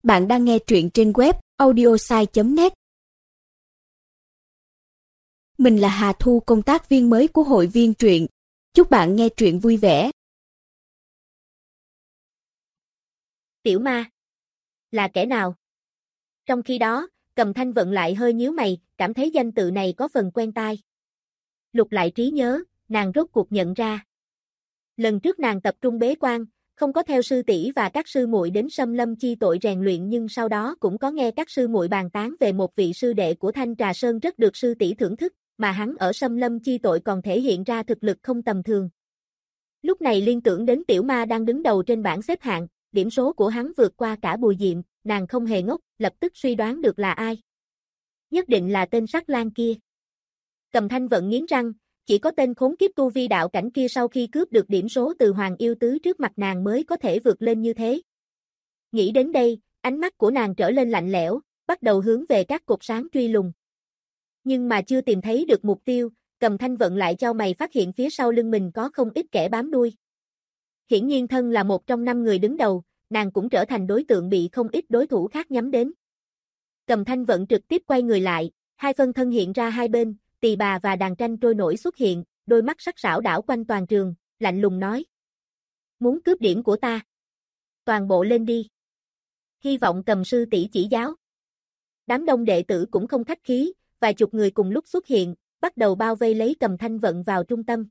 Bạn đang nghe truyện trên web audiosai.net. Mình là Hà Thu, công tác viên mới của hội viên truyện. Chúc bạn nghe truyện vui vẻ. Tiểu ma là kẻ nào? Trong khi đó, Cầm Thanh Vận lại hơi nhíu mày, cảm thấy danh tự này có phần quen tai. Lục lại trí nhớ, nàng rốt cuộc nhận ra. Lần trước nàng tập trung bế quan, không có theo sư tỷ và các sư muội đến Sâm Lâm chi tội rèn luyện, nhưng sau đó cũng có nghe các sư muội bàn tán về một vị sư đệ của Thanh Trà Sơn rất được sư tỷ thưởng thức, mà hắn ở Sâm Lâm chi tội còn thể hiện ra thực lực không tầm thường. Lúc này liên tưởng đến tiểu ma đang đứng đầu trên bảng xếp hạng, điểm số của hắn vượt qua cả Bùi Diệm, nàng không hề ngốc, lập tức suy đoán được là ai. Nhất định là tên Sắc Lang kia. Cầm Thanh Vận nghiến răng, chỉ có tên khốn kiếp tu vi đạo cảnh kia sau khi cướp được điểm số từ Hoàng Yêu Tứ trước mặt nàng mới có thể vượt lên như thế. Nghĩ đến đây, ánh mắt của nàng trở lên lạnh lẽo, bắt đầu hướng về các cột sáng truy lùng. Nhưng mà chưa tìm thấy được mục tiêu, Cầm Thanh Vận lại chau mày phát hiện phía sau lưng mình có không ít kẻ bám đuôi. Hiển nhiên thân là một trong 5 người đứng đầu, nàng cũng trở thành đối tượng bị không ít đối thủ khác nhắm đến. Cầm Thanh Vận trực tiếp quay người lại, hai phân thân hiện ra hai bên, Tỳ Bà và Đàn Tranh trôi nổi xuất hiện, đôi mắt sắc sảo đảo quanh toàn trường, lạnh lùng nói: "Muốn cướp điểm của ta? Toàn bộ lên đi. Hy vọng Cầm sư tỷ chỉ giáo." Đám đông đệ tử cũng không khách khí, vài chục người cùng lúc xuất hiện, bắt đầu bao vây lấy Cầm Thanh Vận vào trung tâm.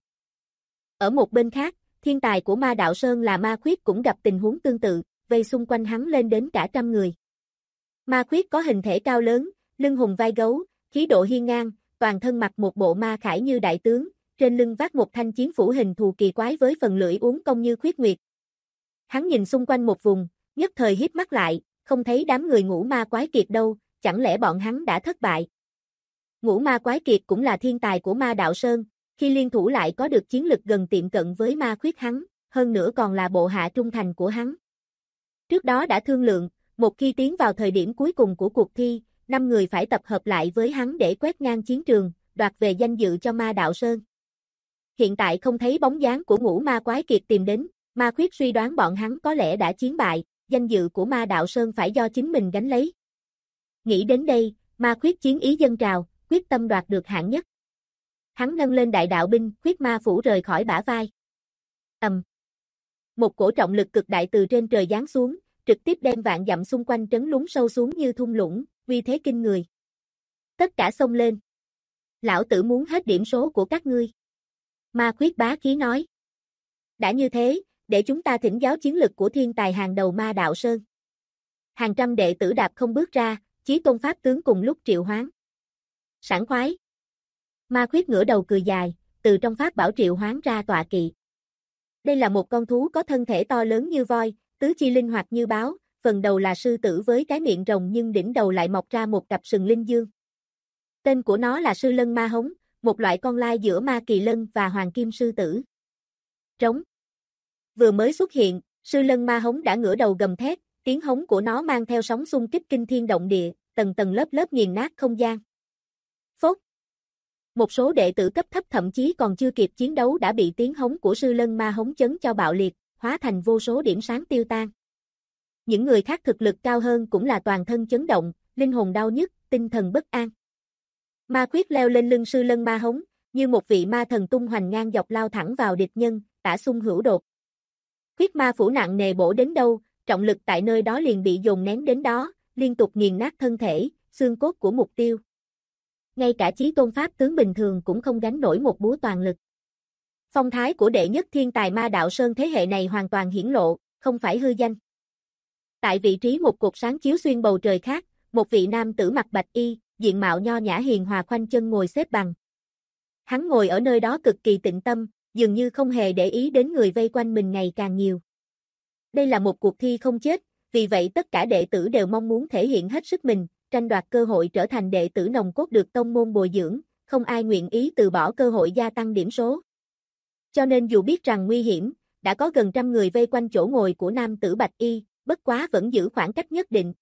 Ở một bên khác, thiên tài của Ma Đạo Sơn là Ma Khuyết cũng gặp tình huống tương tự, vây xung quanh hắn lên đến cả 100 người. Ma Khuyết có hình thể cao lớn, lưng hùng vai gấu, khí độ hiên ngang, toàn thân mặc một bộ ma khải như đại tướng, trên lưng vác một thanh chiến phủ hình thù kỳ quái với phần lưỡi uốn cong như khuyết nguyệt. Hắn nhìn xung quanh một vùng, nhất thời híp mắt lại, không thấy đám người Ngũ Ma Quái Kiệt đâu, chẳng lẽ bọn hắn đã thất bại? Ngũ Ma Quái Kiệt cũng là thiên tài của Ma Đạo Sơn, khi liên thủ lại có được chiến lực gần tiệm cận với Ma Khuyết hắn, hơn nữa còn là bộ hạ trung thành của hắn. Trước đó đã thương lượng, một khi tiến vào thời điểm cuối cùng của cuộc thi, 5 người phải tập hợp lại với hắn để quét ngang chiến trường, đoạt về danh dự cho Ma Đạo Sơn. Hiện tại không thấy bóng dáng của Ngũ Ma Quái Kiệt tìm đến, Ma Khuyết suy đoán bọn hắn có lẽ đã chiến bại, danh dự của Ma Đạo Sơn phải do chính mình gánh lấy. Nghĩ đến đây, Ma Khuyết chiến ý dâng trào, quyết tâm đoạt được hạng nhất. Hắn nâng lên đại đạo binh, Khuyết Ma Phủ rời khỏi bả vai. Một cổ trọng lực cực đại từ trên trời giáng xuống, trực tiếp đem vạn dặm xung quanh trấn lún sâu xuống như thung lũng, uy thế kinh người. Tất cả xông lên. Lão tử muốn hết điểm số của các ngươi. Ma Khuyết bá khí nói. Đã như thế, để chúng ta thỉnh giáo chiến lực của thiên tài hàng đầu Ma Đạo Sơn. Hàng trăm đệ tử đạp không bước ra, Chí Tôn Pháp tướng cùng lúc triệu hoán. Sảng khoái. Ma Khuyết ngửa đầu cười dài, từ trong pháp bảo triệu hoán ra tọa kỵ. Đây là một con thú có thân thể to lớn như voi, tứ chi linh hoạt như báo, phần đầu là sư tử với cái miệng rồng nhưng đỉnh đầu lại mọc ra một cặp sừng linh dương. Tên của nó là Sư Lân Ma Hống, một loại con lai giữa Ma Kỳ Lân và Hoàng Kim Sư Tử. Trống. Vừa mới xuất hiện, Sư Lân Ma Hống đã ngửa đầu gầm thét, tiếng hống của nó mang theo sóng xung kích kinh thiên động địa, tầng tầng lớp lớp nghiền nát không gian. Phốt. Một số đệ tử cấp thấp thậm chí còn chưa kịp chiến đấu đã bị tiếng hống của Sư Lân Ma Hống chấn cho bạo liệt, hóa thành vô số điểm sáng tiêu tan. Những người khác thực lực cao hơn cũng là toàn thân chấn động, linh hồn đau nhức, tinh thần bất an. Ma Khuyết leo lên lưng Sư Lân Ma Hống, như một vị ma thần tung hoành ngang dọc lao thẳng vào địch nhân, tả xung hữu đột. Khuyết Ma Phủ nặng nề bổ đến đâu, trọng lực tại nơi đó liền bị dồn nén đến đó, liên tục nghiền nát thân thể, xương cốt của mục tiêu. Ngay cả Chí Tôn Pháp tướng bình thường cũng không gánh nổi một búa toàn lực. Phong thái của đệ nhất thiên tài Ma Đạo Sơn thế hệ này hoàn toàn hiển lộ, không phải hư danh. Tại vị trí một cột sáng chiếu xuyên bầu trời khác, một vị nam tử mặc bạch y, diện mạo nho nhã hiền hòa khoanh chân ngồi xếp bằng. Hắn ngồi ở nơi đó cực kỳ tĩnh tâm, dường như không hề để ý đến người vây quanh mình ngày càng nhiều. Đây là một cuộc thi không chết, vì vậy tất cả đệ tử đều mong muốn thể hiện hết sức mình, tranh đoạt cơ hội trở thành đệ tử nòng cốt được tông môn bồi dưỡng, không ai nguyện ý từ bỏ cơ hội gia tăng điểm số. Cho nên dù biết rằng nguy hiểm, đã có gần 100 người vây quanh chỗ ngồi của nam tử bạch y, bất quá vẫn giữ khoảng cách nhất định.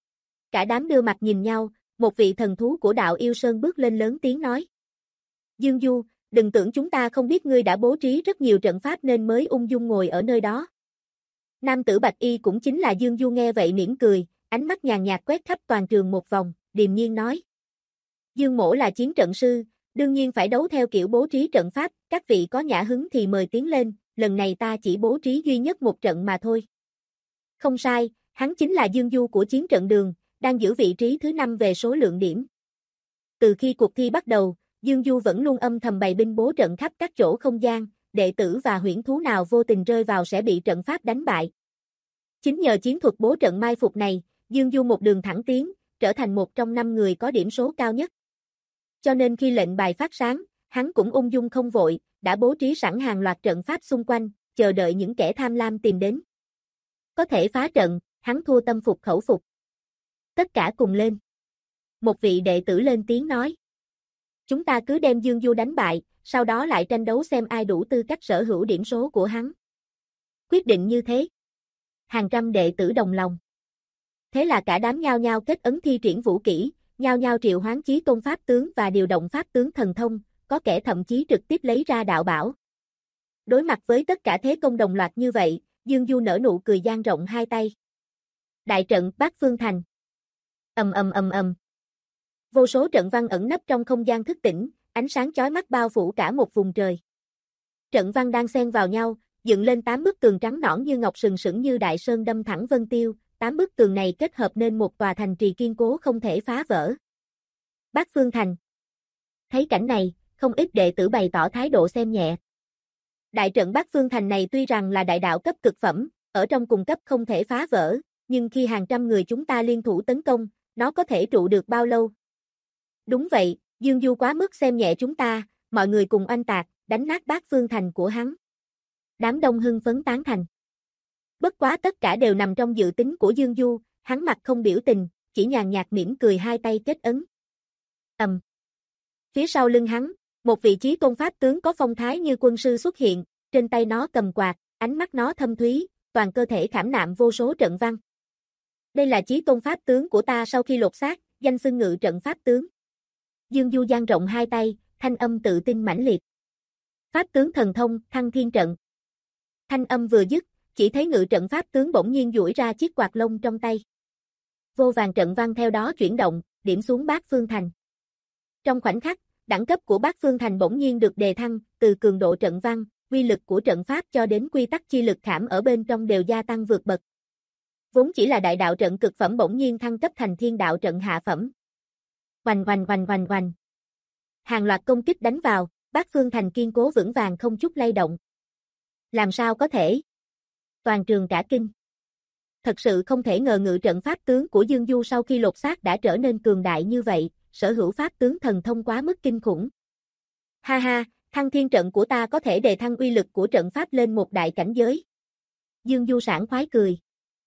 Cả đám đưa mặt nhìn nhau, một vị thần thú của đạo Yêu Sơn bước lên lớn tiếng nói. Dương Du, đừng tưởng chúng ta không biết ngươi đã bố trí rất nhiều trận pháp nên mới ung dung ngồi ở nơi đó. Nam tử bạch y cũng chính là Dương Du nghe vậy mỉm cười, ánh mắt nhàn nhạt quét khắp toàn trường một vòng, điềm nhiên nói. Dương mỗ là chiến trận sư, đương nhiên phải đấu theo kiểu bố trí trận pháp, các vị có nhã hứng thì mời tiến lên, lần này ta chỉ bố trí duy nhất một trận mà thôi. Không sai, hắn chính là Dương Du của chiến trận đường, đang giữ vị trí thứ 5 về số lượng điểm. Từ khi cuộc thi bắt đầu, Dương Du vẫn luôn âm thầm bày binh bố trận khắp các chỗ không gian, đệ tử và huyễn thú nào vô tình rơi vào sẽ bị trận pháp đánh bại. Chính nhờ chiến thuật bố trận mai phục này, Dương Du một đường thẳng tiến, trở thành một trong 5 người có điểm số cao nhất. Cho nên khi lệnh bài phát sáng, hắn cũng ung dung không vội, đã bố trí sẵn hàng loạt trận pháp xung quanh, chờ đợi những kẻ tham lam tìm đến. Có thể phá trận, hắn thua tâm phục khẩu phục. Tất cả cùng lên. Một vị đệ tử lên tiếng nói. Chúng ta cứ đem Dương Du đánh bại, sau đó lại tranh đấu xem ai đủ tư cách sở hữu điểm số của hắn. Quyết định như thế. Hàng trăm đệ tử đồng lòng. Thế là cả đám nhao nhao kết ấn thi triển vũ kỹ, nhao nhao triệu hoán chí tôn pháp tướng và điều động pháp tướng thần thông, có kẻ thậm chí trực tiếp lấy ra đạo bảo. Đối mặt với tất cả thế công đồng loạt như vậy, Dương Du nở nụ cười dang rộng hai tay. Đại trận Bát Phương Thành. Ầm ầm ầm ầm. Vô số trận văn ẩn nấp trong không gian thức tỉnh, ánh sáng chói mắt bao phủ cả một vùng trời. Trận văn đang xen vào nhau, dựng lên 8 bức tường trắng nõn như ngọc sừng sững như đại sơn đâm thẳng vân tiêu, 8 bức tường này kết hợp nên một tòa thành trì kiên cố không thể phá vỡ. Bát Phương Thành. Thấy cảnh này, không ít đệ tử bày tỏ thái độ xem nhẹ. Đại trận Bát Phương Thành này tuy rằng là đại đạo cấp cực phẩm, ở trong cùng cấp không thể phá vỡ, nhưng khi hàng trăm người chúng ta liên thủ tấn công, nó có thể trụ được bao lâu? Đúng vậy, Dương Du quá mức xem nhẹ chúng ta, mọi người cùng oanh tạc, đánh nát Bát Phương Thành của hắn. Đám đông hưng phấn tán thành. Bất quá tất cả đều nằm trong dự tính của Dương Du, hắn mặt không biểu tình, chỉ nhàn nhạt mỉm cười hai tay kết ấn. Phía sau lưng hắn, một vị chí tôn pháp tướng có phong thái như quân sư xuất hiện, trên tay nó cầm quạt, ánh mắt nó thâm thúy, toàn cơ thể khảm nạm vô số trận văn. Đây là chí tôn pháp tướng của ta sau khi lột xác, danh xưng ngự trận pháp tướng. Dương Du dang rộng hai tay, thanh âm tự tin mãnh liệt. Pháp tướng thần thông, Thăng Thiên trận. Thanh âm vừa dứt, chỉ thấy ngự trận pháp tướng bỗng nhiên duỗi ra chiếc quạt lông trong tay. Vô vàn trận văn theo đó chuyển động, điểm xuống Bát Phương Thành. Trong khoảnh khắc, đẳng cấp của Bát Phương Thành bỗng nhiên được đề thăng, từ cường độ trận văn, quy lực của trận pháp cho đến quy tắc chi lực khảm ở bên trong đều gia tăng vượt bậc. Vốn chỉ là đại đạo trận cực phẩm bỗng nhiên thăng cấp thành thiên đạo trận hạ phẩm. Oanh oanh oanh oanh oanh. Hàng loạt công kích đánh vào, Bát Phương Thành kiên cố vững vàng không chút lay động. Làm sao có thể? Toàn trường cả kinh. Thật sự không thể ngờ ngự trận pháp tướng của Dương Du sau khi lột xác đã trở nên cường đại như vậy, sở hữu pháp tướng thần thông quá mức kinh khủng. Ha ha, Thăng Thiên trận của ta có thể đề thăng uy lực của trận pháp lên một đại cảnh giới. Dương Du sảng khoái cười.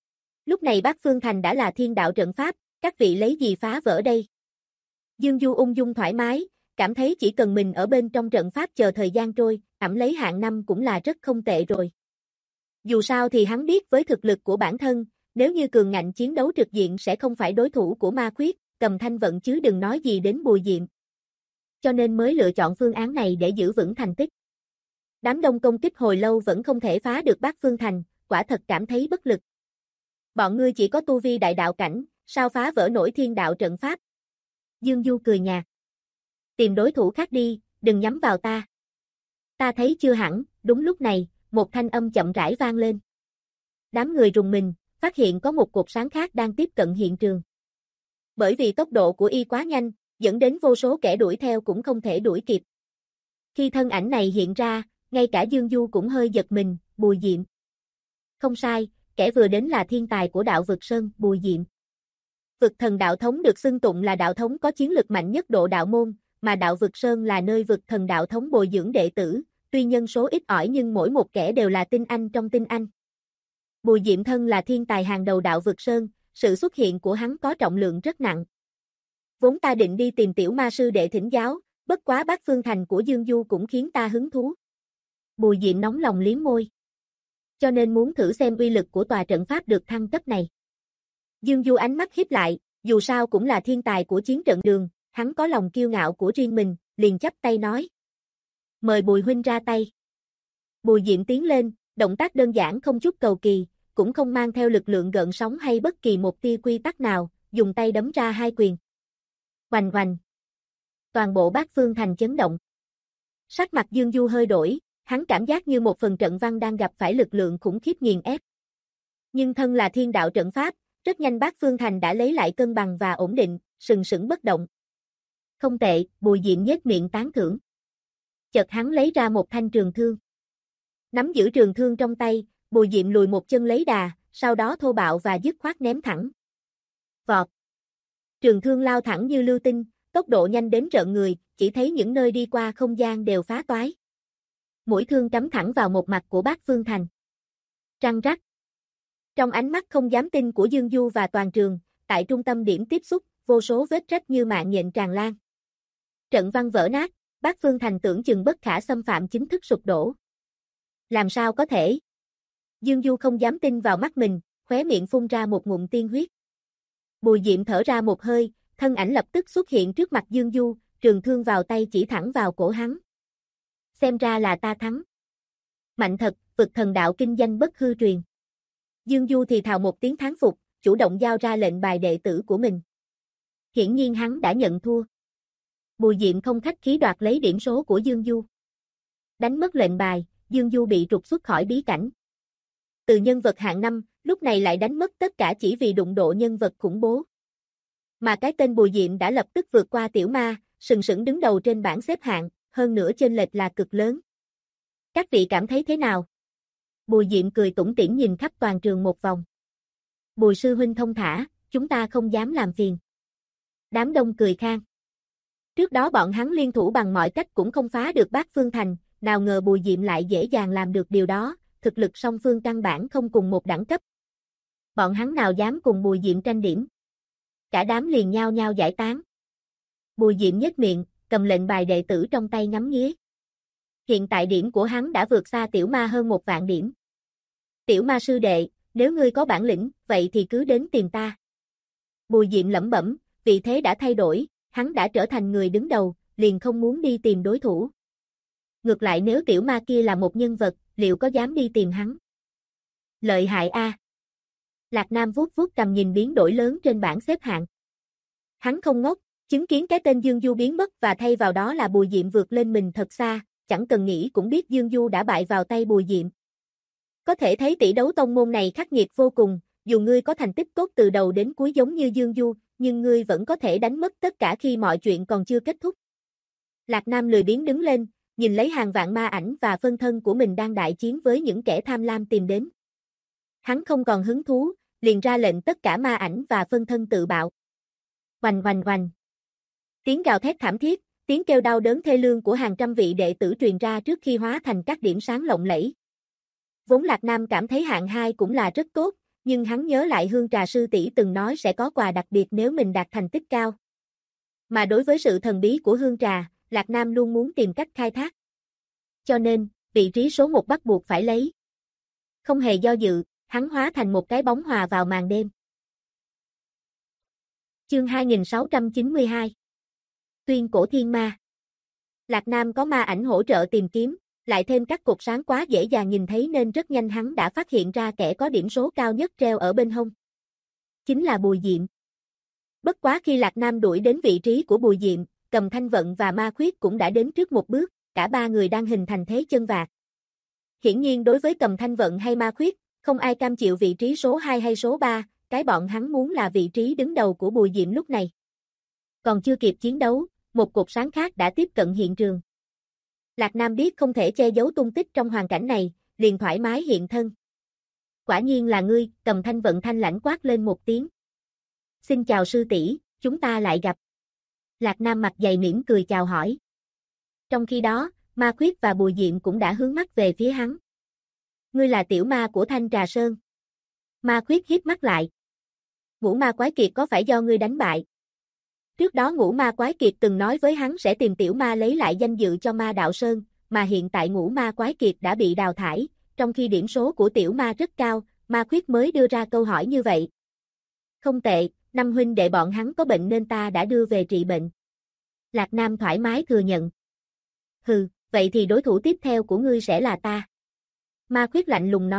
Lúc này Bát Phương Thành đã là thiên đạo trận pháp, các vị lấy gì phá vỡ đây? Dương Du ung dung thoải mái, cảm thấy chỉ cần mình ở bên trong trận pháp chờ thời gian trôi, ẵm lấy hạng năm cũng là rất không tệ rồi. Dù sao thì hắn biết với thực lực của bản thân, nếu như cường ngạnh chiến đấu trực diện sẽ không phải đối thủ của Ma Khuyết, Cầm Thanh Vận chứ đừng nói gì đến Bùi Diệm. Cho nên mới lựa chọn phương án này để giữ vững thành tích. Đám đông công kích hồi lâu vẫn không thể phá được Bát Phương Thành, quả thật cảm thấy bất lực. Bọn ngươi chỉ có tu vi đại đạo cảnh, sao phá vỡ nổi thiên đạo trận pháp? Dương Du cười nhạt. Tìm đối thủ khác đi, đừng nhắm vào ta. Ta thấy chưa hẳn, đúng lúc này, một thanh âm chậm rãi vang lên. Đám người rùng mình, phát hiện có một cột sáng khác đang tiếp cận hiện trường. Bởi vì tốc độ của y quá nhanh, dẫn đến vô số kẻ đuổi theo cũng không thể đuổi kịp. Khi thân ảnh này hiện ra, ngay cả Dương Du cũng hơi giật mình, Bùi Diệm. Không sai, kẻ vừa đến là thiên tài của đạo vực Sơn, Bùi Diệm. Vực thần đạo thống được xưng tụng là đạo thống có chiến lực mạnh nhất độ đạo môn, mà đạo vực Sơn là nơi vực thần đạo thống bồi dưỡng đệ tử, tuy nhân số ít ỏi nhưng mỗi một kẻ đều là tinh anh trong tinh anh. Bùi Diệm thân là thiên tài hàng đầu đạo vực Sơn, sự xuất hiện của hắn có trọng lượng rất nặng. Vốn ta định đi tìm tiểu ma sư để thỉnh giáo, bất quá Bát Phương Thành của Dương Du cũng khiến ta hứng thú. Bùi Diệm nóng lòng liếm môi. Cho nên muốn thử xem uy lực của tòa trận pháp được thăng cấp này. Dương Du ánh mắt híp lại, dù sao cũng là thiên tài của chiến trận đường, hắn có lòng kiêu ngạo của riêng mình, liền chắp tay nói. Mời Bùi huynh ra tay. Bùi Diệm tiến lên, động tác đơn giản không chút cầu kỳ, cũng không mang theo lực lượng gợn sóng hay bất kỳ một tia quy tắc nào, dùng tay đấm ra hai quyền. Oành oành. Toàn bộ Bát Phương Thành chấn động. Sắc mặt Dương Du hơi đổi, hắn cảm giác như một phần trận văn đang gặp phải lực lượng khủng khiếp nghiền ép. Nhưng thân là thiên đạo trận pháp, rất nhanh Bát Phương Thành đã lấy lại cân bằng và ổn định, sừng sững bất động. Không tệ, Bùi Diệm nhếch miệng tán thưởng. Chợt hắn lấy ra một thanh trường thương. Nắm giữ trường thương trong tay, Bùi Diệm lùi một chân lấy đà, sau đó thô bạo và dứt khoát ném thẳng. Vọt. Trường thương lao thẳng như lưu tinh, tốc độ nhanh đến rợn người, chỉ thấy những nơi đi qua không gian đều phá toái. Mũi thương cắm thẳng vào một mặt của Bát Phương Thành. Răng rắc. Trong ánh mắt không dám tin của Dương Du và toàn trường, tại trung tâm điểm tiếp xúc, vô số vết rách như mạng nhện tràn lan. Trận văn vỡ nát, Bát Phương Thành tưởng chừng bất khả xâm phạm chính thức sụp đổ. Làm sao có thể? Dương Du không dám tin vào mắt mình, khóe miệng phun ra một ngụm tiên huyết. Bùi Diệm thở ra một hơi, thân ảnh lập tức xuất hiện trước mặt Dương Du, trường thương vào tay chỉ thẳng vào cổ hắn. Xem ra là ta thắng. Mạnh thật, vực thần đạo kinh danh bất hư truyền. Dương Du thì thào một tiếng thán phục, chủ động giao ra lệnh bài đệ tử của mình. Hiển nhiên hắn đã nhận thua. Bùi Diệm không khách khí đoạt lấy điểm số của Dương Du. Đánh mất lệnh bài, Dương Du bị trục xuất khỏi bí cảnh. Từ nhân vật hạng 5, lúc này lại đánh mất tất cả chỉ vì đụng độ nhân vật khủng bố. Mà cái tên Bùi Diệm đã lập tức vượt qua Tiểu Ma, sừng sững đứng đầu trên bảng xếp hạng, hơn nữa chênh lệch là cực lớn. Các vị cảm thấy thế nào? Bùi Diệm cười tủm tỉm nhìn khắp toàn trường một vòng. Bùi sư huynh thông thả, chúng ta không dám làm phiền. Đám đông cười khan. Trước đó bọn hắn liên thủ bằng mọi cách cũng không phá được Bát Phương Thành, nào ngờ Bùi Diệm lại dễ dàng làm được điều đó, thực lực song phương căn bản không cùng một đẳng cấp. Bọn hắn nào dám cùng Bùi Diệm tranh điểm. Cả đám liền nhao nhao giải tán. Bùi Diệm nhếch miệng, cầm lệnh bài đệ tử trong tay ngắm nghía. Hiện tại điểm của hắn đã vượt xa Tiểu Ma hơn 1.000 điểm. Tiểu Ma sư đệ, nếu ngươi có bản lĩnh, vậy thì cứ đến tìm ta. Bùi Diệm lẩm bẩm, vì thế đã thay đổi, hắn đã trở thành người đứng đầu, liền không muốn đi tìm đối thủ. Ngược lại nếu Tiểu Ma kia là một nhân vật, liệu có dám đi tìm hắn? Lợi hại a. Lạc Nam vuốt vuốt cầm nhìn biến đổi lớn trên bảng xếp hạng. Hắn không ngốc, chứng kiến cái tên Dương Du biến mất và thay vào đó là Bùi Diệm vượt lên mình thật xa, chẳng cần nghĩ cũng biết Dương Du đã bại vào tay Bùi Diệm. Có thể thấy tỷ đấu tông môn này khắc nghiệt vô cùng, dù ngươi có thành tích tốt từ đầu đến cuối giống như Dương Du, nhưng ngươi vẫn có thể đánh mất tất cả khi mọi chuyện còn chưa kết thúc. Lạc Nam lười biếng đứng lên, nhìn lấy hàng vạn ma ảnh và phân thân của mình đang đại chiến với những kẻ tham lam tìm đến. Hắn không còn hứng thú, liền ra lệnh tất cả ma ảnh và phân thân tự bạo. Oành oành oành. Tiếng gào thét thảm thiết, tiếng kêu đau đớn thê lương của hàng trăm vị đệ tử truyền ra trước khi hóa thành các điểm sáng lộng lẫy. Vốn Lạc Nam cảm thấy hạng 2 cũng là rất tốt, nhưng hắn nhớ lại Hương Trà sư tỷ từng nói sẽ có quà đặc biệt nếu mình đạt thành tích cao. Mà đối với sự thần bí của Hương Trà, Lạc Nam luôn muốn tìm cách khai thác. Cho nên, vị trí số 1 bắt buộc phải lấy. Không hề do dự, hắn hóa thành một cái bóng hòa vào màn đêm. Chương 2692 Tuyên cổ thiên ma. Lạc Nam có ma ảnh hỗ trợ tìm kiếm, lại thêm các cột sáng quá dễ dàng nhìn thấy nên rất nhanh hắn đã phát hiện ra kẻ có điểm số cao nhất treo ở bên hông. Chính là Bùi Diệm. Bất quá khi Lạc Nam đuổi đến vị trí của Bùi Diệm, Cầm Thanh Vận và Ma Khuyết cũng đã đến trước một bước, cả ba người đang hình thành thế chân vạc. Hiển nhiên đối với Cầm Thanh Vận hay Ma Khuyết, không ai cam chịu vị trí số 2 hay số 3, cái bọn hắn muốn là vị trí đứng đầu của Bùi Diệm lúc này. Còn chưa kịp chiến đấu, một cột sáng khác đã tiếp cận hiện trường. Lạc Nam biết không thể che giấu tung tích trong hoàn cảnh này, liền thoải mái hiện thân. Quả nhiên là ngươi, Cầm Thanh Vận thanh lãnh quát lên một tiếng. Xin chào sư tỷ, chúng ta lại gặp. Lạc Nam mặt dày mỉm cười chào hỏi. Trong khi đó, Ma Khuyết và Bùi Diệm cũng đã hướng mắt về phía hắn. Ngươi là tiểu ma của Thanh Trà Sơn. Ma Khuyết híp mắt lại. Ngũ ma quái kiệt có phải do ngươi đánh bại? Trước đó Ngũ ma quái kiệt từng nói với hắn sẽ tìm tiểu ma lấy lại danh dự cho ma đạo Sơn, mà hiện tại Ngũ ma quái kiệt đã bị đào thải, trong khi điểm số của tiểu ma rất cao, Ma Khuyết mới đưa ra câu hỏi như vậy. Không tệ, năm huynh đệ bọn hắn có bệnh nên ta đã đưa về trị bệnh. Lạc Nam thoải mái thừa nhận. Hừ, vậy thì đối thủ tiếp theo của ngươi sẽ là ta. Ma Khuyết lạnh lùng nói,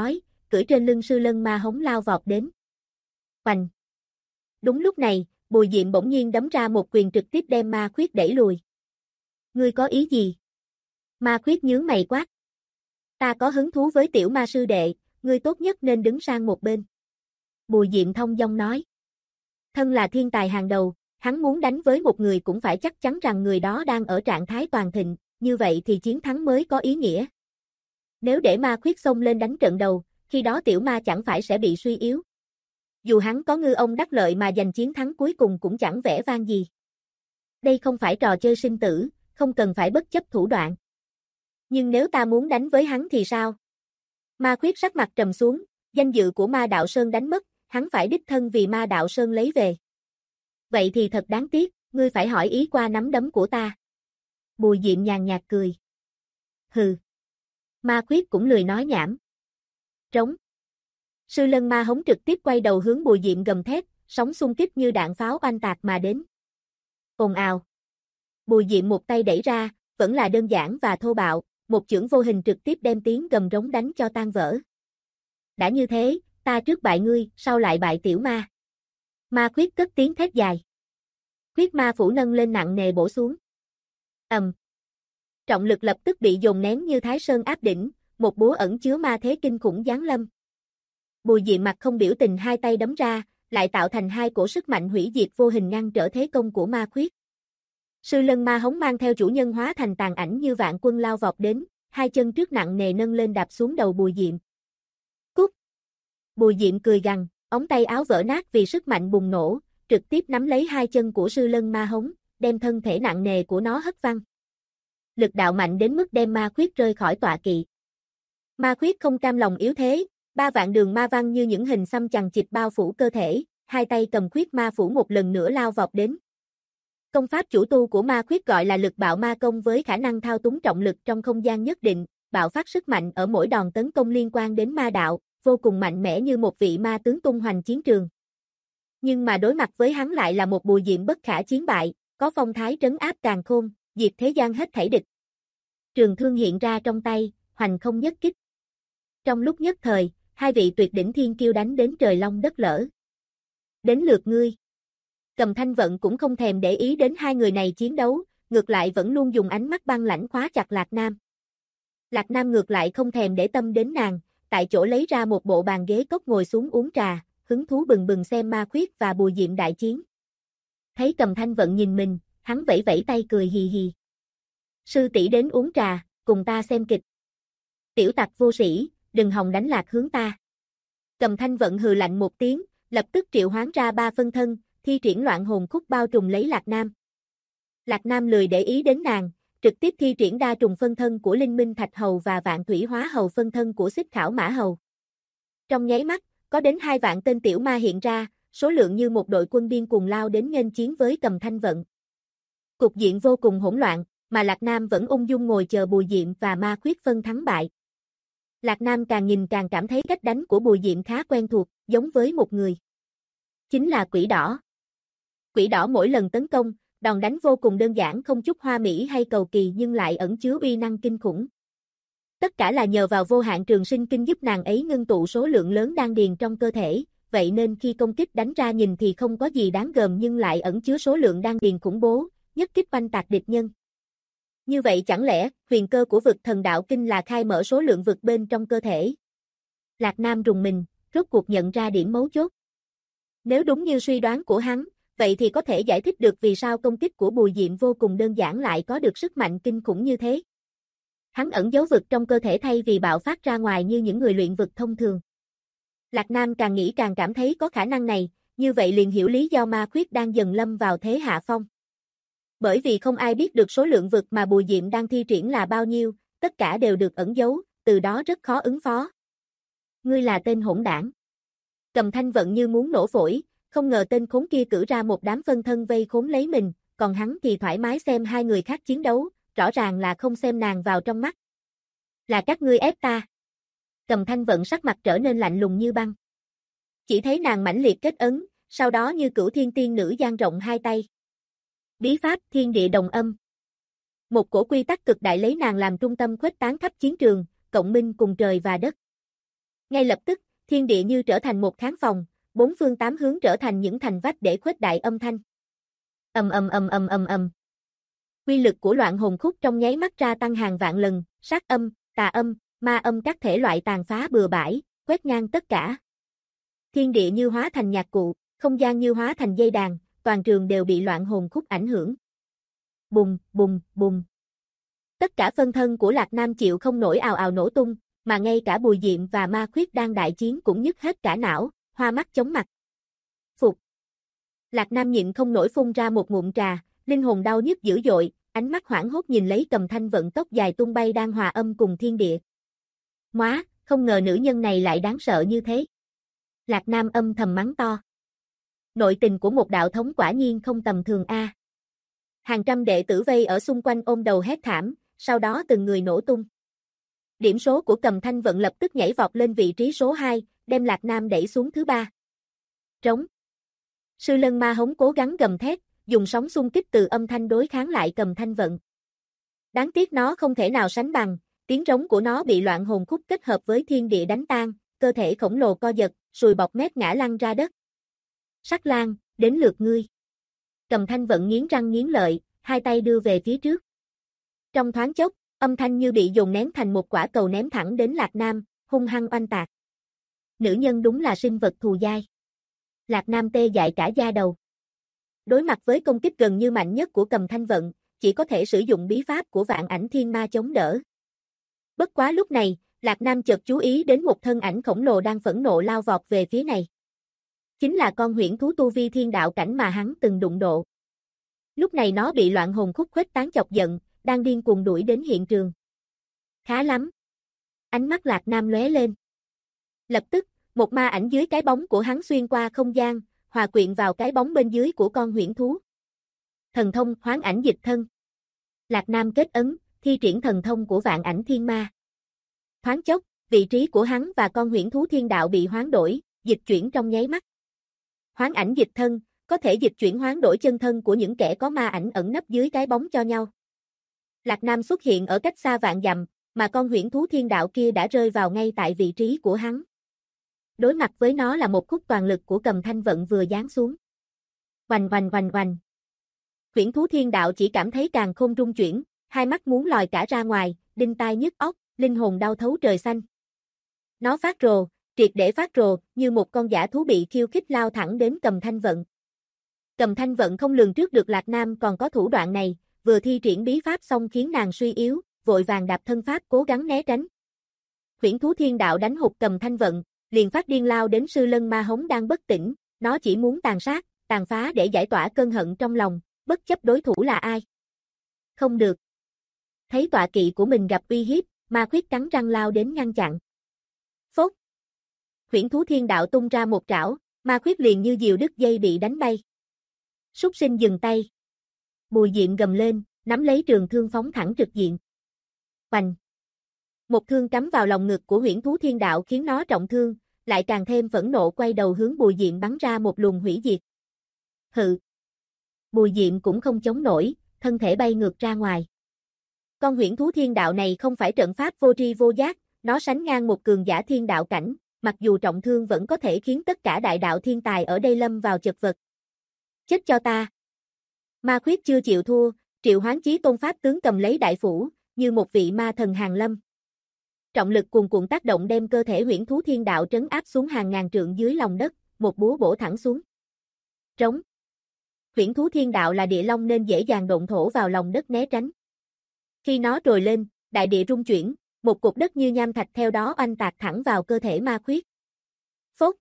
cưỡi trên lưng sư lân ma hống lao vọt đến. Hoành! Đúng lúc này, Bùi Diệm bỗng nhiên đấm ra một quyền trực tiếp đem Ma Khuyết đẩy lùi. Ngươi có ý gì? Ma Khuyết nhướng mày quát. Ta có hứng thú với tiểu ma sư đệ, ngươi tốt nhất nên đứng sang một bên. Bùi Diệm thông dong nói. Thân là thiên tài hàng đầu, hắn muốn đánh với một người cũng phải chắc chắn rằng người đó đang ở trạng thái toàn thịnh, như vậy thì chiến thắng mới có ý nghĩa. Nếu để Ma Khuyết xông lên đánh trận đầu, khi đó tiểu ma chẳng phải sẽ bị suy yếu. Dù hắn có ngư ông đắc lợi mà giành chiến thắng cuối cùng cũng chẳng vẻ vang gì. Đây không phải trò chơi sinh tử, không cần phải bất chấp thủ đoạn. Nhưng nếu ta muốn đánh với hắn thì sao? Ma Khuyết sắc mặt trầm xuống, danh dự của Ma Đạo Sơn đánh mất, hắn phải đích thân vì Ma Đạo Sơn lấy về. Vậy thì thật đáng tiếc, ngươi phải hỏi ý qua nắm đấm của ta. Bùi Diệm nhàn nhạt cười. Hừ. Ma Khuyết cũng lười nói nhảm. Trống. Sư lân ma hống trực tiếp quay đầu hướng Bùi Diệm gầm thét, sóng xung kích như đạn pháo oanh tạc mà đến. Ồn ào. Bùi Diệm một tay đẩy ra, vẫn là đơn giản và thô bạo, một chưởng vô hình trực tiếp đem tiếng gầm rống đánh cho tan vỡ. Đã như thế, ta trước bại ngươi, sau lại bại tiểu ma. Ma Khuyết cất tiếng thét dài. Khuyết ma phủ nâng lên nặng nề bổ xuống. Trọng lực lập tức bị dồn nén như Thái Sơn áp đỉnh, một búa ẩn chứa ma thế kinh khủng giáng lâm. Bùi Diệm mặt không biểu tình hai tay đấm ra, lại tạo thành hai cổ sức mạnh hủy diệt vô hình ngăn trở thế công của Ma Khuyết. Sư lân ma hống mang theo chủ nhân hóa thành tàn ảnh như vạn quân lao vọt đến, hai chân trước nặng nề nâng lên đạp xuống đầu Bùi Diệm. Cút! Bùi Diệm cười gằn, ống tay áo vỡ nát vì sức mạnh bùng nổ, trực tiếp nắm lấy hai chân của sư lân ma hống, đem thân thể nặng nề của nó hất văng. Lực đạo mạnh đến mức đem Ma Khuyết rơi khỏi tọa kỵ. Ma Khuyết không cam lòng yếu thế, 3 vạn đường ma văn như những hình xăm chằng chịt bao phủ cơ thể, hai tay cầm Khuyết ma phủ một lần nữa lao vọt đến. Công pháp chủ tu của Ma Khuyết gọi là lực bạo ma công với khả năng thao túng trọng lực trong không gian nhất định, bạo phát sức mạnh ở mỗi đòn tấn công liên quan đến ma đạo, vô cùng mạnh mẽ như một vị ma tướng tung hoành chiến trường. Nhưng mà đối mặt với hắn lại là một Bùi Diệm bất khả chiến bại, có phong thái trấn áp càn khôn, diệt thế gian hết thảy địch. Trường thương hiện ra trong tay, hoành không nhất kích. Trong lúc nhất thời, hai vị tuyệt đỉnh thiên kiêu đánh đến trời long đất lở. Đến lượt ngươi. Cầm Thanh Vận cũng không thèm để ý đến hai người này chiến đấu, ngược lại vẫn luôn dùng ánh mắt băng lãnh khóa chặt Lạc Nam. Lạc Nam ngược lại không thèm để tâm đến nàng, tại chỗ lấy ra một bộ bàn ghế cốc ngồi xuống uống trà, hứng thú bừng bừng xem Ma Khuyết và Bùi Diệm đại chiến. Thấy Cầm Thanh Vận nhìn mình, hắn vẫy vẫy tay cười hì hì. Sư tỷ đến uống trà, cùng ta xem kịch. Tiểu tặc vô sĩ, đừng hòng đánh lạc hướng ta. Cầm Thanh Vận hừ lạnh một tiếng, lập tức triệu hoán ra 3 phân thân, thi triển loạn hồn khúc bao trùm lấy Lạc Nam. Lạc Nam lười để ý đến nàng, trực tiếp thi triển đa trùng phân thân của Linh Minh Thạch Hầu và Vạn Thủy Hóa Hầu phân thân của Xích Khảo Mã Hầu. Trong nháy mắt, có đến 2 vạn tên tiểu ma hiện ra, số lượng như một đội quân điên cuồng lao đến nghênh chiến với Cầm Thanh Vận. Cục diện vô cùng hỗn loạn, mà Lạc Nam vẫn ung dung ngồi chờ Bùi Diệm và Ma Khuyết phân thắng bại. Lạc Nam càng nhìn càng cảm thấy cách đánh của Bùi Diệm khá quen thuộc, giống với một người. Chính là Quỷ Đỏ. Quỷ Đỏ mỗi lần tấn công, đòn đánh vô cùng đơn giản không chút hoa mỹ hay cầu kỳ nhưng lại ẩn chứa uy năng kinh khủng. Tất cả là nhờ vào vô hạn trường sinh kinh giúp nàng ấy ngưng tụ số lượng lớn đan điền trong cơ thể, vậy nên khi công kích đánh ra nhìn thì không có gì đáng gờm nhưng lại ẩn chứa số lượng đan điền khủng bố, nhất kích oanh tạc địch nhân. Như vậy chẳng lẽ, huyền cơ của vực thần đạo kinh là khai mở số lượng vực bên trong cơ thể? Lạc Nam rùng mình, rốt cuộc nhận ra điểm mấu chốt. Nếu đúng như suy đoán của hắn, vậy thì có thể giải thích được vì sao công kích của Bùi Diệm vô cùng đơn giản lại có được sức mạnh kinh khủng như thế. Hắn ẩn giấu vực trong cơ thể thay vì bạo phát ra ngoài như những người luyện vực thông thường. Lạc Nam càng nghĩ càng cảm thấy có khả năng này, như vậy liền hiểu lý do Ma Khuyết đang dần lâm vào thế hạ phong. Bởi vì không ai biết được số lượng vực mà Bùi Diệm đang thi triển là bao nhiêu, tất cả đều được ẩn giấu, từ đó rất khó ứng phó. Ngươi là tên hỗn đảng. Cầm Thanh Vận như muốn nổ phổi, không ngờ tên khốn kia cử ra một đám phân thân vây khốn lấy mình, còn hắn thì thoải mái xem hai người khác chiến đấu, rõ ràng là không xem nàng vào trong mắt. Là các ngươi ép ta. Cầm Thanh Vận sắc mặt trở nên lạnh lùng như băng. Chỉ thấy nàng mãnh liệt kết ấn, sau đó như Cửu Thiên Tiên Nữ dang rộng hai tay. Bí pháp Thiên Địa Đồng Âm. Một cổ quy tắc cực đại lấy nàng làm trung tâm khuếch tán khắp chiến trường, cộng minh cùng trời và đất. Ngay lập tức, thiên địa như trở thành một khán phòng, bốn phương tám hướng trở thành những thành vách để khuếch đại âm thanh. Ầm ầm ầm ầm ầm ầm. Quy lực của loạn hồn khúc trong nháy mắt ra tăng hàng vạn lần, sát âm, tà âm, ma âm các thể loại tàn phá bừa bãi, quét ngang tất cả. Thiên địa như hóa thành nhạc cụ, không gian như hóa thành dây đàn, toàn trường đều bị loạn hồn khúc ảnh hưởng. Bùng, bùng, bùng. Tất cả phân thân của Lạc Nam chịu không nổi ào ào nổ tung, mà ngay cả Bùi Diệm và Ma Khuyết đang đại chiến cũng nhức hết cả não, hoa mắt chóng mặt. Phục. Lạc Nam nhịn không nổi phun ra một ngụm trà, linh hồn đau nhức dữ dội, ánh mắt hoảng hốt nhìn lấy Cầm Thanh Vận tóc dài tung bay đang hòa âm cùng thiên địa. Móa, không ngờ nữ nhân này lại đáng sợ như thế. Lạc Nam âm thầm mắng to. Nội tình của một đạo thống quả nhiên không tầm thường a. Hàng trăm đệ tử vây ở xung quanh ôm đầu hét thảm, sau đó từng người nổ tung. Điểm số của Cầm Thanh Vận lập tức nhảy vọt lên vị trí số 2, đem Lạc Nam đẩy xuống thứ 3. Trống. Sư Lân Ma Hống cố gắng gầm thét, dùng sóng xung kích từ âm thanh đối kháng lại Cầm Thanh Vận. Đáng tiếc nó không thể nào sánh bằng, tiếng rống của nó bị loạn hồn khúc kết hợp với thiên địa đánh tan, cơ thể khổng lồ co giật, sùi bọt mép ngã lăn ra đất. Sắc Lang, đến lượt ngươi. Cầm Thanh Vận nghiến răng nghiến lợi, hai tay đưa về phía trước. Trong thoáng chốc, âm thanh như bị dồn nén thành một quả cầu ném thẳng đến Lạc Nam, hung hăng oanh tạc. Nữ nhân đúng là sinh vật thù dai. Lạc Nam tê dại cả da đầu. Đối mặt với công kích gần như mạnh nhất của Cầm Thanh Vận, chỉ có thể sử dụng bí pháp của Vạn Ảnh Thiên Ma chống đỡ. Bất quá lúc này, Lạc Nam chợt chú ý đến một thân ảnh khổng lồ đang phẫn nộ lao vọt về phía này. Chính là con huyễn thú tu vi thiên đạo cảnh mà hắn từng đụng độ. Lúc này nó bị loạn hồn khúc khuếch tán chọc giận, đang điên cuồng đuổi đến hiện trường. Khá lắm. Ánh mắt Lạc Nam lóe lên. Lập tức, một ma ảnh dưới cái bóng của hắn xuyên qua không gian, hòa quyện vào cái bóng bên dưới của con huyễn thú. Thần thông hoán ảnh dịch thân. Lạc Nam kết ấn, thi triển thần thông của Vạn Ảnh Thiên Ma. Thoáng chốc, vị trí của hắn và con huyễn thú thiên đạo bị hoán đổi, dịch chuyển trong nháy mắt. Hoán ảnh dịch thân, có thể dịch chuyển hoán đổi chân thân của những kẻ có ma ảnh ẩn nấp dưới cái bóng cho nhau. Lạc Nam xuất hiện ở cách xa vạn dặm, mà con huyễn thú thiên đạo kia đã rơi vào ngay tại vị trí của hắn. Đối mặt với nó là một khúc toàn lực của Cầm Thanh Vận vừa giáng xuống. Oanh oanh oanh oanh. Huyễn thú thiên đạo chỉ cảm thấy càn khôn rung chuyển, hai mắt muốn lòi cả ra ngoài, đinh tai nhức óc, linh hồn đau thấu trời xanh. Nó phát rồ, triệt để phát rồ, như một con dã thú bị khiêu khích lao thẳng đến Cầm Thanh Vận. Cầm Thanh Vận không lường trước được Lạc Nam còn có thủ đoạn này, vừa thi triển bí pháp xong khiến nàng suy yếu, vội vàng đạp thân pháp cố gắng né tránh. Huyễn thú thiên đạo đánh hụt Cầm Thanh Vận, liền phát điên lao đến Sư Lân Ma Hống đang bất tỉnh, nó chỉ muốn tàn sát, tàn phá để giải tỏa cơn hận trong lòng, bất chấp đối thủ là ai. Không được. Thấy tọa kỵ của mình gặp uy hiếp, Ma Khuyết cắn răng lao đến ngăn chặn. Phốt. Huyễn thú thiên đạo tung ra một trảo, Ma Khuyết liền như diều đứt dây bị đánh bay. Súc sinh dừng tay. Bùi Diệm gầm lên, nắm lấy trường thương phóng thẳng trực diện. Oanh. Một thương cắm vào lòng ngực của huyễn thú thiên đạo khiến nó trọng thương, lại càng thêm phẫn nộ quay đầu hướng Bùi Diệm bắn ra một luồng hủy diệt. Hự. Bùi Diệm cũng không chống nổi, thân thể bay ngược ra ngoài. Con huyễn thú thiên đạo này không phải trận pháp vô tri vô giác, nó sánh ngang một cường giả thiên đạo cảnh, mặc dù trọng thương vẫn có thể khiến tất cả đại đạo thiên tài ở đây lâm vào chật vật. Chết cho ta. Ma Khuyết chưa chịu thua, triệu hoán chí tôn pháp tướng cầm lấy đại phủ, như một vị ma thần hàng lâm. Trọng lực cuồn cuộn tác động đem cơ thể huyễn thú thiên đạo trấn áp xuống hàng ngàn trượng dưới lòng đất, một búa bổ thẳng xuống. Trống. Huyễn thú thiên đạo là địa long nên dễ dàng độn thổ vào lòng đất né tránh. Khi nó trồi lên, đại địa rung chuyển, một cục đất như nham thạch theo đó oanh tạc thẳng vào cơ thể Ma Khuyết. Phốt.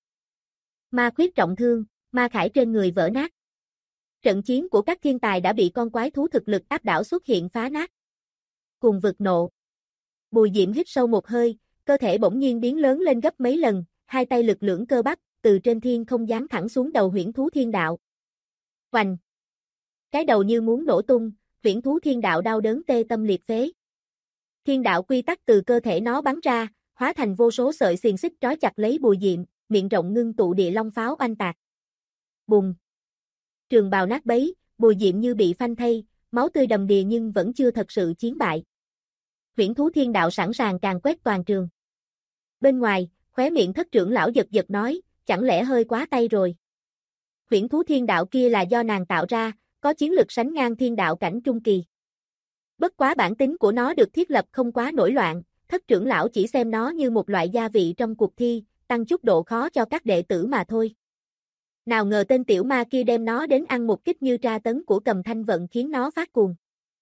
Ma Khuyết trọng thương, ma khải trên người vỡ nát. Trận chiến của các thiên tài đã bị con quái thú thực lực áp đảo xuất hiện phá nát. Cùng vực nộ. Bùi Diệm hít sâu một hơi, cơ thể bỗng nhiên biến lớn lên gấp mấy lần, hai tay lực lưỡng cơ bắp, từ trên thiên không giáng thẳng xuống đầu huyễn thú thiên đạo. Oanh! Cái đầu như muốn nổ tung, huyễn thú thiên đạo đau đớn tê tâm liệt phế. Thiên đạo quy tắc từ cơ thể nó bắn ra, hóa thành vô số sợi xiềng xích trói chặt lấy Bùi Diệm, miệng rộng ngưng tụ địa long pháo oanh tạc. Bùng! Trường bào nát bấy, Bùi Diệm như bị phanh thây, máu tươi đầm đìa nhưng vẫn chưa thật sự chiến bại. Huyễn thú thiên đạo sẵn sàng càn quét toàn trường. Bên ngoài, Khóe miệng thất trưởng lão giật giật nói, chẳng lẽ hơi quá tay rồi. Huyễn thú thiên đạo kia là do nàng tạo ra, có chiến lực sánh ngang thiên đạo cảnh trung kỳ. Bất quá bản tính của nó được thiết lập không quá nổi loạn, thất trưởng lão chỉ xem nó như một loại gia vị trong cuộc thi, tăng chút độ khó cho các đệ tử mà thôi. Nào ngờ tên tiểu ma kia đem nó đến ăn một kích như tra tấn của Cầm Thanh Vận khiến nó phát cuồng.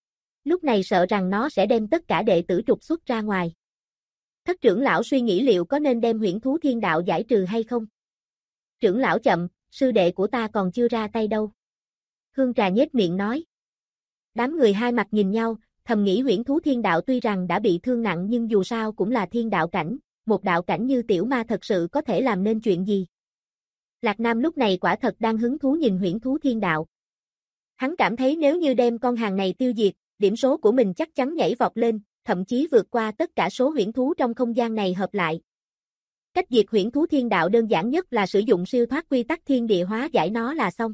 Lúc này sợ rằng nó sẽ đem tất cả đệ tử trục xuất ra ngoài. Thất trưởng lão suy nghĩ liệu có nên đem huyễn thú thiên đạo giải trừ hay không. Trưởng lão chậm, sư đệ của ta còn chưa ra tay đâu. Hương Trà nhếch miệng nói. Đám người hai mặt nhìn nhau, thầm nghĩ huyễn thú thiên đạo tuy rằng đã bị thương nặng nhưng dù sao cũng là thiên đạo cảnh, một đạo cảnh như tiểu ma thật sự có thể làm nên chuyện gì. Lạc Nam lúc này quả thật đang hứng thú nhìn huyễn thú thiên đạo. Hắn cảm thấy nếu như đem con hàng này tiêu diệt, điểm số của mình chắc chắn nhảy vọt lên, thậm chí vượt qua tất cả số huyễn thú trong không gian này hợp lại. Cách diệt huyễn thú thiên đạo đơn giản nhất là sử dụng siêu thoát quy tắc thiên địa hóa giải nó là xong.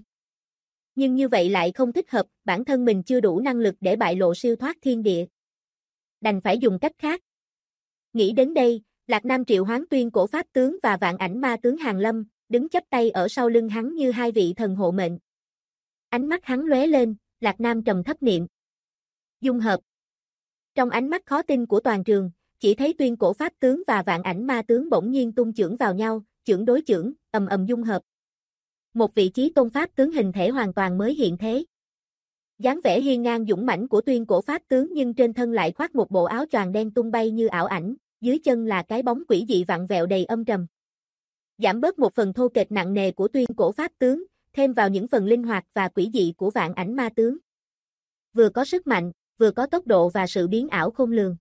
Nhưng như vậy lại không thích hợp, bản thân mình chưa đủ năng lực để bại lộ siêu thoát thiên địa. Đành phải dùng cách khác. Nghĩ đến đây, Lạc Nam triệu hoán Tuyên Cổ Pháp Tướng và Vạn Ảnh Ma Tướng Hàn Lâm, đứng chắp tay ở sau lưng hắn như hai vị thần hộ mệnh. Ánh mắt hắn lóe lên, Lạc Nam trầm thấp niệm. Dung hợp. Trong ánh mắt khó tin của toàn trường, chỉ thấy Tuyên Cổ Pháp Tướng và Vạn Ảnh Ma Tướng bỗng nhiên tung chưởng vào nhau, chưởng đối chưởng, ầm ầm dung hợp. Một vị trí tôn pháp tướng hình thể hoàn toàn mới hiện thế. Dáng vẻ hiên ngang dũng mãnh của Tuyên Cổ Pháp Tướng nhưng trên thân lại khoác một bộ áo choàng đen tung bay như ảo ảnh, dưới chân là cái bóng quỷ dị vặn vẹo đầy âm trầm. Giảm bớt một phần thô kệch nặng nề của Tuyên Cổ Pháp Tướng, thêm vào những phần linh hoạt và quỷ dị của Vạn Ảnh Ma Tướng. Vừa có sức mạnh, vừa có tốc độ và sự biến ảo khôn lường.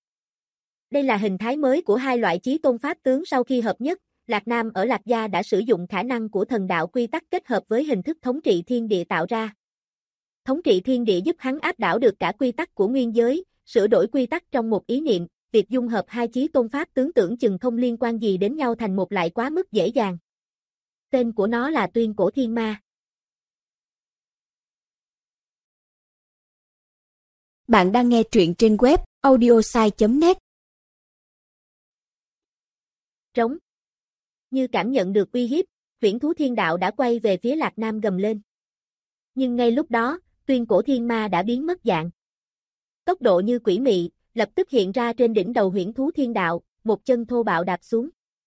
Đây là hình thái mới của hai loại chí tôn pháp tướng sau khi hợp nhất. Lạc Nam ở Lạc Gia đã sử dụng khả năng của thần đạo quy tắc kết hợp với hình thức thống trị thiên địa tạo ra. Thống trị thiên địa giúp hắn áp đảo được cả quy tắc của nguyên giới, sửa đổi quy tắc trong một ý niệm, việc dung hợp hai chí tôn pháp tướng tưởng chừng không liên quan gì đến nhau thành một lại quá mức dễ dàng. Tên của nó là Tuyên Cổ Thiên Ma. Bạn đang nghe truyện trên web audiosai.net. Trống. Như cảm nhận được uy hiếp, huyễn thú thiên đạo đã quay về phía Lạc Nam gầm lên. Nhưng ngay lúc đó, Tuyên Cổ Thiên Ma đã biến mất dạng. Tốc độ như quỷ mị, lập tức hiện ra trên đỉnh đầu huyễn thú thiên đạo, một chân thô bạo đạp xuống.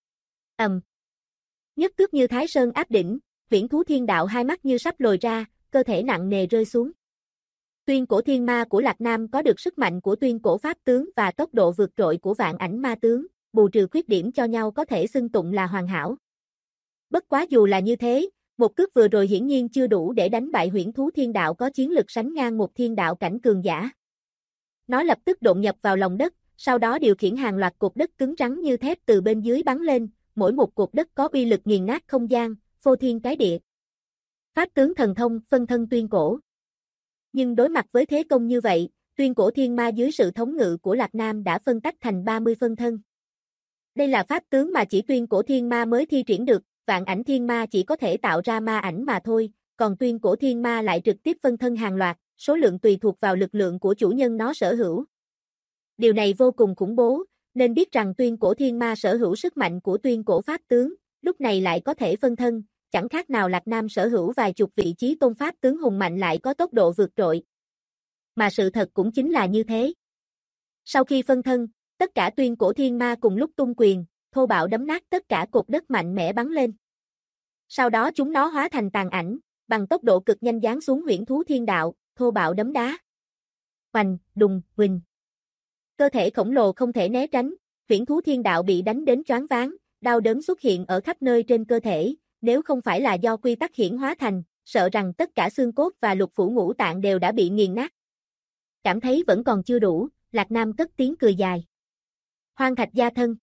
Nhất cước như Thái Sơn áp đỉnh, huyễn thú thiên đạo hai mắt như sắp lồi ra, cơ thể nặng nề rơi xuống. Tuyên Cổ Thiên Ma của Lạc Nam có được sức mạnh của Tuyên Cổ Pháp Tướng và tốc độ vượt trội của Vạn Ảnh Ma Tướng, bù trừ khuyết điểm cho nhau có thể xưng tụng là hoàn hảo. Bất quá dù là như thế, một cước vừa rồi hiển nhiên chưa đủ để đánh bại huyễn thú thiên đạo có chiến lực sánh ngang một thiên đạo cảnh cường giả. Nó lập tức độn nhập vào lòng đất, sau đó điều khiển hàng loạt cột đất cứng rắn như thép từ bên dưới bắn lên, mỗi một cột đất có uy lực nghiền nát không gian, phô thiên cái địa. Pháp tướng thần thông, phân thân tuyên cổ. Nhưng đối mặt với thế công như vậy, Tuyên Cổ Thiên Ma dưới sự thống ngự của Lạc Nam đã phân tách thành 30 phân thân. Đây là pháp tướng mà chỉ Tuyên Cổ Thiên Ma mới thi triển được, Vạn Ảnh Thiên Ma chỉ có thể tạo ra ma ảnh mà thôi, còn Tuyên Cổ Thiên Ma lại trực tiếp phân thân hàng loạt, số lượng tùy thuộc vào lực lượng của chủ nhân nó sở hữu. Điều này vô cùng khủng bố, nên biết rằng Tuyên Cổ Thiên Ma sở hữu sức mạnh của Tuyên Cổ Pháp Tướng, lúc này lại có thể phân thân, chẳng khác nào Lạc Nam sở hữu vài chục vị trí tôn pháp tướng hùng mạnh lại có tốc độ vượt trội. Mà sự thật cũng chính là như thế. Sau khi phân thân, tất cả Tuyên Cổ Thiên Ma cùng lúc tung quyền, thô bạo đấm nát tất cả cột đất mạnh mẽ bắn lên. Sau đó chúng nó hóa thành tàn ảnh, bằng tốc độ cực nhanh giáng xuống huyễn thú thiên đạo, thô bạo đấm đá. Hoành, đùng, huỳnh. Cơ thể khổng lồ không thể né tránh, huyễn thú thiên đạo bị đánh đến choáng váng, đau đớn xuất hiện ở khắp nơi trên cơ thể, nếu không phải là do quy tắc hiển hóa thành, sợ rằng tất cả xương cốt và lục phủ ngũ tạng đều đã bị nghiền nát. Cảm thấy vẫn còn chưa đủ, Lạc Nam cất tiếng cười dài. Hoang thạch gia thân.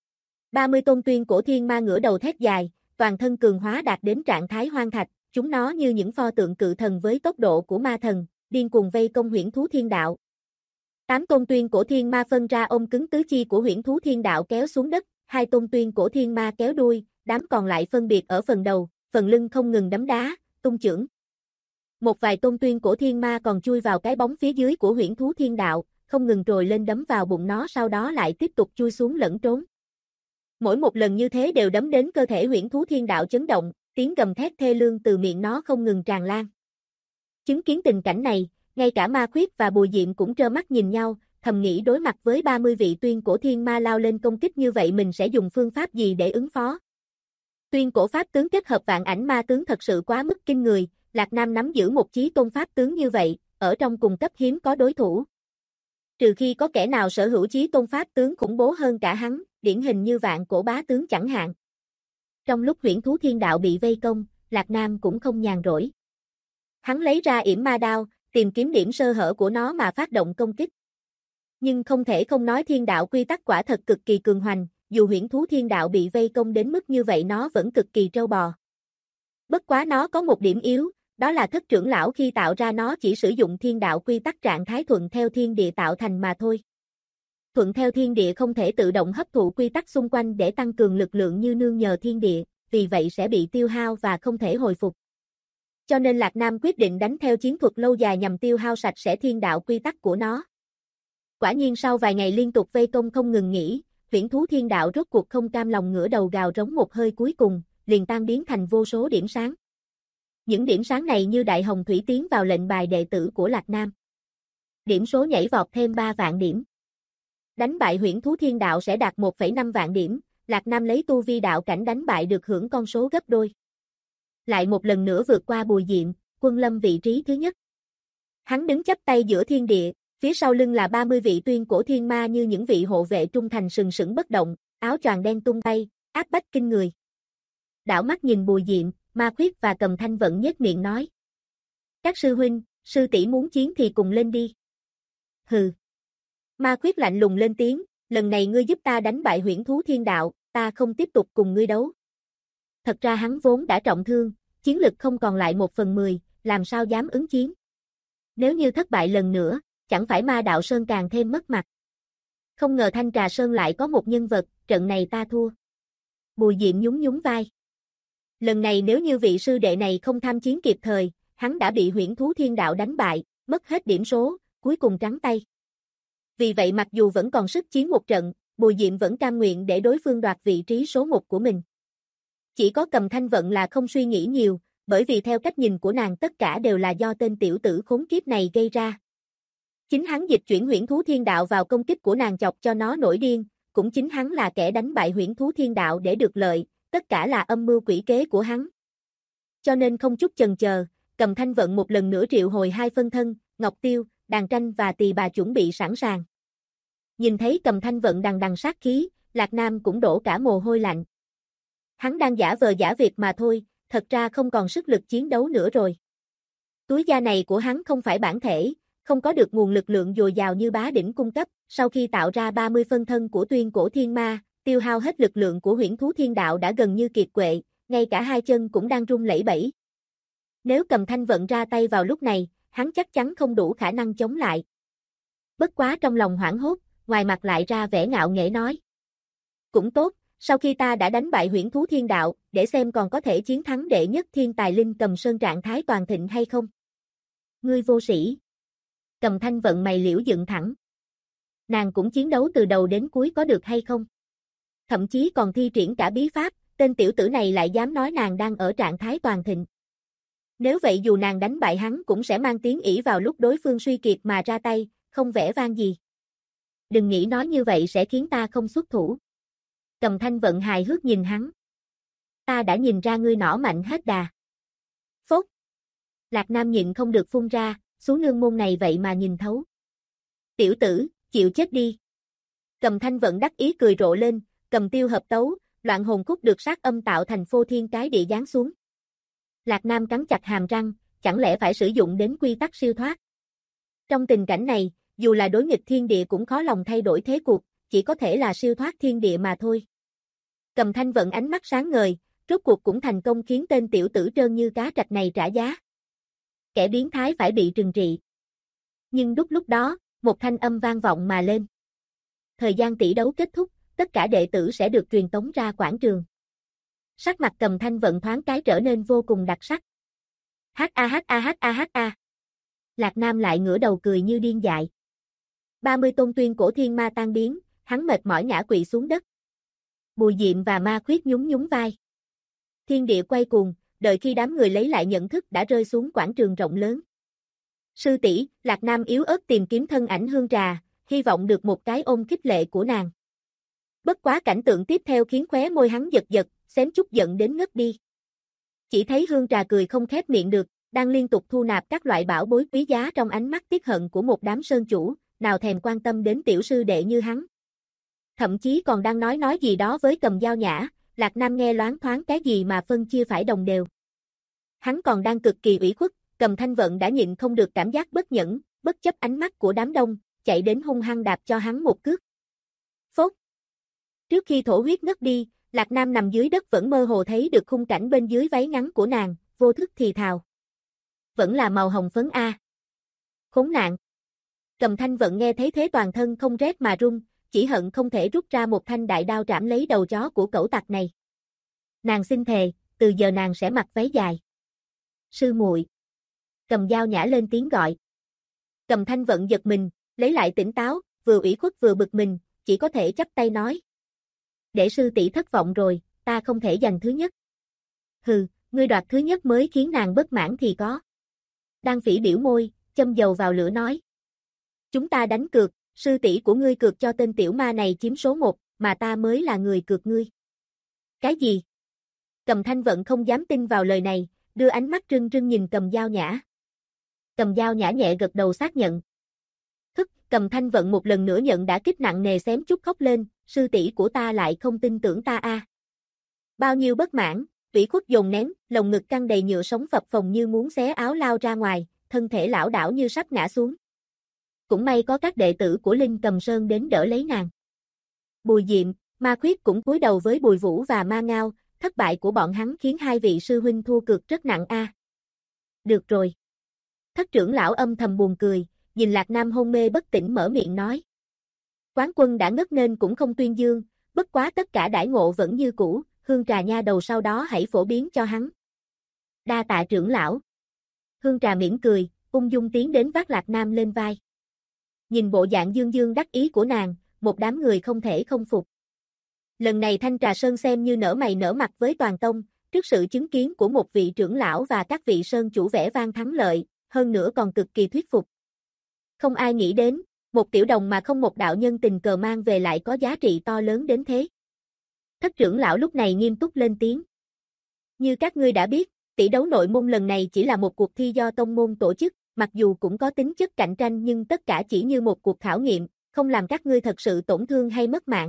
30 tôn Tuyên Cổ Thiên Ma ngửa đầu thét dài, toàn thân cường hóa đạt đến trạng thái hoang thạch, chúng nó như những pho tượng cự thần với tốc độ của ma thần, điên cuồng vây công huyễn thú thiên đạo. 8 tôn Tuyên Cổ Thiên Ma phân ra ôm cứng tứ chi của huyễn thú thiên đạo kéo xuống đất, 2 tôn Tuyên Cổ Thiên Ma kéo đuôi, đám còn lại phân biệt ở phần đầu, phần lưng không ngừng đấm đá, tung chưởng. Một vài tôn Tuyên Cổ Thiên Ma còn chui vào cái bóng phía dưới của huyễn thú thiên đạo, không ngừng trồi lên đấm vào bụng nó sau đó lại tiếp tục chui xuống lẫn trốn. Mỗi một lần như thế đều đấm đến cơ thể huyễn thú thiên đạo chấn động, tiếng gầm thét thê lương từ miệng nó không ngừng tràn lan. Chứng kiến tình cảnh này, ngay cả Ma Khuyết và Bùi Diệm cũng trơ mắt nhìn nhau, thầm nghĩ đối mặt với 30 vị tuyên cổ thiên ma lao lên công kích như vậy mình sẽ dùng phương pháp gì để ứng phó. Tuyên cổ pháp tướng kết hợp vạn ảnh ma tướng thật sự quá mức kinh người, Lạc Nam nắm giữ một chí tôn pháp tướng như vậy, ở trong cùng cấp hiếm có đối thủ. Trừ khi có kẻ nào sở hữu chí tôn pháp tướng khủng bố hơn cả hắn, điển hình như vạn cổ bá tướng chẳng hạn. Trong lúc huyễn thú thiên đạo bị vây công, Lạc Nam cũng không nhàn rỗi. Hắn lấy ra yểm ma đao, tìm kiếm điểm sơ hở của nó mà phát động công kích. Nhưng không thể không nói thiên đạo quy tắc quả thật cực kỳ cường hoành, dù huyễn thú thiên đạo bị vây công đến mức như vậy nó vẫn cực kỳ trâu bò. Bất quá nó có một điểm yếu, đó là thất trưởng lão khi tạo ra nó chỉ sử dụng thiên đạo quy tắc trạng thái thuận theo thiên địa tạo thành mà thôi. Thuận theo thiên địa không thể tự động hấp thụ quy tắc xung quanh để tăng cường lực lượng như nương nhờ thiên địa, vì vậy sẽ bị tiêu hao và không thể hồi phục. Cho nên Lạc Nam quyết định đánh theo chiến thuật lâu dài nhằm tiêu hao sạch sẽ thiên đạo quy tắc của nó. Quả nhiên sau vài ngày liên tục vây công không ngừng nghỉ, huyễn thú thiên đạo rốt cuộc không cam lòng ngửa đầu gào rống một hơi cuối cùng, liền tan biến thành vô số điểm sáng. Những điểm sáng này như đại hồng thủy tiến vào lệnh bài đệ tử của Lạc Nam. Điểm số nhảy vọt thêm 3 vạn điểm. Đánh bại huyễn thú thiên đạo sẽ đạt 1,5 vạn điểm, Lạc Nam lấy tu vi đạo cảnh đánh bại được hưởng con số gấp đôi. Lại một lần nữa vượt qua Bùi Diệm, Quân Lâm vị trí thứ nhất. Hắn đứng chắp tay giữa thiên địa, phía sau lưng là 30 vị tuyên cổ thiên ma như những vị hộ vệ trung thành sừng sững bất động, áo choàng đen tung bay, áp bách kinh người. Đảo mắt nhìn Bùi Diệm, Ma Khuyết và Cầm Thanh Vận nhếch miệng nói: "Các sư huynh, sư tỷ muốn chiến thì cùng lên đi." "Hừ." Ma Khuyết lạnh lùng lên tiếng, "Lần này ngươi giúp ta đánh bại huyễn thú thiên đạo, ta không tiếp tục cùng ngươi đấu." Thật ra hắn vốn đã trọng thương, chiến lực không còn lại 1/10, làm sao dám ứng chiến. Nếu như thất bại lần nữa, chẳng phải Ma Đạo Sơn càng thêm mất mặt. Không ngờ Thanh Trà Sơn lại có một nhân vật, trận này ta thua. Bùi Diệm nhún nhún vai. Lần này nếu như vị sư đệ này không tham chiến kịp thời, hắn đã bị huyễn thú thiên đạo đánh bại, mất hết điểm số, cuối cùng trắng tay. Vì vậy mặc dù vẫn còn sức chiến một trận, Bùi Diệm vẫn cam nguyện để đối phương đoạt vị trí số 1 của mình. Chỉ có Cầm Thanh Vận là không suy nghĩ nhiều, bởi vì theo cách nhìn của nàng tất cả đều là do tên tiểu tử khốn kiếp này gây ra. Chính hắn dịch chuyển huyễn thú thiên đạo vào công kích của nàng chọc cho nó nổi điên, cũng chính hắn là kẻ đánh bại huyễn thú thiên đạo để được lợi, tất cả là âm mưu quỷ kế của hắn. Cho nên không chút chần chờ, Cầm Thanh Vận một lần nữa triệu hồi 2 phân thân, Ngọc Tiêu, Đàn Tranh và Tỳ Bà chuẩn bị sẵn sàng. Nhìn thấy Cầm Thanh Vận đằng đằng sát khí, Lạc Nam cũng đổ cả mồ hôi lạnh. Hắn đang giả vờ giả việc mà thôi, thật ra không còn sức lực chiến đấu nữa rồi. Túi da này của hắn không phải bản thể, không có được nguồn lực lượng dồi dào như bá đỉnh cung cấp, sau khi tạo ra 30 phân thân của tuyên cổ thiên ma, tiêu hao hết lực lượng của huyễn thú thiên đạo đã gần như kiệt quệ, ngay cả hai chân cũng đang run lẩy bẩy. Nếu Cầm Thanh Vận ra tay vào lúc này, hắn chắc chắn không đủ khả năng chống lại. Bất quá trong lòng hoảng hốt, ngoài mặt lại ra vẻ ngạo nghễ nói: "Cũng tốt, sau khi ta đã đánh bại huyễn thú thiên đạo, để xem còn có thể chiến thắng đệ nhất thiên tài Linh Cầm Sơn trạng thái toàn thịnh hay không." "Ngươi vô sĩ." Cầm Thanh Vận mày liễu dựng thẳng. Nàng cũng chiến đấu từ đầu đến cuối có được hay không? Thậm chí còn thi triển cả bí pháp, tên tiểu tử này lại dám nói nàng đang ở trạng thái toàn thịnh. Nếu vậy dù nàng đánh bại hắn cũng sẽ mang tiếng ỷ vào lúc đối phương suy kiệt mà ra tay, không vẻ vang gì. "Đừng nghĩ nói như vậy sẽ khiến ta không xuất thủ." Cầm Thanh Vận hài hước nhìn hắn. "Ta đã nhìn ra ngươi nỏ mạnh hết đà." Phốt. Lạc Nam nhịn không được phun ra, số nương môn này vậy mà nhìn thấu. "Tiểu tử, chịu chết đi." Cầm Thanh Vận đắc ý cười rộ lên, cầm tiêu hợp tấu, loạn hồn khúc được sát âm tạo thành phô thiên cái địa giáng xuống. Lạc Nam cắn chặt hàm răng, chẳng lẽ phải sử dụng đến quy tắc siêu thoát. Trong tình cảnh này, dù là đối nghịch thiên địa cũng khó lòng thay đổi thế cuộc, chỉ có thể là siêu thoát thiên địa mà thôi. Cầm Thanh Vận ánh mắt sáng ngời, rốt cuộc cũng thành công khiến tên tiểu tử trơn như cá trạch này trả giá. Kẻ biến thái phải bị trừng trị. Nhưng lúc đó, một thanh âm vang vọng mà lên. Thời gian tỷ đấu kết thúc, tất cả đệ tử sẽ được truyền tống ra quảng trường. Sắc mặt Cầm Thanh Vận thoáng cái trở nên vô cùng đặc sắc. Ha. Lạc Nam lại ngửa đầu cười như điên dại. 30 tôn tuyên cổ thiên ma tan biến, hắn mệt mỏi ngã quỵ xuống đất. Bùi Diệm và Ma Khuyết nhún nhún vai. Thiên địa quay cuồng, đợi khi đám người lấy lại nhận thức đã rơi xuống quảng trường rộng lớn. Sư tỷ, Lạc Nam yếu ớt tìm kiếm thân ảnh Hương Trà, hy vọng được một cái ôm khích lệ của nàng. Bất quá cảnh tượng tiếp theo khiến khóe môi hắn giật giật, xém chút giận đến ngất đi. Chỉ thấy Hương Trà cười không khép miệng được, đang liên tục thu nạp các loại bảo bối quý giá trong ánh mắt tiếc hận của một đám sơn chủ, nào thèm quan tâm đến tiểu sư đệ như hắn. Thậm chí còn đang nói gì đó với Cầm Dao Nhã, Lạc Nam nghe loáng thoáng cái gì mà phân chia phải đồng đều. Hắn còn đang cực kỳ ủy khuất, Cầm Thanh Vận đã nhịn không được cảm giác bất nhẫn, bất chấp ánh mắt của đám đông, chạy đến hung hăng đạp cho hắn một cước. Phốt! Trước khi thổ huyết ngất đi, Lạc Nam nằm dưới đất vẫn mơ hồ thấy được khung cảnh bên dưới váy ngắn của nàng, vô thức thì thào. Vẫn là màu hồng phấn a. Khốn nạn! Cầm Thanh Vận nghe thấy thế toàn thân không rét mà run, chỉ hận không thể rút ra một thanh đại đao trảm lấy đầu chó của cẩu tặc này. Nàng xin thề, từ giờ nàng sẽ mặc váy dài. Sư muội. Cầm Dao Nhã lên tiếng gọi. Cầm Thanh Vận giật mình, lấy lại tỉnh táo, vừa ủy khuất vừa bực mình, chỉ có thể chắp tay nói. Để sư tỷ thất vọng rồi, ta không thể giành thứ nhất. Hừ, ngươi đoạt thứ nhất mới khiến nàng bất mãn thì có. Đan Phỉ biểu môi, châm dầu vào lửa nói. Chúng ta đánh cược, sư tỷ của ngươi cược cho tên tiểu ma này chiếm số 1, mà ta mới là người cược ngươi. Cái gì? Cầm Thanh Vận không dám tin vào lời này, đưa ánh mắt rưng rưng nhìn Cầm Dao Nhã. Cầm Dao Nhã nhẹ gật đầu xác nhận. Cầm Thanh Vận một lần nữa nhận đã kích nặng nề xém chút khóc lên, sư tỷ của ta lại không tin tưởng ta a. Bao nhiêu bất mãn, ủy khuất dồn nén, lồng ngực căng đầy nhựa sống phập phồng như muốn xé áo lao ra ngoài, thân thể lảo đảo như sắp ngã xuống. Cũng may có các đệ tử của Linh Cầm Sơn đến đỡ lấy nàng. Bùi Diệm, Ma Khuyết cũng cúi đầu với Bùi Vũ và Ma Ngao, thất bại của bọn hắn khiến hai vị sư huynh thua cược rất nặng a. Được rồi. Thất trưởng lão âm thầm buồn cười, nhìn Lạc Nam hôn mê bất tỉnh mở miệng nói. Quán quân đã ngất nên cũng không tuyên dương, bất quá tất cả đãi ngộ vẫn như cũ, Hương Trà nha đầu sau đó hãy phổ biến cho hắn. Đa tạ trưởng lão. Hương Trà mỉm cười, ung dung tiến đến vác Lạc Nam lên vai. Nhìn bộ dạng dương dương đắc ý của nàng, một đám người không thể không phục. Lần này Thanh Trà Sơn xem như nở mày nở mặt với toàn tông, trước sự chứng kiến của một vị trưởng lão và các vị sơn chủ vẻ vang thắng lợi, hơn nữa còn cực kỳ thuyết phục. Không ai nghĩ đến, một tiểu đồng mà không một đạo nhân tình cờ mang về lại có giá trị to lớn đến thế. Thất trưởng lão lúc này nghiêm túc lên tiếng. Như các ngươi đã biết, tỷ đấu nội môn lần này chỉ là một cuộc thi do tông môn tổ chức, mặc dù cũng có tính chất cạnh tranh nhưng tất cả chỉ như một cuộc khảo nghiệm, không làm các ngươi thật sự tổn thương hay mất mạng.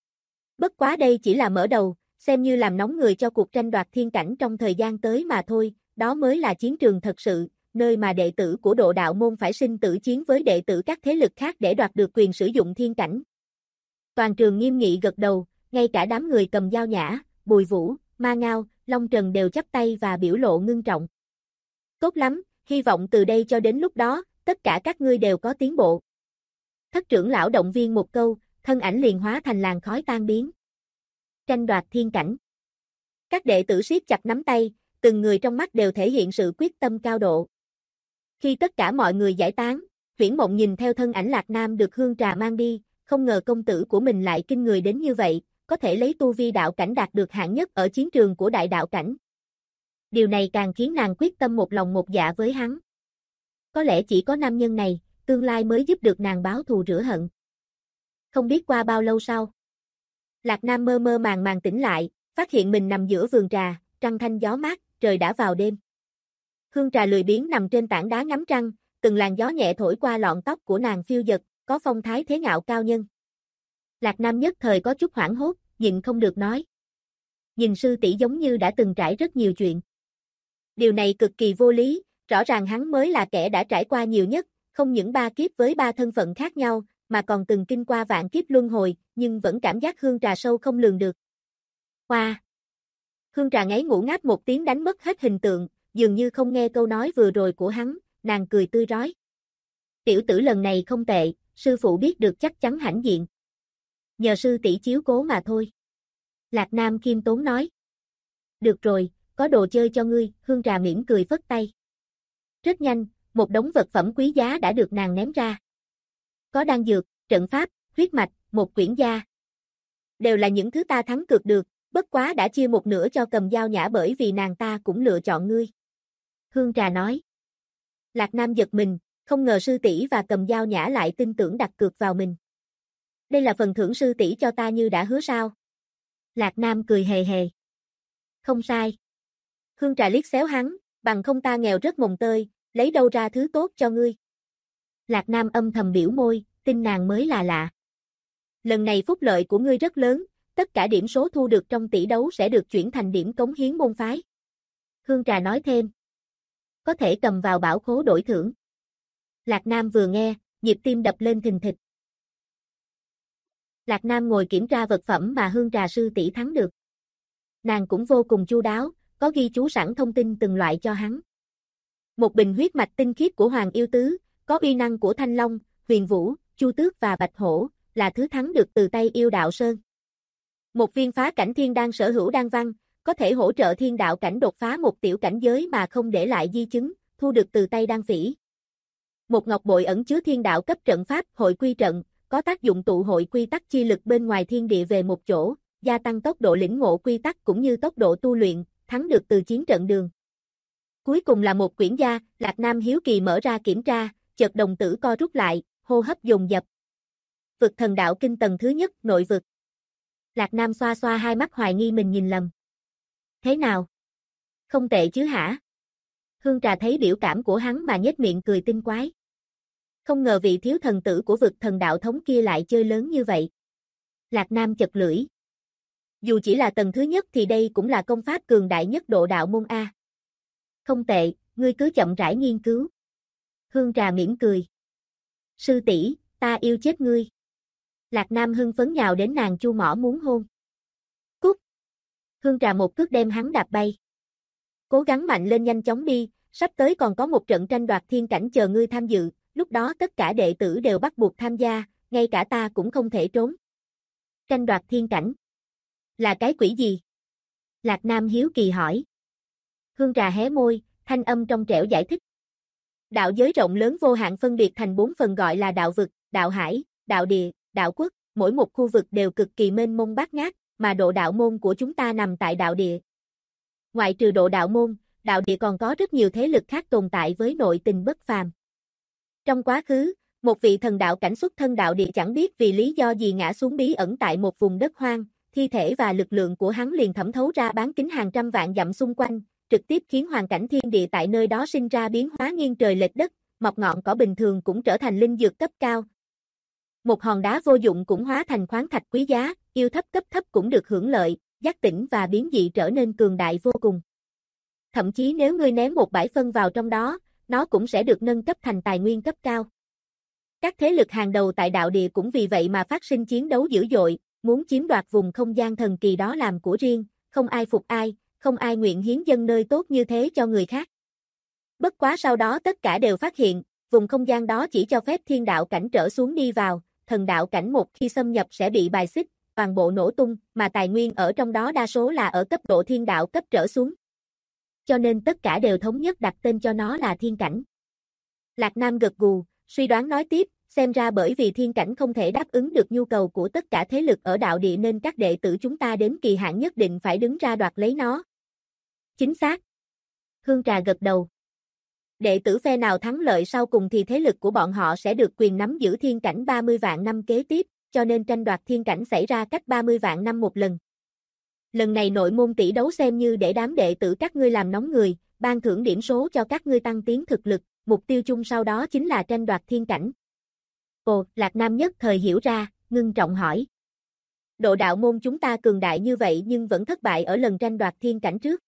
Bất quá đây chỉ là mở đầu, xem như làm nóng người cho cuộc tranh đoạt thiên cảnh trong thời gian tới mà thôi, đó mới là chiến trường thật sự, nơi mà đệ tử của Độ Đạo môn phải sinh tử chiến với đệ tử các thế lực khác để đoạt được quyền sử dụng thiên cảnh. Toàn trường nghiêm nghị gật đầu, ngay cả đám người Cầm Dao Nhã, Bùi Vũ, Ma Ngao, Long Trần đều chắp tay và biểu lộ ngưng trọng. Tốt lắm, hy vọng từ đây cho đến lúc đó, tất cả các ngươi đều có tiến bộ. Thất trưởng lão động viên một câu, thân ảnh liền hóa thành làn khói tan biến. Tranh đoạt thiên cảnh. Các đệ tử siết chặt nắm tay, từng người trong mắt đều thể hiện sự quyết tâm cao độ. Khi tất cả mọi người giải tán, Huyễn Mộng nhìn theo thân ảnh Lạc Nam được Hương Trà mang đi, không ngờ công tử của mình lại kinh người đến như vậy, có thể lấy tu vi đạo cảnh đạt được hạng nhất ở chiến trường của đại đạo cảnh. Điều này càng khiến nàng quyết tâm một lòng một dạ với hắn. Có lẽ chỉ có nam nhân này, tương lai mới giúp được nàng báo thù rửa hận. Không biết qua bao lâu sau, Lạc Nam mơ mơ màng màng tỉnh lại, phát hiện mình nằm giữa vườn trà, trăng thanh gió mát, trời đã vào đêm. Hương Trà lười biếng nằm trên tảng đá ngắm trăng, từng làn gió nhẹ thổi qua lọn tóc của nàng phiêu dật, có phong thái thế ngạo cao nhân. Lạc Nam nhất thời có chút hoảng hốt, nhịn không được nói. Nhìn sư tỷ giống như đã từng trải rất nhiều chuyện. Điều này cực kỳ vô lý, rõ ràng hắn mới là kẻ đã trải qua nhiều nhất, không những 3 kiếp với 3 thân phận khác nhau, mà còn từng kinh qua vạn kiếp luân hồi, nhưng vẫn cảm giác Hương Trà sâu không lường được. Hoa! Hương Trà ngáy ngủ ngáp một tiếng đánh mất hết hình tượng, dường như không nghe câu nói vừa rồi của hắn, nàng cười tươi rói. Tiểu tử lần này không tệ, sư phụ biết được chắc chắn hãnh diện. Nhờ sư tỷ chiếu cố mà thôi. Lạc Nam khiêm tốn nói. Được rồi, có đồ chơi cho ngươi, Hương Trà mỉm cười phất tay. Rất nhanh, một đống vật phẩm quý giá đã được nàng ném ra. Có đan dược, trận pháp, huyết mạch, một quyển gia. Đều là những thứ ta thắng cược được, bất quá đã chia một nửa cho Cầm Dao Nhã bởi vì nàng ta cũng lựa chọn ngươi. Hương Trà nói. Lạc Nam giật mình, không ngờ sư tỷ và Cầm Dao Nhã lại tin tưởng đặt cược vào mình. Đây là phần thưởng sư tỷ cho ta như đã hứa sao? Lạc Nam cười hề hề. Không sai. Hương Trà liếc xéo hắn, bằng không ta nghèo rất mồng tơi, lấy đâu ra thứ tốt cho ngươi. Lạc Nam âm thầm biểu môi, tin nàng mới là lạ. Lần này phúc lợi của ngươi rất lớn, tất cả điểm số thu được trong tỷ đấu sẽ được chuyển thành điểm cống hiến môn phái. Hương Trà nói thêm. Có thể cầm vào bảo khố đổi thưởng. Lạc Nam vừa nghe, nhịp tim đập lên thình thịch. Lạc Nam ngồi kiểm tra vật phẩm mà Hương Trà sư tỷ thắng được. Nàng cũng vô cùng chu đáo, có ghi chú sẵn thông tin từng loại cho hắn. Một bình huyết mạch tinh khiết của Hoàng Yêu Tứ, có uy năng của Thanh Long, Huyền Vũ, Chu Tước và Bạch Hổ, là thứ thắng được từ tay Yêu Đạo Sơn. Một viên phá cảnh thiên đan sở hữu đan văn, có thể hỗ trợ thiên đạo cảnh đột phá một tiểu cảnh giới mà không để lại di chứng, thu được từ tay đan phỉ. Một ngọc bội ẩn chứa thiên đạo cấp trận pháp hội quy trận, có tác dụng tụ hội quy tắc chi lực bên ngoài thiên địa về một chỗ, gia tăng tốc độ lĩnh ngộ quy tắc cũng như tốc độ tu luyện, thắng được từ chiến trận đường. Cuối cùng là một quyển gia, Lạc Nam hiếu kỳ mở ra kiểm tra, chợt đồng tử co rút lại, hô hấp dồn dập. Vực Thần Đạo Kinh tầng thứ nhất, nội vực. Lạc Nam xoa xoa hai mắt hoài nghi mình nhìn lầm. Thế nào? Không tệ chứ hả? Hương Trà thấy biểu cảm của hắn mà nhếch miệng cười tinh quái. Không ngờ vị thiếu thần tử của Vực Thần Đạo thống kia lại chơi lớn như vậy. Lạc Nam chật lưỡi. Dù chỉ là tầng thứ nhất thì đây cũng là công pháp cường đại nhất độ đạo môn A. Không tệ, ngươi cứ chậm rãi nghiên cứu. Hương Trà mỉm cười. Sư tỷ, ta yêu chết ngươi. Lạc Nam hưng phấn nhào đến nàng chu mỏ muốn hôn. Cút. Hương Trà một cước đem hắn đạp bay. Cố gắng mạnh lên nhanh chóng đi, sắp tới còn có một trận tranh đoạt thiên cảnh chờ ngươi tham dự, lúc đó tất cả đệ tử đều bắt buộc tham gia, ngay cả ta cũng không thể trốn. Tranh đoạt thiên cảnh. Là cái quỷ gì? Lạc Nam hiếu kỳ hỏi. Hương Trà hé môi, thanh âm trong trẻo giải thích. Đạo giới rộng lớn vô hạn phân biệt thành 4 phần gọi là đạo vực, đạo hải, đạo địa, đạo quốc, mỗi một khu vực đều cực kỳ mênh mông bát ngát, mà độ đạo môn của chúng ta nằm tại đạo địa. Ngoại trừ độ đạo môn, đạo địa còn có rất nhiều thế lực khác tồn tại với nội tình bất phàm. Trong quá khứ, một vị thần đạo cảnh xuất thân đạo địa chẳng biết vì lý do gì ngã xuống bí ẩn tại một vùng đất hoang, thi thể và lực lượng của hắn liền thẩm thấu ra bán kính hàng trăm vạn dặm xung quanh, trực tiếp khiến hoàn cảnh thiên địa tại nơi đó sinh ra biến hóa nghiêng trời lệch đất, mọc ngọn cỏ bình thường cũng trở thành linh dược cấp cao. Một hòn đá vô dụng cũng hóa thành khoáng thạch quý giá, yêu thấp cấp thấp cũng được hưởng lợi, giác tỉnh và biến dị trở nên cường đại vô cùng. Thậm chí nếu ngươi ném một bãi phân vào trong đó, nó cũng sẽ được nâng cấp thành tài nguyên cấp cao. Các thế lực hàng đầu tại đạo địa cũng vì vậy mà phát sinh chiến đấu dữ dội, muốn chiếm đoạt vùng không gian thần kỳ đó làm của riêng, không ai phục ai, không ai nguyện hiến dâng nơi tốt như thế cho người khác. Bất quá sau đó tất cả đều phát hiện, vùng không gian đó chỉ cho phép thiên đạo cảnh trở xuống đi vào, thần đạo cảnh một khi xâm nhập sẽ bị bài xích, toàn bộ nổ tung, mà tài nguyên ở trong đó đa số là ở cấp độ thiên đạo cấp trở xuống. Cho nên tất cả đều thống nhất đặt tên cho nó là thiên cảnh. Lạc Nam gật gù, suy đoán nói tiếp, xem ra bởi vì thiên cảnh không thể đáp ứng được nhu cầu của tất cả thế lực ở đạo địa nên các đệ tử chúng ta đến kỳ hạn nhất định phải đứng ra đoạt lấy nó. Chính xác. Hương Trà gật đầu. Đệ tử phe nào thắng lợi sau cùng thì thế lực của bọn họ sẽ được quyền nắm giữ thiên cảnh 30 vạn năm kế tiếp, cho nên tranh đoạt thiên cảnh xảy ra cách 30 vạn năm một lần. Lần này nội môn tỷ đấu xem như để đám đệ tử các ngươi làm nóng người, ban thưởng điểm số cho các ngươi tăng tiến thực lực, mục tiêu chung sau đó chính là tranh đoạt thiên cảnh. Ồ, Lạc Nam nhất thời hiểu ra, ngưng trọng hỏi. Độ đạo môn chúng ta cường đại như vậy nhưng vẫn thất bại ở lần tranh đoạt thiên cảnh trước.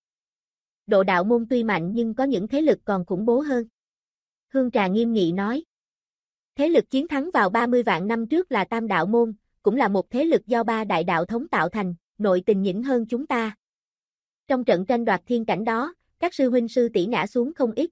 Độ đạo môn tuy mạnh nhưng có những thế lực còn khủng bố hơn. Hương Trà nghiêm nghị nói. Thế lực chiến thắng vào 30 vạn năm trước là Tam Đạo Môn, cũng là một thế lực do 3 đại đạo thống tạo thành, nội tình nhỉnh hơn chúng ta. Trong trận tranh đoạt thiên cảnh đó, các sư huynh sư tỷ ngã xuống không ít.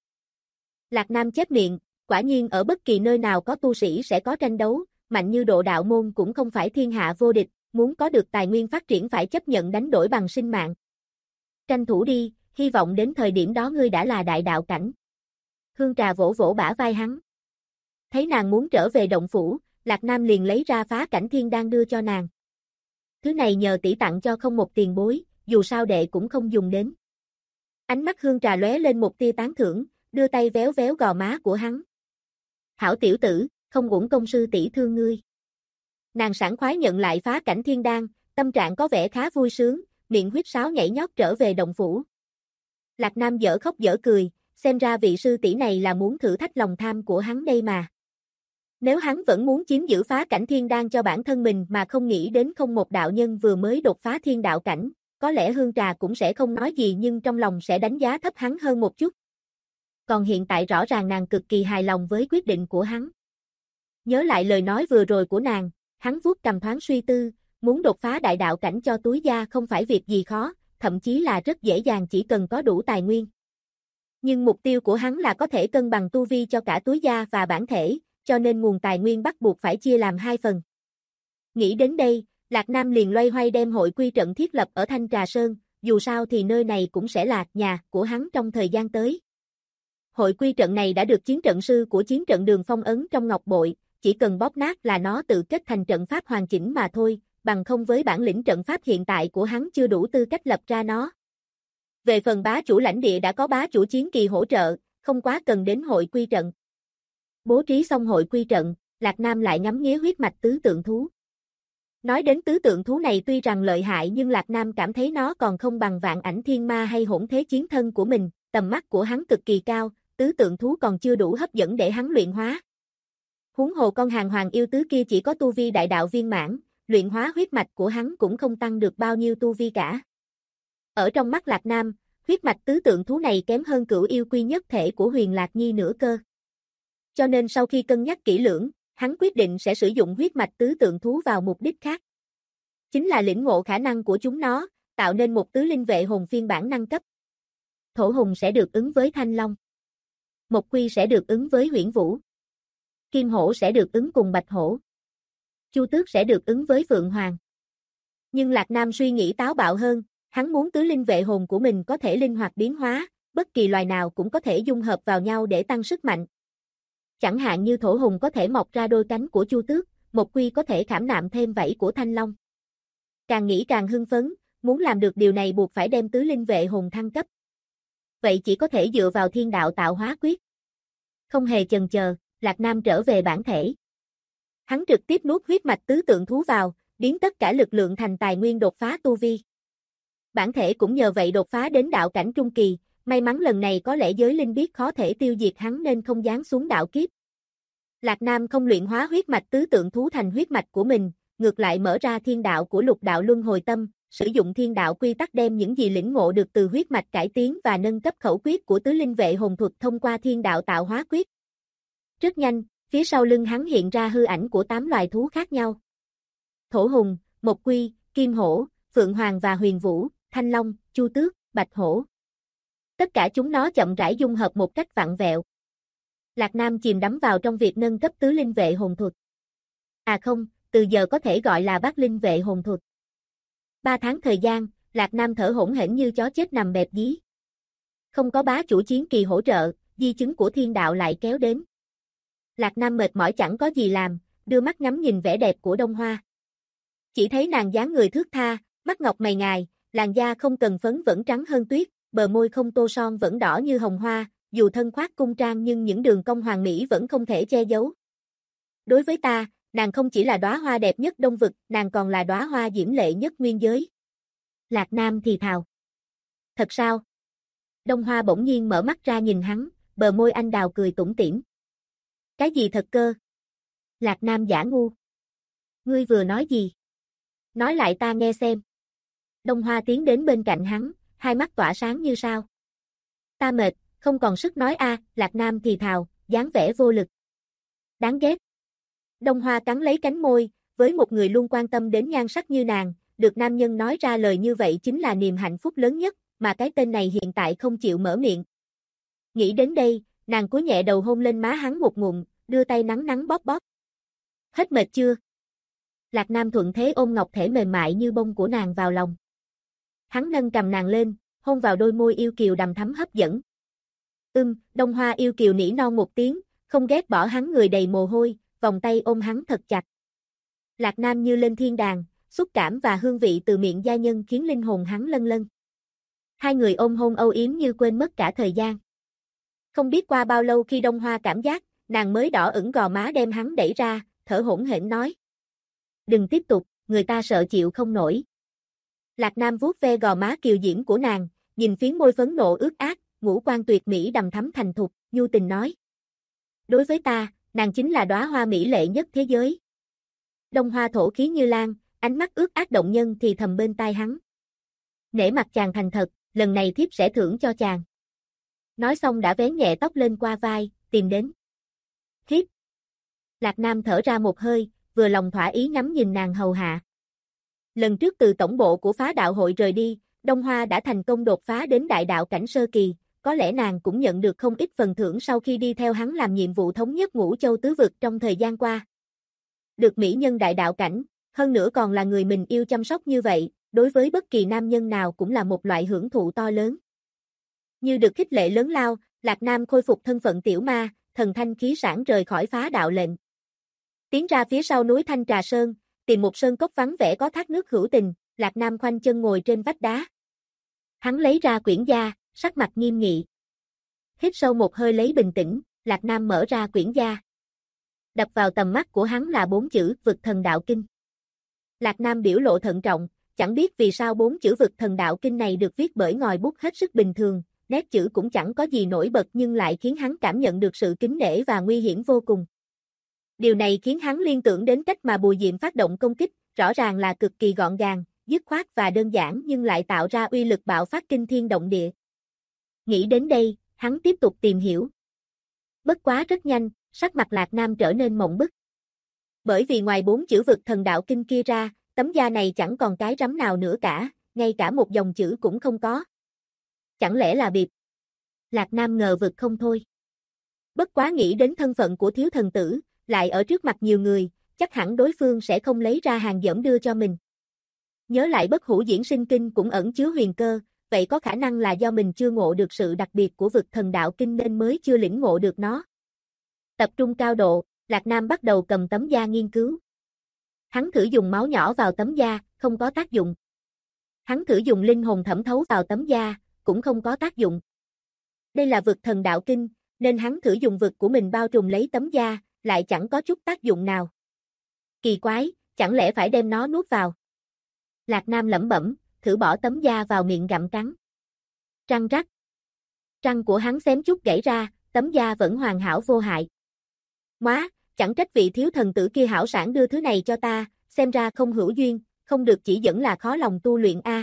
Lạc Nam chép miệng, quả nhiên ở bất kỳ nơi nào có tu sĩ sẽ có tranh đấu, mạnh như Độ đạo môn cũng không phải thiên hạ vô địch, muốn có được tài nguyên phát triển phải chấp nhận đánh đổi bằng sinh mạng. Tranh thủ đi, hy vọng đến thời điểm đó ngươi đã là đại đạo cảnh. Hương Trà vỗ vỗ bả vai hắn. Thấy nàng muốn trở về động phủ, Lạc Nam liền lấy ra phá cảnh thiên đan đưa cho nàng. Thứ này nhờ tỷ tặng cho không một tiền bối, dù sao đệ cũng không dùng đến. Ánh mắt Hương Trà lóe lên một tia tán thưởng, đưa tay véo véo gò má của hắn. Hảo tiểu tử, không uổng công sư tỷ thương ngươi. Nàng sảng khoái nhận lại phá cảnh thiên đan, tâm trạng có vẻ khá vui sướng, miệng huýt sáo nhảy nhót trở về động phủ. Lạc Nam dở khóc dở cười, xem ra vị sư tỷ này là muốn thử thách lòng tham của hắn đây mà. Nếu hắn vẫn muốn chiếm giữ phá cảnh thiên đan cho bản thân mình mà không nghĩ đến không một đạo nhân vừa mới đột phá thiên đạo cảnh, có lẽ Hương Trà cũng sẽ không nói gì nhưng trong lòng sẽ đánh giá thấp hắn hơn một chút. Còn hiện tại rõ ràng nàng cực kỳ hài lòng với quyết định của hắn. Nhớ lại lời nói vừa rồi của nàng, hắn vuốt cằm thoáng suy tư, muốn đột phá đại đạo cảnh cho túi gia không phải việc gì khó, thậm chí là rất dễ dàng chỉ cần có đủ tài nguyên. Nhưng mục tiêu của hắn là có thể cân bằng tu vi cho cả túi gia và bản thể, cho nên nguồn tài nguyên bắt buộc phải chia làm hai phần. Nghĩ đến đây, Lạc Nam liền loay hoay đem hội quy trận thiết lập ở Thanh Trà Sơn, dù sao thì nơi này cũng sẽ là nhà của hắn trong thời gian tới. Hội quy trận này đã được chiến trận sư của chiến trận đường phong ấn trong ngọc bội, chỉ cần bóp nát là nó tự kết thành trận pháp hoàn chỉnh mà thôi, bằng không với bản lĩnh trận pháp hiện tại của hắn chưa đủ tư cách lập ra nó. Về phần bá chủ lãnh địa đã có bá chủ chiến kỳ hỗ trợ, không quá cần đến hội quy trận. Bố trí xong hội quy trận, Lạc Nam lại ngắm nghía huyết mạch tứ tượng thú. Nói đến tứ tượng thú này tuy rằng lợi hại nhưng Lạc Nam cảm thấy nó còn không bằng Vạn Ảnh Thiên Ma hay Hỗn Thế Chiến Thân của mình, tầm mắt của hắn cực kỳ cao, tứ tượng thú còn chưa đủ hấp dẫn để hắn luyện hóa. Huống hồ con hàng hoàng yêu tứ kia chỉ có tu vi đại đạo viên mãn, luyện hóa huyết mạch của hắn cũng không tăng được bao nhiêu tu vi cả. Ở trong mắt Lạc Nam, huyết mạch tứ tượng thú này kém hơn cửu yêu quy nhất thể của Huyền Lạc Nhi nửa cơ. Cho nên sau khi cân nhắc kỹ lưỡng, hắn quyết định sẽ sử dụng huyết mạch tứ tượng thú vào mục đích khác. Chính là lĩnh ngộ khả năng của chúng nó, tạo nên một tứ linh vệ hồn phiên bản nâng cấp. Thổ hùng sẽ được ứng với Thanh Long. Mộc Quy sẽ được ứng với Huyễn Vũ. Kim Hổ sẽ được ứng cùng Bạch Hổ. Chu Tước sẽ được ứng với Phượng Hoàng. Nhưng Lạc Nam suy nghĩ táo bạo hơn, hắn muốn tứ linh vệ hồn của mình có thể linh hoạt biến hóa, bất kỳ loài nào cũng có thể dung hợp vào nhau để tăng sức mạnh. Chẳng hạn như thổ hùng có thể mọc ra đôi cánh của Chu Tước, Mộc Quy có thể khảm nạm thêm vảy của Thanh Long. Càng nghĩ càng hưng phấn, muốn làm được điều này buộc phải đem tứ linh vệ hồn thăng cấp. Vậy chỉ có thể dựa vào thiên đạo tạo hóa quyết. Không hề chần chờ, Lạc Nam trở về bản thể. Hắn trực tiếp nuốt huyết mạch tứ tượng thú vào, biến tất cả lực lượng thành tài nguyên đột phá tu vi. Bản thể cũng nhờ vậy đột phá đến đạo cảnh trung kỳ, may mắn lần này có lẽ giới linh biết khó thể tiêu diệt hắn nên không giáng xuống đạo kiếp. Lạc Nam không luyện hóa huyết mạch tứ tượng thú thành huyết mạch của mình, ngược lại mở ra thiên đạo của lục đạo luân hồi tâm, sử dụng thiên đạo quy tắc đem những gì lĩnh ngộ được từ huyết mạch cải tiến và nâng cấp khẩu quyết của tứ linh vệ hồn thuật thông qua thiên đạo tạo hóa quyết. Rất nhanh, phía sau lưng hắn hiện ra hư ảnh của 8 loài thú khác nhau. Thổ hùng, Mộc Quy, Kim Hổ, Phượng Hoàng và Huyền Vũ, Thanh Long, Chu Tước, Bạch Hổ. Tất cả chúng nó chậm rãi dung hợp một cách vặn vẹo. Lạc Nam chìm đắm vào trong việc nâng cấp tứ linh vệ hồn thuật. À không, từ giờ có thể gọi là bát linh vệ hồn thuật. 3 tháng thời gian, Lạc Nam thở hổn hển như chó chết nằm bẹp dí. Không có bá chủ chiến kỳ hỗ trợ, di chứng của thiên đạo lại kéo đến. Lạc Nam mệt mỏi chẳng có gì làm, đưa mắt ngắm nhìn vẻ đẹp của Đông Hoa. Chỉ thấy nàng dáng người thướt tha, mắt ngọc mày ngài, làn da không cần phấn vẫn trắng hơn tuyết, bờ môi không tô son vẫn đỏ như hồng hoa, dù thân khoác cung trang nhưng những đường cong hoàn mỹ vẫn không thể che giấu. Đối với ta, nàng không chỉ là đóa hoa đẹp nhất Đông vực, nàng còn là đóa hoa diễm lệ nhất nguyên giới. Lạc Nam thì thào. Thật sao? Đông Hoa bỗng nhiên mở mắt ra nhìn hắn, bờ môi anh đào cười tủm tỉm. Cái gì thật cơ? Lạc Nam giả ngu. Ngươi vừa nói gì? Nói lại ta nghe xem. Đông Hoa tiến đến bên cạnh hắn, hai mắt tỏa sáng như sao. Ta mệt, không còn sức nói a. Lạc Nam thì thào, dáng vẻ vô lực. Đáng ghét. Đông Hoa cắn lấy cánh môi, với một người luôn quan tâm đến nhan sắc như nàng, được nam nhân nói ra lời như vậy chính là niềm hạnh phúc lớn nhất, mà cái tên này hiện tại không chịu mở miệng. Nghĩ đến đây, nàng cúi nhẹ đầu hôn lên má hắn một ngụm, đưa tay nắng nắng bóp bóp. Hết mệt chưa? Lạc Nam thuận thế ôm ngọc thể mềm mại như bông của nàng vào lòng. Hắn nâng cầm nàng lên, hôn vào đôi môi yêu kiều đằm thắm hấp dẫn. Đông Hoa yêu kiều nỉ non một tiếng, không ghét bỏ hắn người đầy mồ hôi, vòng tay ôm hắn thật chặt. Lạc Nam như lên thiên đàng, xúc cảm và hương vị từ miệng gia nhân khiến linh hồn hắn lân lân. Hai người ôm hôn âu yếm như quên mất cả thời gian. Không biết qua bao lâu khi Đông Hoa cảm giác, nàng mới đỏ ửng gò má đem hắn đẩy ra, thở hổn hển nói. Đừng tiếp tục, người ta sợ chịu không nổi. Lạc Nam vuốt ve gò má kiều diễm của nàng, nhìn phiến môi phấn nộ ướt át, ngũ quan tuyệt mỹ đằm thắm thành thục, nhu tình nói. Đối với ta, nàng chính là đóa hoa mỹ lệ nhất thế giới. Đông Hoa thổ khí như lan, ánh mắt ướt át động nhân thì thầm bên tai hắn. Nể mặt chàng thành thật, lần này thiếp sẽ thưởng cho chàng. Nói xong đã vén nhẹ tóc lên qua vai, tìm đến. Thiếp. Lạc Nam thở ra một hơi, vừa lòng thỏa ý ngắm nhìn nàng hầu hạ. Lần trước từ tổng bộ của phá đạo hội rời đi, Đông Hoa đã thành công đột phá đến đại đạo cảnh sơ kỳ, có lẽ nàng cũng nhận được không ít phần thưởng sau khi đi theo hắn làm nhiệm vụ thống nhất Ngũ Châu tứ vực trong thời gian qua. Được mỹ nhân đại đạo cảnh, hơn nữa còn là người mình yêu chăm sóc như vậy, đối với bất kỳ nam nhân nào cũng là một loại hưởng thụ to lớn. Như được khích lệ lớn lao, Lạc Nam khôi phục thân phận tiểu ma, thần thanh khí sảng rời khỏi phá đạo lệnh. Tiến ra phía sau núi Thanh Trà Sơn, tìm một sơn cốc vắng vẻ có thác nước hữu tình, Lạc Nam khoanh chân ngồi trên vách đá. Hắn lấy ra quyển gia, sắc mặt nghiêm nghị. Hít sâu một hơi lấy bình tĩnh, Lạc Nam mở ra quyển gia. Đập vào tầm mắt của hắn là 4 chữ Vực Thần Đạo Kinh. Lạc Nam biểu lộ thận trọng, chẳng biết vì sao 4 chữ Vực Thần Đạo Kinh này được viết bởi ngòi bút hết sức bình thường, nét chữ cũng chẳng có gì nổi bật nhưng lại khiến hắn cảm nhận được sự kính nể và nguy hiểm vô cùng. Điều này khiến hắn liên tưởng đến cách mà Bùi Diệm phát động công kích, rõ ràng là cực kỳ gọn gàng, dứt khoát và đơn giản nhưng lại tạo ra uy lực bạo phát kinh thiên động địa. Nghĩ đến đây, hắn tiếp tục tìm hiểu. Bất quá rất nhanh, sắc mặt Lạc Nam trở nên mộng bức. Bởi vì ngoài 4 chữ Vực Thần Đạo Kinh kia ra, tấm da này chẳng còn cái rắm nào nữa cả, ngay cả một dòng chữ cũng không có. Chẳng lẽ là bịp? Lạc Nam ngờ vực không thôi. Bất quá nghĩ đến thân phận của thiếu thần tử, lại ở trước mặt nhiều người, chắc hẳn đối phương sẽ không lấy ra hàng dởm đưa cho mình. Nhớ lại Bất Hủ Diễn Sinh Kinh cũng ẩn chứa huyền cơ, vậy có khả năng là do mình chưa ngộ được sự đặc biệt của Vực Thần Đạo Kinh nên mới chưa lĩnh ngộ được nó. Tập trung cao độ, Lạc Nam bắt đầu cầm tấm da nghiên cứu. Hắn thử dùng máu nhỏ vào tấm da, không có tác dụng. Hắn thử dùng linh hồn thẩm thấu vào tấm da, cũng không có tác dụng. Đây là Vực Thần Đạo Kinh, nên hắn thử dùng vực của mình bao trùm lấy tấm da, lại chẳng có chút tác dụng nào. Kỳ quái, chẳng lẽ phải đem nó nuốt vào? Lạc Nam lẩm bẩm, thử bỏ tấm da vào miệng gặm cắn. Răng rắc. Răng của hắn xém chút gãy ra, tấm da vẫn hoàn hảo vô hại. Móa, chẳng trách vị thiếu thần tử kia hảo sản đưa thứ này cho ta, xem ra không hữu duyên, không được chỉ dẫn là khó lòng tu luyện a.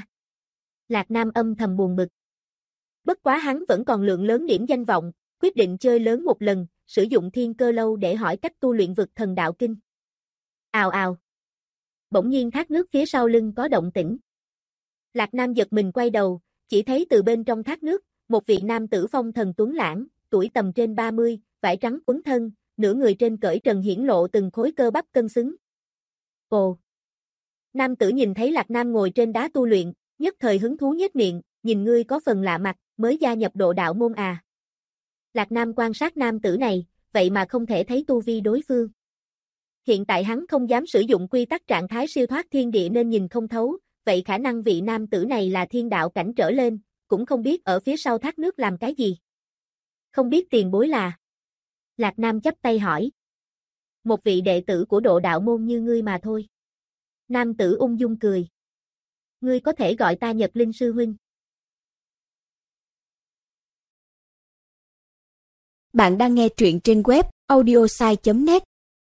Lạc Nam âm thầm buồn bực. Bất quá hắn vẫn còn lượng lớn điểm danh vọng, quyết định chơi lớn một lần, sử dụng Thiên Cơ Lâu để hỏi cách tu luyện Vực Thần Đạo Kinh. Ào ào. Bỗng nhiên thác nước phía sau lưng có động tĩnh. Lạc Nam giật mình quay đầu, chỉ thấy từ bên trong thác nước, một vị nam tử phong thần tuấn lãng, tuổi tầm trên 30, vải trắng quấn thân, nửa người trên cởi trần hiển lộ từng khối cơ bắp cân xứng. Ồ! Nam tử nhìn thấy Lạc Nam ngồi trên đá tu luyện, nhất thời hứng thú nhếch miệng, nhìn ngươi có phần lạ mặt, mới gia nhập Độ Đạo môn à. Lạc Nam quan sát nam tử này, vậy mà không thể thấy tu vi đối phương. Hiện tại hắn không dám sử dụng quy tắc trạng thái siêu thoát thiên địa nên nhìn không thấu, vậy khả năng vị nam tử này là thiên đạo cảnh trở lên, cũng không biết ở phía sau thác nước làm cái gì. Không biết tiền bối là? Lạc Nam chắp tay hỏi. Một vị đệ tử của Độ Đạo môn như ngươi mà thôi. Nam tử ung dung cười. Ngươi có thể gọi ta Nhật Linh sư huynh. Bạn đang nghe truyện trên web audiosai.net.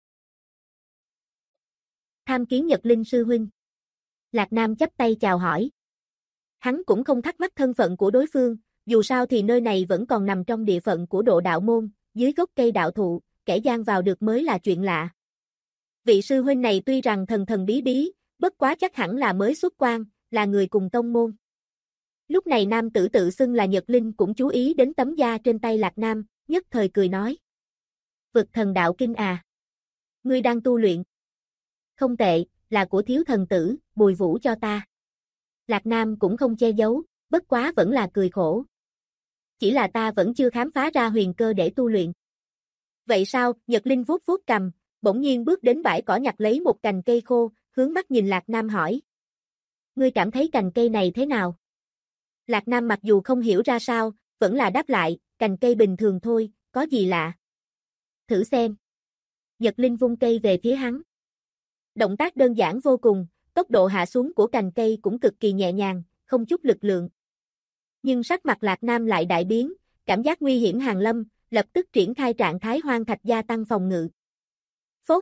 Tham kiến Nhật Linh sư huynh. Lạc Nam chắp tay chào hỏi. Hắn cũng không thắc mắc thân phận của đối phương, dù sao thì nơi này vẫn còn nằm trong địa phận của Độ Đạo môn, dưới gốc cây đạo thụ, kẻ gian vào được mới là chuyện lạ. Vị sư huynh này tuy rằng thần thần bí bí, bất quá chắc hẳn là mới xuất quan, là người cùng tông môn. Lúc này nam tử tự xưng là Nhật Linh cũng chú ý đến tấm da trên tay Lạc Nam, nhất thời cười nói. Vực Thần Đạo Kinh à? Ngươi đang tu luyện? Không tệ, là của thiếu thần tử, Bùi Vũ cho ta. Lạc Nam cũng không che giấu, bất quá vẫn là cười khổ. Chỉ là ta vẫn chưa khám phá ra huyền cơ để tu luyện. Vậy sao? Nhật Linh vuốt vuốt cằm, bỗng nhiên bước đến bãi cỏ nhặt lấy một cành cây khô, hướng mắt nhìn Lạc Nam hỏi. Ngươi cảm thấy cành cây này thế nào? Lạc Nam mặc dù không hiểu ra sao, vẫn là đáp lại, cành cây bình thường thôi, có gì lạ. Thử xem. Nhật Linh vung cây về phía hắn. Động tác đơn giản vô cùng, tốc độ hạ xuống của cành cây cũng cực kỳ nhẹ nhàng, không chút lực lượng. Nhưng sắc mặt Lạc Nam lại đại biến, cảm giác nguy hiểm hàng lâm, lập tức triển khai trạng thái hoang thạch gia tăng phòng ngự. Phốt.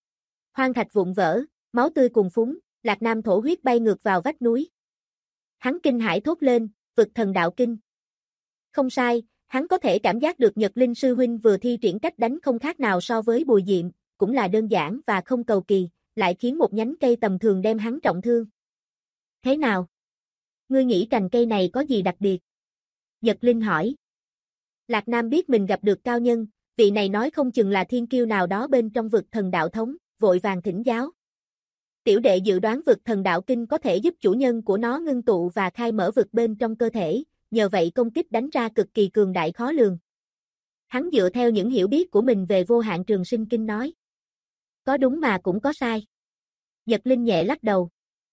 Hoang thạch vụn vỡ, máu tươi cùng phúng, Lạc Nam thổ huyết bay ngược vào vách núi. Hắn kinh hãi thốt lên, vực thần đạo kinh. Không sai, hắn có thể cảm giác được Nhật Linh sư huynh vừa thi triển cách đánh không khác nào so với Bùi Diệm, cũng là đơn giản và không cầu kỳ, lại khiến một nhánh cây tầm thường đem hắn trọng thương. Thế nào? Ngươi nghĩ cành cây này có gì đặc biệt? Nhật Linh hỏi. Lạc Nam biết mình gặp được cao nhân, vị này nói không chừng là thiên kiêu nào đó bên trong vực thần đạo thống, vội vàng thỉnh giáo. Tiểu đệ dự đoán vực thần đạo kinh có thể giúp chủ nhân của nó ngưng tụ và khai mở vực bên trong cơ thể, nhờ vậy công kích đánh ra cực kỳ cường đại khó lường. Hắn dựa theo những hiểu biết của mình về vô hạn trường sinh kinh nói. Có đúng mà cũng có sai. Nhật Linh nhẹ lắc đầu.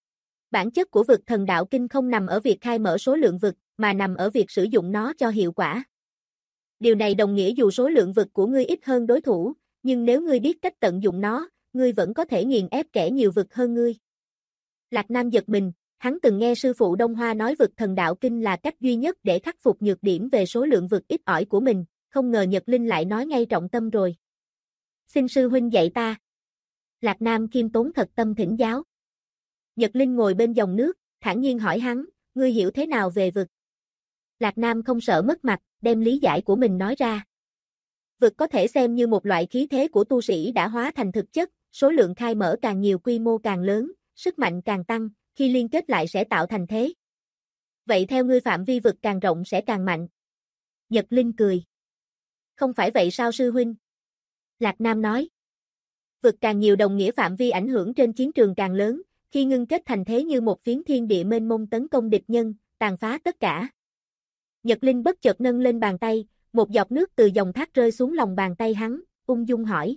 Bản chất của vực thần đạo kinh không nằm ở việc khai mở số lượng vực, mà nằm ở việc sử dụng nó cho hiệu quả. Điều này đồng nghĩa dù số lượng vực của ngươi ít hơn đối thủ, nhưng nếu ngươi biết cách tận dụng nó, ngươi vẫn có thể nghiền ép kẻ nhiều vực hơn ngươi. Lạc Nam giật mình, hắn từng nghe sư phụ Đông Hoa nói vực thần đạo kinh là cách duy nhất để khắc phục nhược điểm về số lượng vực ít ỏi của mình, không ngờ Nhật Linh lại nói ngay trọng tâm rồi. Xin sư huynh dạy ta. Lạc Nam khiêm tốn thật tâm thỉnh giáo. Nhật Linh ngồi bên dòng nước, thản nhiên hỏi hắn, ngươi hiểu thế nào về vực? Lạc Nam không sợ mất mặt, đem lý giải của mình nói ra. Vực có thể xem như một loại khí thế của tu sĩ đã hóa thành thực chất, số lượng khai mở càng nhiều quy mô càng lớn, sức mạnh càng tăng, khi liên kết lại sẽ tạo thành thế. Vậy theo ngươi phạm vi vực càng rộng sẽ càng mạnh. Nhật Linh cười. Không phải vậy sao sư huynh? Lạc Nam nói. Vực càng nhiều đồng nghĩa phạm vi ảnh hưởng trên chiến trường càng lớn, khi ngưng kết thành thế như một phiến thiên địa mênh mông tấn công địch nhân, tàn phá tất cả. Nhật Linh bất chợt nâng lên bàn tay, một giọt nước từ dòng thác rơi xuống lòng bàn tay hắn, ung dung hỏi.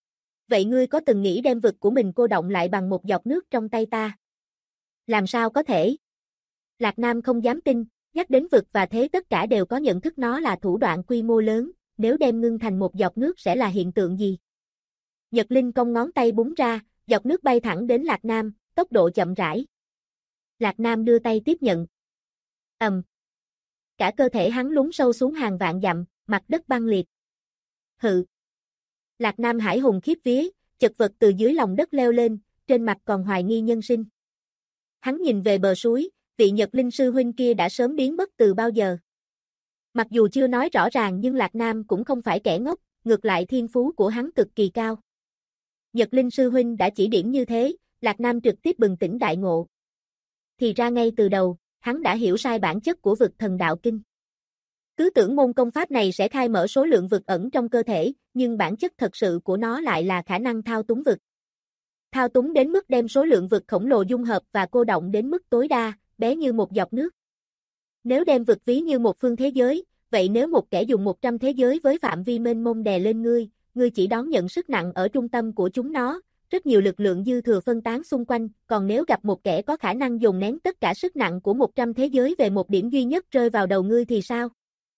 Vậy ngươi có từng nghĩ đem vực của mình cô đọng lại bằng một giọt nước trong tay ta? Làm sao có thể? Lạc Nam không dám tin, nhắc đến vực và thế tất cả đều có nhận thức nó là thủ đoạn quy mô lớn, nếu đem ngưng thành một giọt nước sẽ là hiện tượng gì? Nhật Linh cong ngón tay búng ra, giọt nước bay thẳng đến Lạc Nam, tốc độ chậm rãi. Lạc Nam đưa tay tiếp nhận. Cả cơ thể hắn lún sâu xuống hàng vạn dặm, mặt đất băng liệt. Hự. Lạc Nam hải hùng khiếp vía, chật vật từ dưới lòng đất leo lên, trên mặt còn hoài nghi nhân sinh. Hắn nhìn về bờ suối, vị Nhật Linh sư huynh kia đã sớm biến mất từ bao giờ. Mặc dù chưa nói rõ ràng nhưng Lạc Nam cũng không phải kẻ ngốc, ngược lại thiên phú của hắn cực kỳ cao. Nhật Linh sư huynh đã chỉ điểm như thế, Lạc Nam trực tiếp bừng tỉnh đại ngộ. Thì ra ngay từ đầu, hắn đã hiểu sai bản chất của vực thần đạo kinh. Cứ tưởng môn công pháp này sẽ khai mở số lượng vực ẩn trong cơ thể, nhưng bản chất thật sự của nó lại là khả năng thao túng vực. Thao túng đến mức đem số lượng vực khổng lồ dung hợp và cô đọng đến mức tối đa, bé như một giọt nước. Nếu đem vực ví như một phương thế giới, vậy nếu một kẻ dùng 100 thế giới với phạm vi mênh mông đè lên ngươi chỉ đón nhận sức nặng ở trung tâm của chúng nó, rất nhiều lực lượng dư thừa phân tán xung quanh, còn nếu gặp một kẻ có khả năng dồn nén tất cả sức nặng của 100 thế giới về một điểm duy nhất rơi vào đầu ngươi thì sao?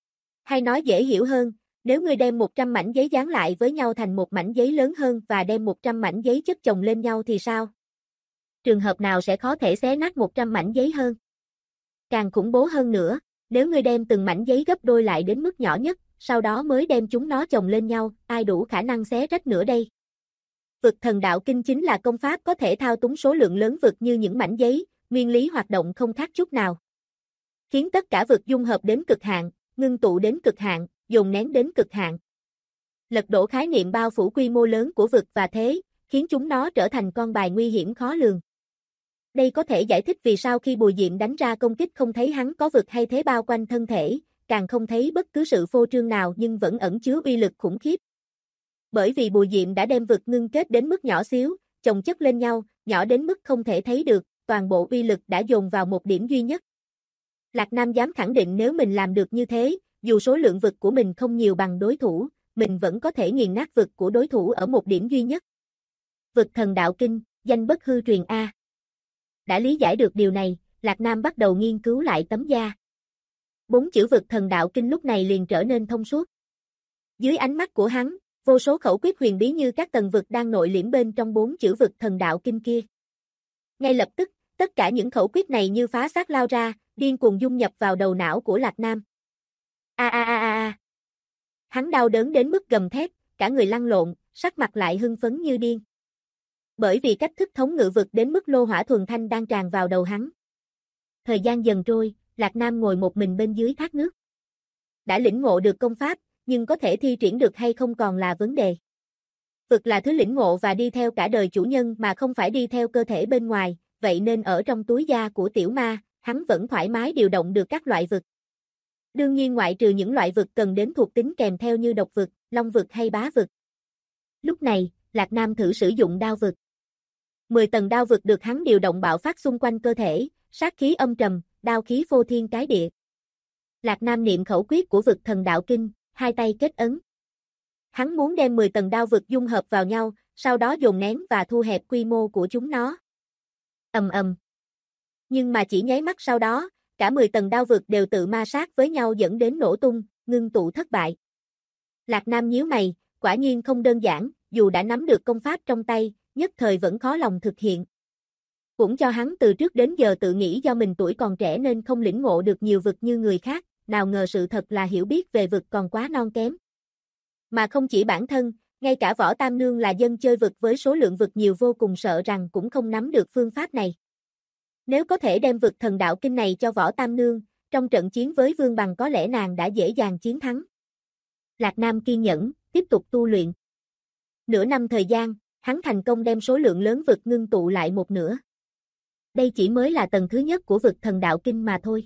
Hay nói dễ hiểu hơn, nếu ngươi đem 100 mảnh giấy dán lại với nhau thành một mảnh giấy lớn hơn và đem 100 mảnh giấy chất chồng lên nhau thì sao? Trường hợp nào sẽ khó thể xé nát 100 mảnh giấy hơn? Càng khủng bố hơn nữa, nếu ngươi đem từng mảnh giấy gấp đôi lại đến mức nhỏ nhất, sau đó mới đem chúng nó chồng lên nhau, ai đủ khả năng xé rách nữa đây? Vực thần đạo kinh chính là công pháp có thể thao túng số lượng lớn vực như những mảnh giấy, nguyên lý hoạt động không khác chút nào. Khiến tất cả vực dung hợp đến cực hạn, ngưng tụ đến cực hạn, dồn nén đến cực hạn. Lật đổ khái niệm bao phủ quy mô lớn của vực và thế, khiến chúng nó trở thành con bài nguy hiểm khó lường. Đây có thể giải thích vì sao khi Bùi Diệm đánh ra công kích không thấy hắn có vực hay thế bao quanh thân thể, càng không thấy bất cứ sự phô trương nào nhưng vẫn ẩn chứa uy lực khủng khiếp. Bởi vì Bùi Diệm đã đem vực ngưng kết đến mức nhỏ xíu, chồng chất lên nhau, nhỏ đến mức không thể thấy được, toàn bộ uy lực đã dồn vào một điểm duy nhất. Lạc Nam dám khẳng định nếu mình làm được như thế, dù số lượng vực của mình không nhiều bằng đối thủ, mình vẫn có thể nghiền nát vực của đối thủ ở một điểm duy nhất. Vực thần đạo kinh, danh bất hư truyền a. Đã lý giải được điều này, Lạc Nam bắt đầu nghiên cứu lại tấm da. 4 chữ vực thần đạo kinh lúc này liền trở nên thông suốt. Dưới ánh mắt của hắn, vô số khẩu quyết huyền bí như các tầng vực đang nội liễm bên trong 4 chữ vực thần đạo kinh kia. Ngay lập tức, tất cả những khẩu quyết này như phá xác lao ra, điên cuồng dung nhập vào đầu não của Lạc Nam. A a a a a. Hắn đau đớn đến mức gầm thét, cả người lăn lộn, sắc mặt lại hưng phấn như điên. Bởi vì cách thức thống ngự vực đến mức lô hỏa thuần thanh đang tràn vào đầu hắn. Thời gian dần trôi, Lạc Nam ngồi một mình bên dưới thác nước. Đã lĩnh ngộ được công pháp, nhưng có thể thi triển được hay không còn là vấn đề. Vực là thứ lĩnh ngộ và đi theo cả đời chủ nhân mà không phải đi theo cơ thể bên ngoài, vậy nên ở trong túi da của tiểu ma, hắn vẫn thoải mái điều động được các loại vực. Đương nhiên ngoại trừ những loại vực cần đến thuộc tính kèm theo như độc vực, long vực hay bá vực. Lúc này, Lạc Nam thử sử dụng đao vực. 10 tầng đao vực được hắn điều động bạo phát xung quanh cơ thể, sát khí âm trầm, đao khí phô thiên cái địa. Lạc Nam niệm khẩu quyết của vực thần đạo kinh, hai tay kết ấn. Hắn muốn đem 10 tầng đao vực dung hợp vào nhau, sau đó dồn nén và thu hẹp quy mô của chúng nó. Ầm ầm. Nhưng mà chỉ nháy mắt sau đó, cả 10 tầng đao vực đều tự ma sát với nhau dẫn đến nổ tung, ngưng tụ thất bại. Lạc Nam nhíu mày, quả nhiên không đơn giản, dù đã nắm được công pháp trong tay, nhất thời vẫn khó lòng thực hiện. Cũng cho hắn từ trước đến giờ tự nghĩ do mình tuổi còn trẻ nên không lĩnh ngộ được nhiều vực như người khác, nào ngờ sự thật là hiểu biết về vực còn quá non kém. Mà không chỉ bản thân, ngay cả Võ Tam Nương là dân chơi vực với số lượng vực nhiều vô cùng sợ rằng cũng không nắm được phương pháp này. Nếu có thể đem vực thần đạo kinh này cho Võ Tam Nương, trong trận chiến với Vương Bằng có lẽ nàng đã dễ dàng chiến thắng. Lạc Nam kiên nhẫn, tiếp tục tu luyện. Nửa năm thời gian, hắn thành công đem số lượng lớn vực ngưng tụ lại một nửa. Đây chỉ mới là tầng thứ nhất của vực thần đạo kinh mà thôi.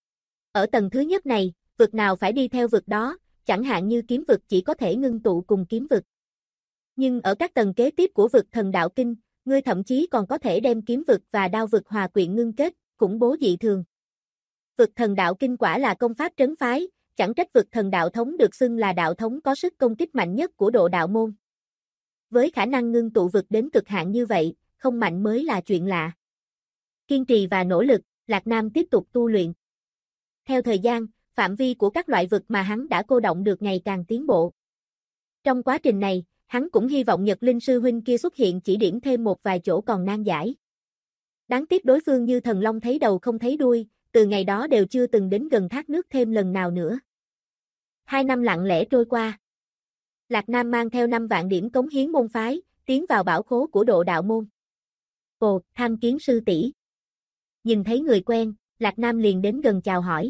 Ở tầng thứ nhất này, vực nào phải đi theo vực đó, chẳng hạn như kiếm vực chỉ có thể ngưng tụ cùng kiếm vực. Nhưng ở các tầng kế tiếp của vực thần đạo kinh, ngươi thậm chí còn có thể đem kiếm vực và đao vực hòa quyện ngưng kết, khủng bố dị thường. Vực thần đạo kinh quả là công pháp trấn phái, chẳng trách vực thần đạo thống được xưng là đạo thống có sức công kích mạnh nhất của độ đạo môn. Với khả năng ngưng tụ vực đến cực hạn như vậy, không mạnh mới là chuyện lạ. Kiên trì và nỗ lực, Lạc Nam tiếp tục tu luyện. Theo thời gian, phạm vi của các loại vực mà hắn đã cô động được ngày càng tiến bộ. Trong quá trình này, hắn cũng hy vọng Nhật Linh sư huynh kia xuất hiện chỉ điểm thêm một vài chỗ còn nan giải. Đáng tiếc đối phương như thần long thấy đầu không thấy đuôi, từ ngày đó đều chưa từng đến gần thác nước thêm lần nào nữa. 2 năm lặng lẽ trôi qua. Lạc Nam mang theo 5 vạn điểm cống hiến môn phái, tiến vào bảo khố của độ đạo môn. Ồ, tham kiến sư tỷ. Nhìn thấy người quen, Lạc Nam liền đến gần chào hỏi.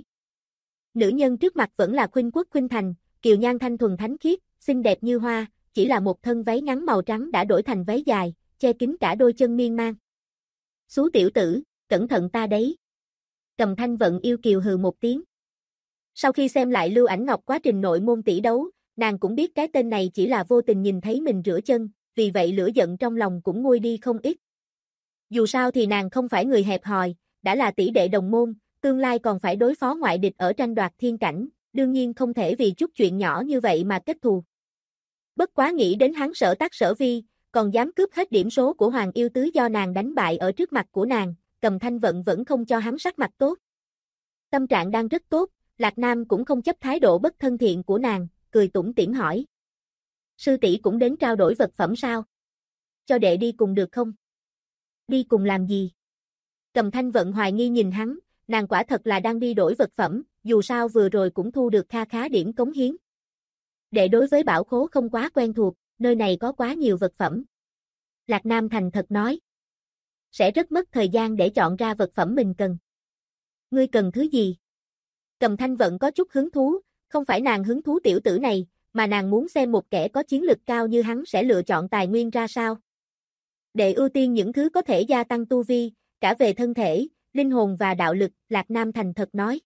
Nữ nhân trước mặt vẫn là Khuynh Quốc Khuynh Thành, kiều nhan thanh thuần thánh khiết, xinh đẹp như hoa, chỉ là một thân váy ngắn màu trắng đã đổi thành váy dài, che kín cả đôi chân miên man. Xú tiểu tử, cẩn thận ta đấy. Cầm Thanh Vận yêu kiều hừ một tiếng. Sau khi xem lại Lưu Ảnh Ngọc quá trình nội môn tỷ đấu, nàng cũng biết cái tên này chỉ là vô tình nhìn thấy mình rửa chân, vì vậy lửa giận trong lòng cũng nguôi đi không ít. Dù sao thì nàng không phải người hẹp hòi, đã là tỷ đệ đồng môn, tương lai còn phải đối phó ngoại địch ở tranh đoạt thiên cảnh, đương nhiên không thể vì chút chuyện nhỏ như vậy mà kết thù. Bất quá nghĩ đến hắn Sở Tác Sở Vi, còn dám cướp hết điểm số của Hoàng Yêu Tứ do nàng đánh bại ở trước mặt của nàng, Cầm Thanh Vận vẫn không cho hắn sắc mặt tốt. Tâm trạng đang rất tốt, Lạc Nam cũng không chấp thái độ bất thân thiện của nàng, cười tủm tỉm hỏi. Sư tỷ cũng đến trao đổi vật phẩm sao? Cho đệ đi cùng được không? Đi cùng làm gì? Cầm Thanh Vận hoài nghi nhìn hắn, nàng quả thật là đang đi đổi vật phẩm, dù sao vừa rồi cũng thu được kha khá điểm cống hiến. Đệ đối với bảo khố không quá quen thuộc, nơi này có quá nhiều vật phẩm. Lạc Nam thành thật nói. Sẽ rất mất thời gian để chọn ra vật phẩm mình cần. Ngươi cần thứ gì? Cầm Thanh Vận có chút hứng thú, không phải nàng hứng thú tiểu tử này, mà nàng muốn xem một kẻ có chiến lực cao như hắn sẽ lựa chọn tài nguyên ra sao. Đệ ưu tiên những thứ có thể gia tăng tu vi, cả về thân thể, linh hồn và đạo lực, Lạc Nam thành thật nói.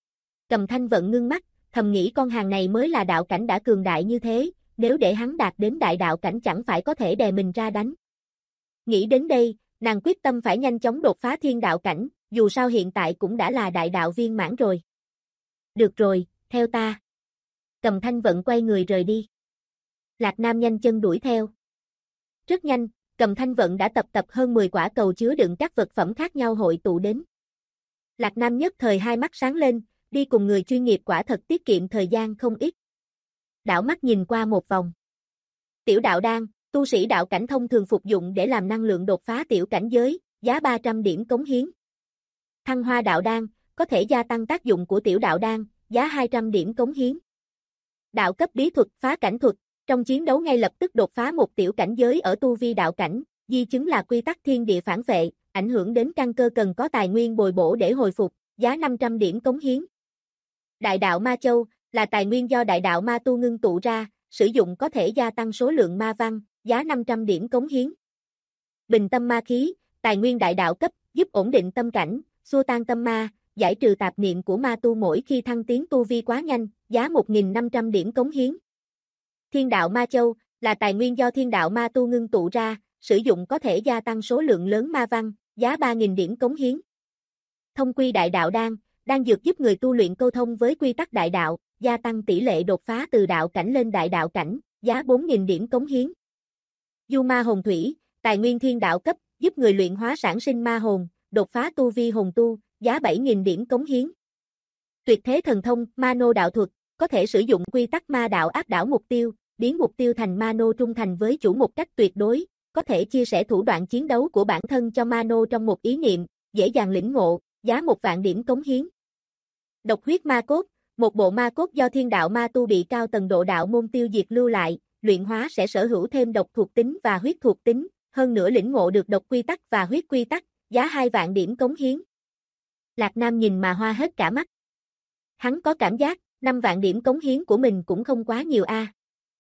Cầm Thanh Vận ngưng mắt, thầm nghĩ con hàng này mới là đạo cảnh đã cường đại như thế, nếu để hắn đạt đến đại đạo cảnh chẳng phải có thể đè mình ra đánh. Nghĩ đến đây, nàng quyết tâm phải nhanh chóng đột phá thiên đạo cảnh, dù sao hiện tại cũng đã là đại đạo viên mãn rồi. Được rồi, theo ta. Cầm Thanh Vận quay người rời đi. Lạc Nam nhanh chân đuổi theo. Rất nhanh, Cầm Thanh Vận đã tập hơn 10 quả cầu chứa đựng các vật phẩm khác nhau hội tụ đến. Lạc Nam nhất thời hai mắt sáng lên, đi cùng người chuyên nghiệp quả thật tiết kiệm thời gian không ít. Đảo mắt nhìn qua một vòng. Tiểu đạo đan, tu sĩ đạo cảnh thông thường phục dụng để làm năng lượng đột phá tiểu cảnh giới, giá 300 điểm cống hiến. Thăng hoa đạo đan, có thể gia tăng tác dụng của tiểu đạo đan, giá 200 điểm cống hiến. Đạo cấp bí thuật, phá cảnh thuật, trong chiến đấu ngay lập tức đột phá một tiểu cảnh giới ở tu vi đạo cảnh, di chứng là quy tắc thiên địa phản vệ, ảnh hưởng đến căn cơ cần có tài nguyên bồi bổ để hồi phục, giá 500 điểm cống hiến. Đại đạo ma châu, là tài nguyên do đại đạo ma tu ngưng tụ ra, sử dụng có thể gia tăng số lượng ma văn, giá 500 điểm cống hiến. Bình tâm ma khí, tài nguyên đại đạo cấp, giúp ổn định tâm cảnh, xua tan tâm ma, giải trừ tạp niệm của ma tu mỗi khi thăng tiến tu vi quá nhanh, giá 1.500 điểm cống hiến. Thiên đạo ma châu, là tài nguyên do thiên đạo ma tu ngưng tụ ra, sử dụng có thể gia tăng số lượng lớn ma văn, giá 3.000 điểm cống hiến. Thông quy đại đạo đan, đan dược giúp người tu luyện câu thông với quy tắc đại đạo, gia tăng tỷ lệ đột phá từ đạo cảnh lên đại đạo cảnh, giá 4.000 điểm cống hiến. Du ma hồn thủy, tài nguyên thiên đạo cấp, giúp người luyện hóa sản sinh ma hồn, đột phá tu vi hồn tu, giá 7.000 điểm cống hiến. Tuyệt thế thần thông, ma nô đạo thuật, có thể sử dụng quy tắc ma đạo áp đảo mục tiêu, biến mục tiêu thành ma nô trung thành với chủ một cách tuyệt đối, có thể chia sẻ thủ đoạn chiến đấu của bản thân cho ma nô trong một ý niệm, dễ dàng lĩnh ngộ, giá 1.000.000 điểm cống hiến. Độc huyết ma cốt, một bộ ma cốt do thiên đạo ma tu bị cao tầng độ đạo môn tiêu diệt lưu lại, luyện hóa sẽ sở hữu thêm độc thuộc tính và huyết thuộc tính, hơn nữa lĩnh ngộ được độc quy tắc và huyết quy tắc, giá 2.000.000 điểm cống hiến. Lạc Nam nhìn mà hoa hết cả mắt. Hắn có cảm giác, 5.000.000 điểm cống hiến của mình cũng không quá nhiều a.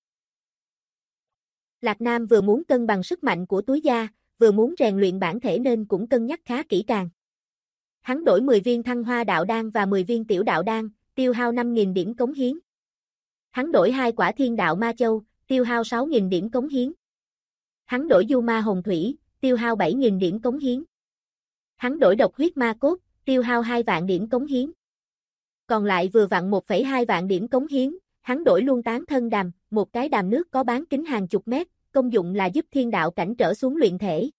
Lạc Nam vừa muốn cân bằng sức mạnh của túi da, vừa muốn rèn luyện bản thể nên cũng cân nhắc khá kỹ càng. Hắn đổi 10 viên thăng hoa đạo đan và 10 viên tiểu đạo đan, tiêu hao 5.000 điểm cống hiến. Hắn đổi 2 quả thiên đạo ma châu, tiêu hao 6.000 điểm cống hiến. Hắn đổi du ma hồn thủy, tiêu hao 7.000 điểm cống hiến. Hắn đổi độc huyết ma cốt, tiêu hao 2.000 điểm cống hiến. Còn lại vừa vặn 1.200.000 điểm cống hiến, hắn đổi luôn tán thân đàm, một cái đàm nước có bán kính hàng chục mét, công dụng là giúp thiên đạo cảnh trở xuống luyện thể.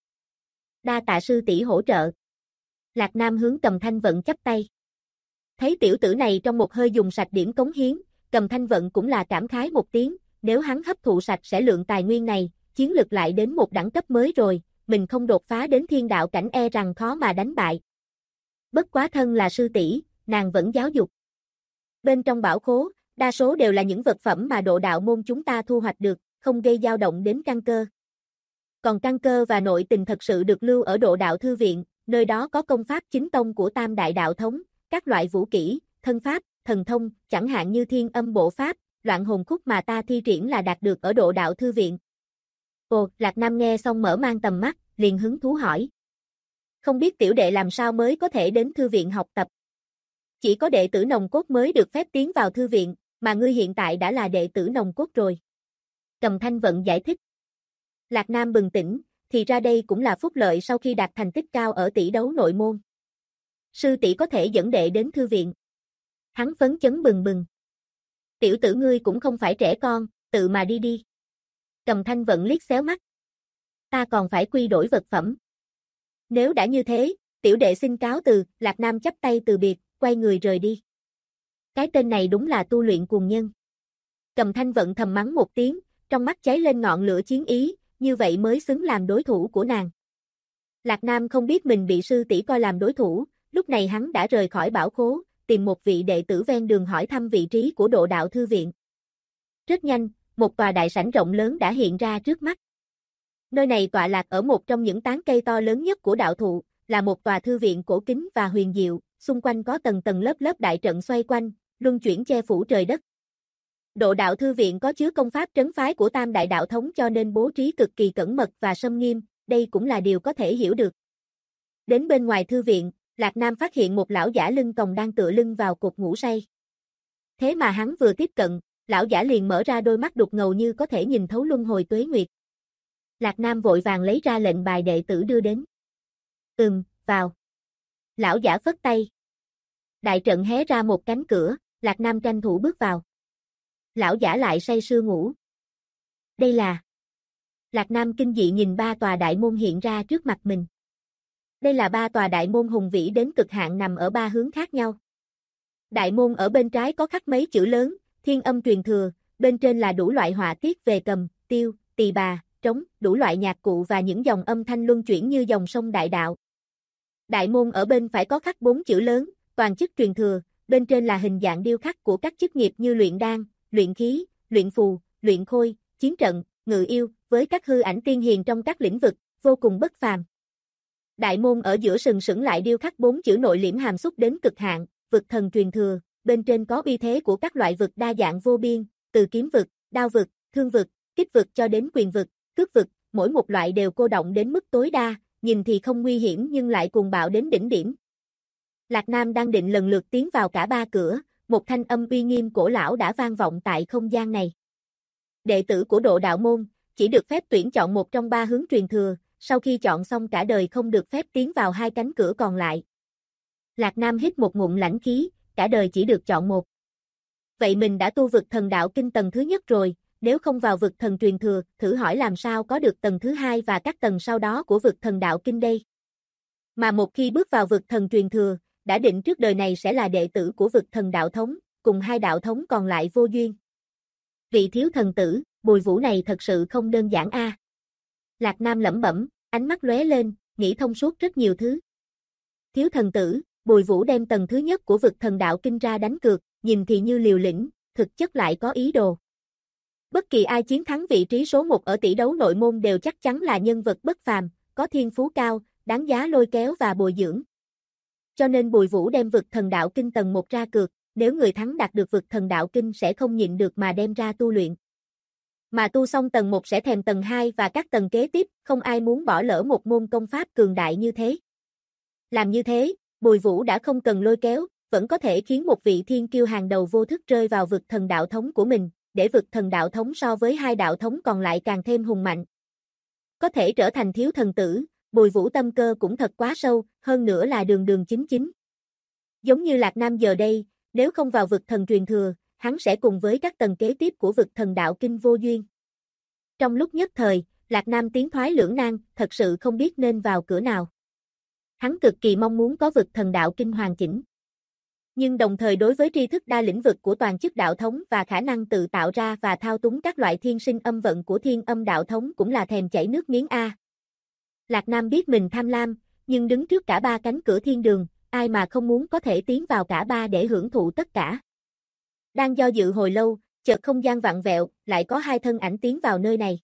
Đa tạ sư tỷ hỗ trợ. Lạc Nam hướng Cầm Thanh Vận chắp tay. Thấy tiểu tử này trong một hơi dùng sạch điểm cống hiến, Cầm Thanh Vận cũng là cảm khái một tiếng, nếu hắn hấp thụ sạch sẽ lượng tài nguyên này, chiến lực lại đến một đẳng cấp mới rồi, mình không đột phá đến thiên đạo cảnh e rằng khó mà đánh bại. Bất quá thân là sư tỷ, nàng vẫn giáo dục. Bên trong bảo khố, đa số đều là những vật phẩm mà độ đạo môn chúng ta thu hoạch được, không gây dao động đến căn cơ. Còn căn cơ và nội tình thật sự được lưu ở độ đạo thư viện, nơi đó có công pháp chính tông của Tam Đại Đạo Thống, các loại vũ kỹ, thân pháp, thần thông, chẳng hạn như Thiên Âm Bộ Pháp, Loạn Hồn Khúc mà ta thi triển là đạt được ở độ đạo thư viện. Ồ, Lạc Nam nghe xong mở mang tầm mắt, liền hứng thú hỏi. Không biết tiểu đệ làm sao mới có thể đến thư viện học tập? Chỉ có đệ tử nòng cốt mới được phép tiến vào thư viện, mà ngươi hiện tại đã là đệ tử nòng cốt rồi. Cầm Thanh Vận giải thích. Lạc Nam bừng tỉnh, thì ra đây cũng là phúc lợi sau khi đạt thành tích cao ở tỷ đấu nội môn. Sư tỷ có thể dẫn đệ đến thư viện. Hắn phấn chấn bừng bừng. Tiểu tử ngươi cũng không phải trẻ con, tự mà đi đi. Cầm Thanh Vận liếc xéo mắt. Ta còn phải quy đổi vật phẩm. Nếu đã như thế, tiểu đệ xin cáo từ, Lạc Nam chắp tay từ biệt, quay người rời đi. Cái tên này đúng là tu luyện cuồng nhân. Cầm Thanh Vận thầm mắng một tiếng, trong mắt cháy lên ngọn lửa chiến ý, như vậy mới xứng làm đối thủ của nàng. Lạc Nam không biết mình bị sư tỷ coi làm đối thủ, lúc này hắn đã rời khỏi bảo khố, tìm một vị đệ tử ven đường hỏi thăm vị trí của độ đạo thư viện. Rất nhanh, một tòa đại sảnh rộng lớn đã hiện ra trước mắt. Nơi này tọa lạc ở một trong những tán cây to lớn nhất của đạo thụ, là một tòa thư viện cổ kính và huyền diệu, xung quanh có tầng tầng lớp lớp đại trận xoay quanh, luân chuyển che phủ trời đất. Độ đạo thư viện có chứa công pháp trấn phái của Tam Đại Đạo Thống cho nên bố trí cực kỳ cẩn mật và sâm nghiêm, đây cũng là điều có thể hiểu được. Đến bên ngoài thư viện, Lạc Nam phát hiện một lão giả lưng còng đang tựa lưng vào cột ngủ say. Thế mà hắn vừa tiếp cận, lão giả liền mở ra đôi mắt đục ngầu như có thể nhìn thấu luân hồi tuế nguyệt. Lạc Nam vội vàng lấy ra lệnh bài đệ tử đưa đến. Vào. Lão giả phất tay. Đại trận hé ra một cánh cửa, Lạc Nam tranh thủ bước vào. Lão giả lại say sưa ngủ. Đây là Lạc Nam kinh dị nhìn ba tòa đại môn hiện ra trước mặt mình. Đây là ba tòa đại môn hùng vĩ đến cực hạn nằm ở ba hướng khác nhau. Đại môn ở bên trái có khắc mấy chữ lớn, Thiên Âm truyền thừa, bên trên là đủ loại họa tiết về cầm, tiêu, tỳ bà, trống, đủ loại nhạc cụ và những dòng âm thanh luân chuyển như dòng sông đại đạo. Đại môn ở bên phải có khắc 4 chữ lớn, Toàn chức truyền thừa, bên trên là hình dạng điêu khắc của các chức nghiệp như luyện đan, luyện khí, luyện phù, luyện khôi, chiến trận, ngự yêu, với các hư ảnh tiên hiền trong các lĩnh vực, vô cùng bất phàm. Đại môn ở giữa sừng sững lại điêu khắc 4 chữ nội liễm hàm xúc đến cực hạn, vực thần truyền thừa, bên trên có uy thế của các loại vực đa dạng vô biên, từ kiếm vực, đao vực, thương vực, kích vực cho đến quyền vực, cước vực, mỗi một loại đều cô động đến mức tối đa, nhìn thì không nguy hiểm nhưng lại cuồng bạo đến đỉnh điểm. Lạc Nam đang định lần lượt tiến vào cả ba cửa, một thanh âm uy nghiêm cổ lão đã vang vọng tại không gian này. Đệ tử của Độ Đạo môn chỉ được phép tuyển chọn một trong ba hướng truyền thừa, sau khi chọn xong cả đời không được phép tiến vào hai cánh cửa còn lại. Lạc Nam hít một ngụm lãnh khí, cả đời chỉ được chọn một. Vậy mình đã tu vực thần đạo kinh tầng thứ nhất rồi, nếu không vào vực thần truyền thừa, thử hỏi làm sao có được tầng thứ hai và các tầng sau đó của vực thần đạo kinh đây. Mà một khi bước vào vực thần truyền thừa, đã định trước đời này sẽ là đệ tử của vực thần đạo thống, cùng hai đạo thống còn lại vô duyên. Vị thiếu thần tử, Bùi Vũ này thật sự không đơn giản a. Lạc Nam lẩm bẩm, ánh mắt lóe lên, nghĩ thông suốt rất nhiều thứ. Thiếu thần tử, Bùi Vũ đem tầng thứ nhất của vực thần đạo kinh ra đánh cược, nhìn thì như liều lĩnh, thực chất lại có ý đồ. Bất kỳ ai chiến thắng vị trí số 1 ở tỷ đấu nội môn đều chắc chắn là nhân vật bất phàm, có thiên phú cao, đáng giá lôi kéo và bồi dưỡng. Cho nên Bùi Vũ đem vực thần đạo kinh tầng 1 ra cược, nếu người thắng đạt được vực thần đạo kinh sẽ không nhịn được mà đem ra tu luyện. Mà tu xong tầng 1 sẽ thèm tầng 2 và các tầng kế tiếp, không ai muốn bỏ lỡ một môn công pháp cường đại như thế. Làm như thế, Bùi Vũ đã không cần lôi kéo, vẫn có thể khiến một vị thiên kiêu hàng đầu vô thức rơi vào vực thần đạo thống của mình, để vực thần đạo thống so với hai đạo thống còn lại càng thêm hùng mạnh. Có thể trở thành thiếu thần tử, Bùi Vũ tâm cơ cũng thật quá sâu, hơn nữa là đường đường chính chính. Giống như Lạc Nam giờ đây, nếu không vào vực thần truyền thừa, hắn sẽ cùng với các tầng kế tiếp của vực thần đạo kinh vô duyên. Trong lúc nhất thời, Lạc Nam tiến thoái lưỡng nan, thật sự không biết nên vào cửa nào. Hắn cực kỳ mong muốn có vực thần đạo kinh hoàn chỉnh. Nhưng đồng thời đối với tri thức đa lĩnh vực của toàn chức đạo thống và khả năng tự tạo ra và thao túng các loại thiên sinh âm vận của thiên âm đạo thống cũng là thèm chảy nước miếng a. Lạc Nam biết mình tham lam, nhưng đứng trước cả ba cánh cửa thiên đường, ai mà không muốn có thể tiến vào cả ba để hưởng thụ tất cả. Đang do dự hồi lâu, chợt không gian vặn vẹo, lại có hai thân ảnh tiến vào nơi này.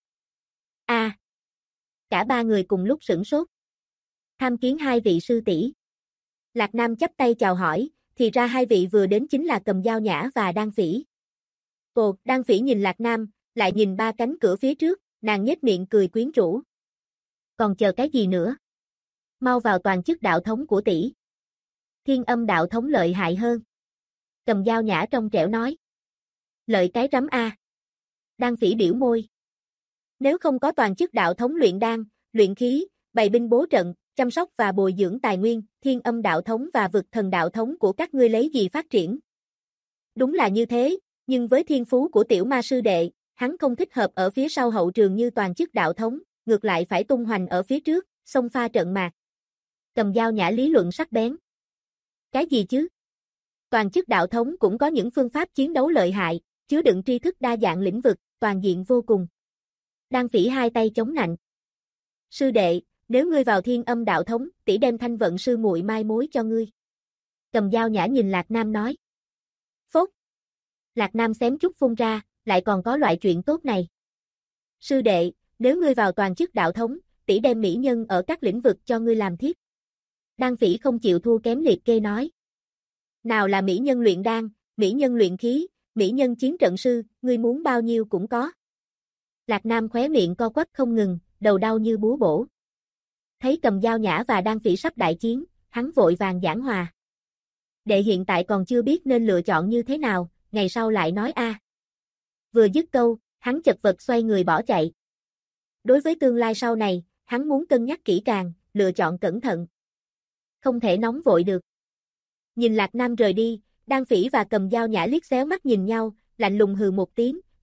A! Cả ba người cùng lúc sửng sốt. Tham kiến hai vị sư tỷ. Lạc Nam chắp tay chào hỏi, thì ra hai vị vừa đến chính là Cầm Dao Nhã và Đan Phỉ. Ồ, Đan Phỉ nhìn Lạc Nam, lại nhìn ba cánh cửa phía trước, nàng nhếch miệng cười quyến rũ. Còn chờ cái gì nữa? Mau vào toàn chức đạo thống của tỷ. Thiên âm đạo thống lợi hại hơn. Cầm Dao Nhã trong trẻo nói. Lợi cái rắm a. Đan Phỉ biểu môi. Nếu không có toàn chức đạo thống luyện đan, luyện khí, bày binh bố trận, chăm sóc và bồi dưỡng tài nguyên, thiên âm đạo thống và vực thần đạo thống của các ngươi lấy gì phát triển? Đúng là như thế, nhưng với thiên phú của tiểu ma sư đệ, hắn không thích hợp ở phía sau hậu trường như toàn chức đạo thống, ngược lại phải tung hoành ở phía trước, xông pha trận mạc. Cầm Dao Nhã lý luận sắc bén. Cái gì chứ? Toàn chức đạo thống cũng có những phương pháp chiến đấu lợi hại, chứa đựng tri thức đa dạng lĩnh vực, toàn diện vô cùng. Đan Phỉ hai tay chống nạnh. Sư đệ, nếu ngươi vào thiên âm đạo thống, tỷ đem thanh vận sư muội mai mối cho ngươi. Cầm Dao Nhã nhìn Lạc Nam nói. Phốt. Lạc Nam xém chút phun ra, lại còn có loại chuyện tốt này. Sư đệ, nếu ngươi vào toàn chức đạo thống, tỷ đem mỹ nhân ở các lĩnh vực cho ngươi làm thiếp. Đan Phỉ không chịu thua kém liệt kê nói. Nào là mỹ nhân luyện đan, mỹ nhân luyện khí, mỹ nhân chiến trận sư, ngươi muốn bao nhiêu cũng có. Lạc Nam khóe miệng co quắp không ngừng, đầu đau như búa bổ. Thấy Cầm Dao Nhã và Đan Phỉ sắp đại chiến, hắn vội vàng giảng hòa. Đệ hiện tại còn chưa biết nên lựa chọn như thế nào, ngày sau lại nói a. Vừa dứt câu, hắn chật vật xoay người bỏ chạy. Đối với tương lai sau này, hắn muốn cân nhắc kỹ càng, lựa chọn cẩn thận. Không thể nóng vội được. Nhìn Lạc Nam rời đi, Đan Phỉ và Cầm Dao Nhã liếc xéo mắt nhìn nhau, lạnh lùng hừ một tiếng,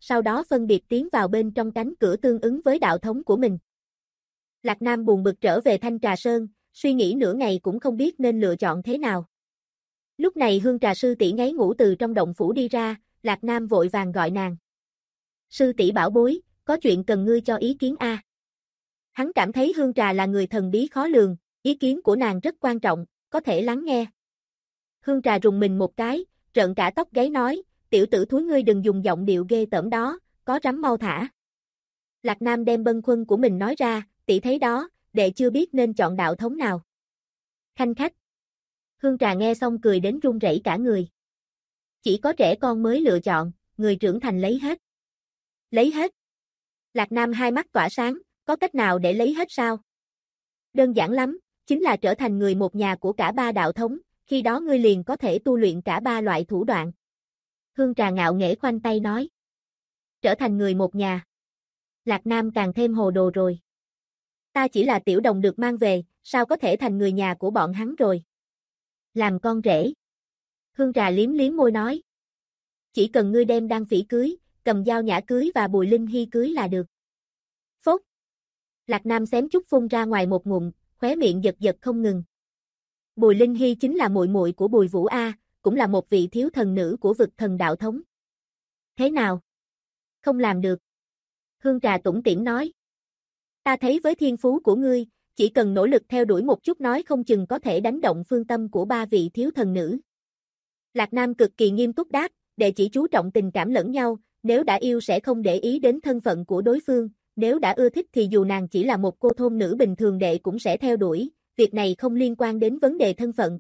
sau đó phân biệt tiến vào bên trong cánh cửa tương ứng với đạo thống của mình. Lạc Nam buồn bực trở về Thanh Trà Sơn, suy nghĩ nửa ngày cũng không biết nên lựa chọn thế nào. Lúc này Hương Trà sư tỷ ngáy ngủ từ trong động phủ đi ra, Lạc Nam vội vàng gọi nàng. Sư tỷ bảo bối, có chuyện cần ngươi cho ý kiến a. Hắn cảm thấy Hương Trà là người thần bí khó lường, ý kiến của nàng rất quan trọng, có thể lắng nghe. Hương Trà rùng mình một cái, trợn cả tóc gáy nói, tiểu tử thúi ngươi đừng dùng giọng điệu ghê tởm đó, có rắm mau thả. Lạc Nam đem bâng khuâng của mình nói ra, tỷ thấy đó, đệ chưa biết nên chọn đạo thống nào. Khanh khách. Hương Trà nghe xong cười đến run rẩy cả người. Chỉ có trẻ con mới lựa chọn, người trưởng thành lấy hết. Lấy hết. Lạc Nam hai mắt tỏa sáng, có cách nào để lấy hết sao? Đơn giản lắm, chính là trở thành người một nhà của cả ba đạo thống, khi đó ngươi liền có thể tu luyện cả ba loại thủ đoạn. Hương Trà ngạo nghễ khoanh tay nói. Trở thành người một nhà. Lạc Nam càng thêm hồ đồ rồi. Ta chỉ là tiểu đồng được mang về, sao có thể thành người nhà của bọn hắn rồi? Làm con rể. Hương Trà liếm liếm môi nói. Chỉ cần ngươi đem Đan Phỉ cưới, cầm dao nhã cưới và Bùi Linh Hy cưới là được. Phốt. Lạc Nam xém chút phun ra ngoài một ngụm, khóe miệng giật giật không ngừng. Bùi Linh Hy chính là muội muội của Bùi Vũ A, cũng là một vị thiếu thần nữ của vực thần đạo thống. Thế nào? Không làm được. Hương Trà tủm tỉm nói. Ta thấy với thiên phú của ngươi, chỉ cần nỗ lực theo đuổi một chút nói không chừng có thể đánh động phương tâm của ba vị thiếu thần nữ. Lạc Nam cực kỳ nghiêm túc đáp, đệ chỉ chú trọng tình cảm lẫn nhau, nếu đã yêu sẽ không để ý đến thân phận của đối phương, nếu đã ưa thích thì dù nàng chỉ là một cô thôn nữ bình thường đệ cũng sẽ theo đuổi, việc này không liên quan đến vấn đề thân phận.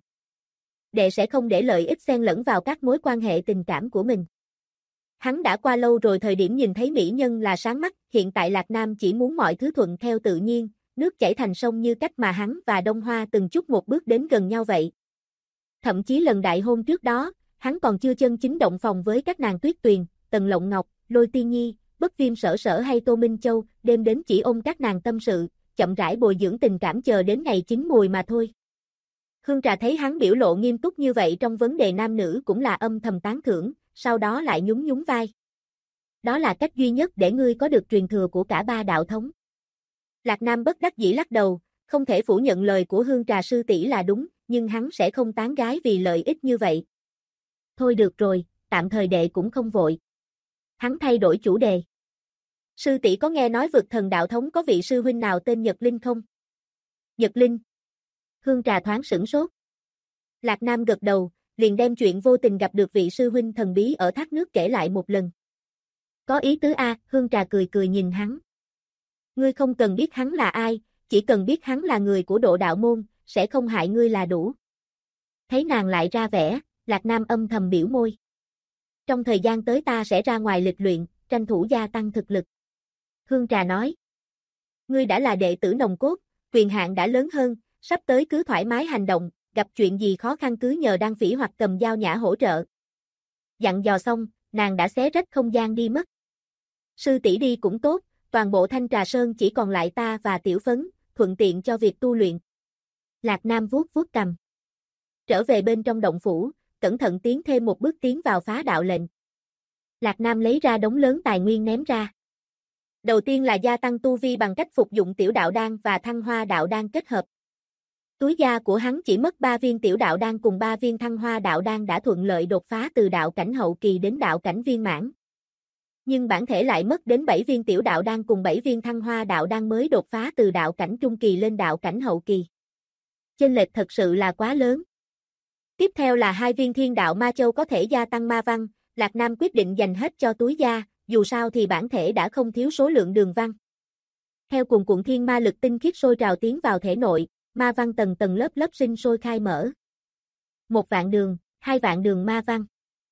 Đệ sẽ không để lợi ích xen lẫn vào các mối quan hệ tình cảm của mình. Hắn đã qua lâu rồi thời điểm nhìn thấy mỹ nhân là sáng mắt, hiện tại Lạc Nam chỉ muốn mọi thứ thuận theo tự nhiên, nước chảy thành sông như cách mà hắn và Đông Hoa từng chút một bước đến gần nhau vậy. Thậm chí lần đại hôn trước đó, hắn còn chưa chân chính động phòng với các nàng Tuyết Tuyền, Tần Lộng Ngọc, Lôi Tiên Nhi, Bất Viêm Sở Sở hay Tô Minh Châu, đêm đến chỉ ôm các nàng tâm sự, chậm rãi bồi dưỡng tình cảm chờ đến ngày chín mùi mà thôi. Hương Trà thấy hắn biểu lộ nghiêm túc như vậy trong vấn đề nam nữ cũng là âm thầm tán thưởng, sau đó lại nhún nhún vai. Đó là cách duy nhất để ngươi có được truyền thừa của cả ba đạo thống. Lạc Nam bất đắc dĩ lắc đầu, không thể phủ nhận lời của Hương Trà sư tỷ là đúng, nhưng hắn sẽ không tán gái vì lợi ích như vậy. Thôi được rồi, tạm thời đệ cũng không vội. Hắn thay đổi chủ đề. Sư tỷ có nghe nói vực thần đạo thống có vị sư huynh nào tên Nhật Linh không? Nhật Linh. Hương Trà thoáng sửng sốt. Lạc Nam gật đầu, liền đem chuyện vô tình gặp được vị sư huynh thần bí ở thác nước kể lại một lần. Có ý tứ a, Hương Trà cười cười nhìn hắn. Ngươi không cần biết hắn là ai, chỉ cần biết hắn là người của Độ Đạo môn, sẽ không hại ngươi là đủ. Thấy nàng lại ra vẻ, Lạc Nam âm thầm biểu môi. Trong thời gian tới ta sẽ ra ngoài lịch luyện, tranh thủ gia tăng thực lực. Hương Trà nói. Ngươi đã là đệ tử nòng cốt, quyền hạn đã lớn hơn, sắp tới cứ thoải mái hành động, gặp chuyện gì khó khăn cứ nhờ Đan Phỉ hoặc cầm dao nhã hỗ trợ. Dặn dò xong, nàng đã xé rách không gian đi mất. Sư tỷ đi cũng tốt, toàn bộ Thanh Trà Sơn chỉ còn lại ta và Tiểu Phấn, thuận tiện cho việc tu luyện. Lạc Nam vuốt vuốt cằm. Trở về bên trong động phủ, cẩn thận tiến thêm một bước tiến vào phá đạo lệnh. Lạc Nam lấy ra đống lớn tài nguyên ném ra. Đầu tiên là gia tăng tu vi bằng cách phục dụng tiểu đạo đan và thăng hoa đạo đan kết hợp. Túi da của hắn chỉ mất 3 viên tiểu đạo đan cùng 3 viên thăng hoa đạo đan đã thuận lợi đột phá từ đạo cảnh hậu kỳ đến đạo cảnh viên mãn. Nhưng bản thể lại mất đến 7 viên tiểu đạo đan cùng 7 viên thăng hoa đạo đan mới đột phá từ đạo cảnh trung kỳ lên đạo cảnh hậu kỳ. Chênh lệch thật sự là quá lớn. Tiếp theo là 2 viên thiên đạo ma châu có thể gia tăng ma văn, Lạc Nam quyết định dành hết cho túi da, dù sao thì bản thể đã không thiếu số lượng đường văn. Theo cuồn cuộn thiên ma lực tinh khiết sôi trào tiến vào thể nội, ma văn tầng tầng lớp lớp sinh sôi khai mở. 1 vạn đường, 2 vạn đường ma văn.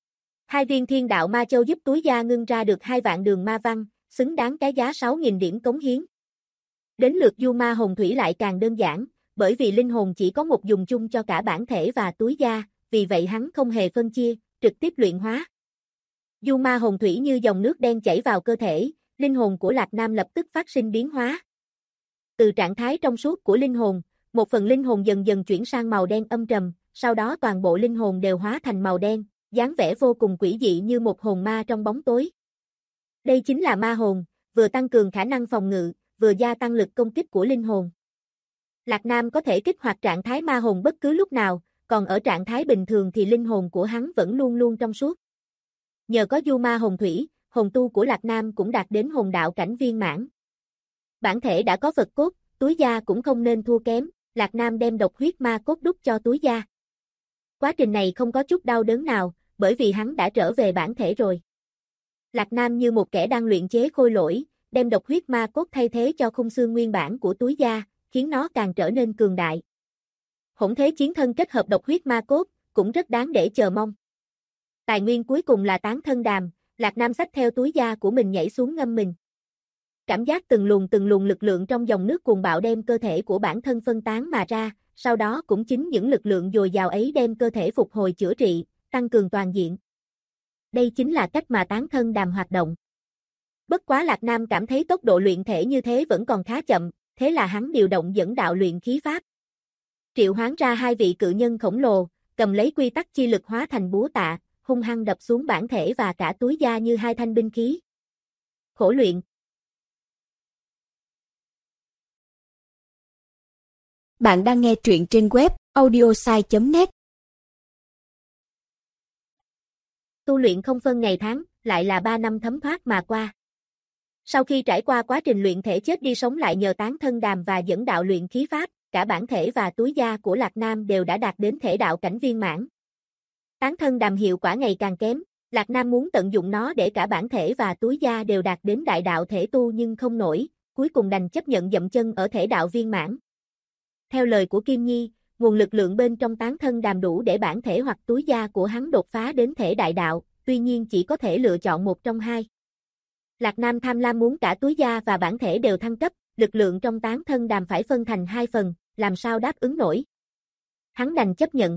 2 viên thiên đạo ma châu giúp túi da ngưng ra được 2 vạn đường ma văn, xứng đáng cái giá 6.000 điểm cống hiến. Đến lượt du ma hồn thủy lại càng đơn giản, bởi vì linh hồn chỉ có một dùng chung cho cả bản thể và túi da, vì vậy hắn không hề phân chia, trực tiếp luyện hóa. Du ma hồn thủy như dòng nước đen chảy vào cơ thể, linh hồn của Lạc Nam lập tức phát sinh biến hóa. Từ trạng thái trong suốt của linh hồn, một phần linh hồn dần dần chuyển sang màu đen âm trầm, sau đó toàn bộ linh hồn đều hóa thành màu đen, dáng vẻ vô cùng quỷ dị như một hồn ma trong bóng tối. Đây chính là ma hồn, vừa tăng cường khả năng phòng ngự, vừa gia tăng lực công kích của linh hồn. Lạc Nam có thể kích hoạt trạng thái ma hồn bất cứ lúc nào, còn ở trạng thái bình thường thì linh hồn của hắn vẫn luôn luôn trong suốt. Nhờ có du ma hồn thủy, hồn tu của Lạc Nam cũng đạt đến hồn đạo cảnh viên mãn. Bản thể đã có vật cốt, túi da cũng không nên thua kém, Lạc Nam đem độc huyết ma cốt đúc cho túi da. Quá trình này không có chút đau đớn nào, bởi vì hắn đã trở về bản thể rồi. Lạc Nam như một kẻ đang luyện chế khôi lỗi, đem độc huyết ma cốt thay thế cho khung xương nguyên bản của túi da, khiến nó càng trở nên cường đại. Hỗn thế chiến thân kết hợp độc huyết ma cốt, cũng rất đáng để chờ mong. Tài nguyên cuối cùng là tán thân đàm, Lạc Nam xách theo túi da của mình nhảy xuống ngâm mình. Cảm giác từng luồng lực lượng trong dòng nước cuồng bạo đem cơ thể của bản thân phân tán mà ra, sau đó cũng chính những lực lượng dồi dào ấy đem cơ thể phục hồi chữa trị, tăng cường toàn diện. Đây chính là cách mà tán thân đàm hoạt động. Bất quá Lạc Nam cảm thấy tốc độ luyện thể như thế vẫn còn khá chậm, thế là hắn điều động dẫn đạo luyện khí pháp. Triệu hoán ra hai vị cự nhân khổng lồ, cầm lấy quy tắc chi lực hóa thành búa tạ, hung hăng đập xuống bản thể và cả túi da như hai thanh binh khí. Khổ luyện. Bạn đang nghe truyện trên web audiosai.net. Tu luyện không phân ngày tháng, lại là 3 năm thấm thoát mà qua. Sau khi trải qua quá trình luyện thể chết đi sống lại nhờ tán thân đàm và dẫn đạo luyện khí pháp, cả bản thể và túi da của Lạc Nam đều đã đạt đến thể đạo cảnh viên mãn. Tán thân đàm hiệu quả ngày càng kém, Lạc Nam muốn tận dụng nó để cả bản thể và túi da đều đạt đến đại đạo thể tu nhưng không nổi, cuối cùng đành chấp nhận dậm chân ở thể đạo viên mãn. Theo lời của Kim Nhi, nguồn lực lượng bên trong tán thân đàm đủ để bản thể hoặc túi da của hắn đột phá đến thể đại đạo, tuy nhiên chỉ có thể lựa chọn một trong hai. Lạc Nam tham lam muốn cả túi da và bản thể đều thăng cấp, lực lượng trong tán thân đàm phải phân thành hai phần, làm sao đáp ứng nổi. Hắn đành chấp nhận.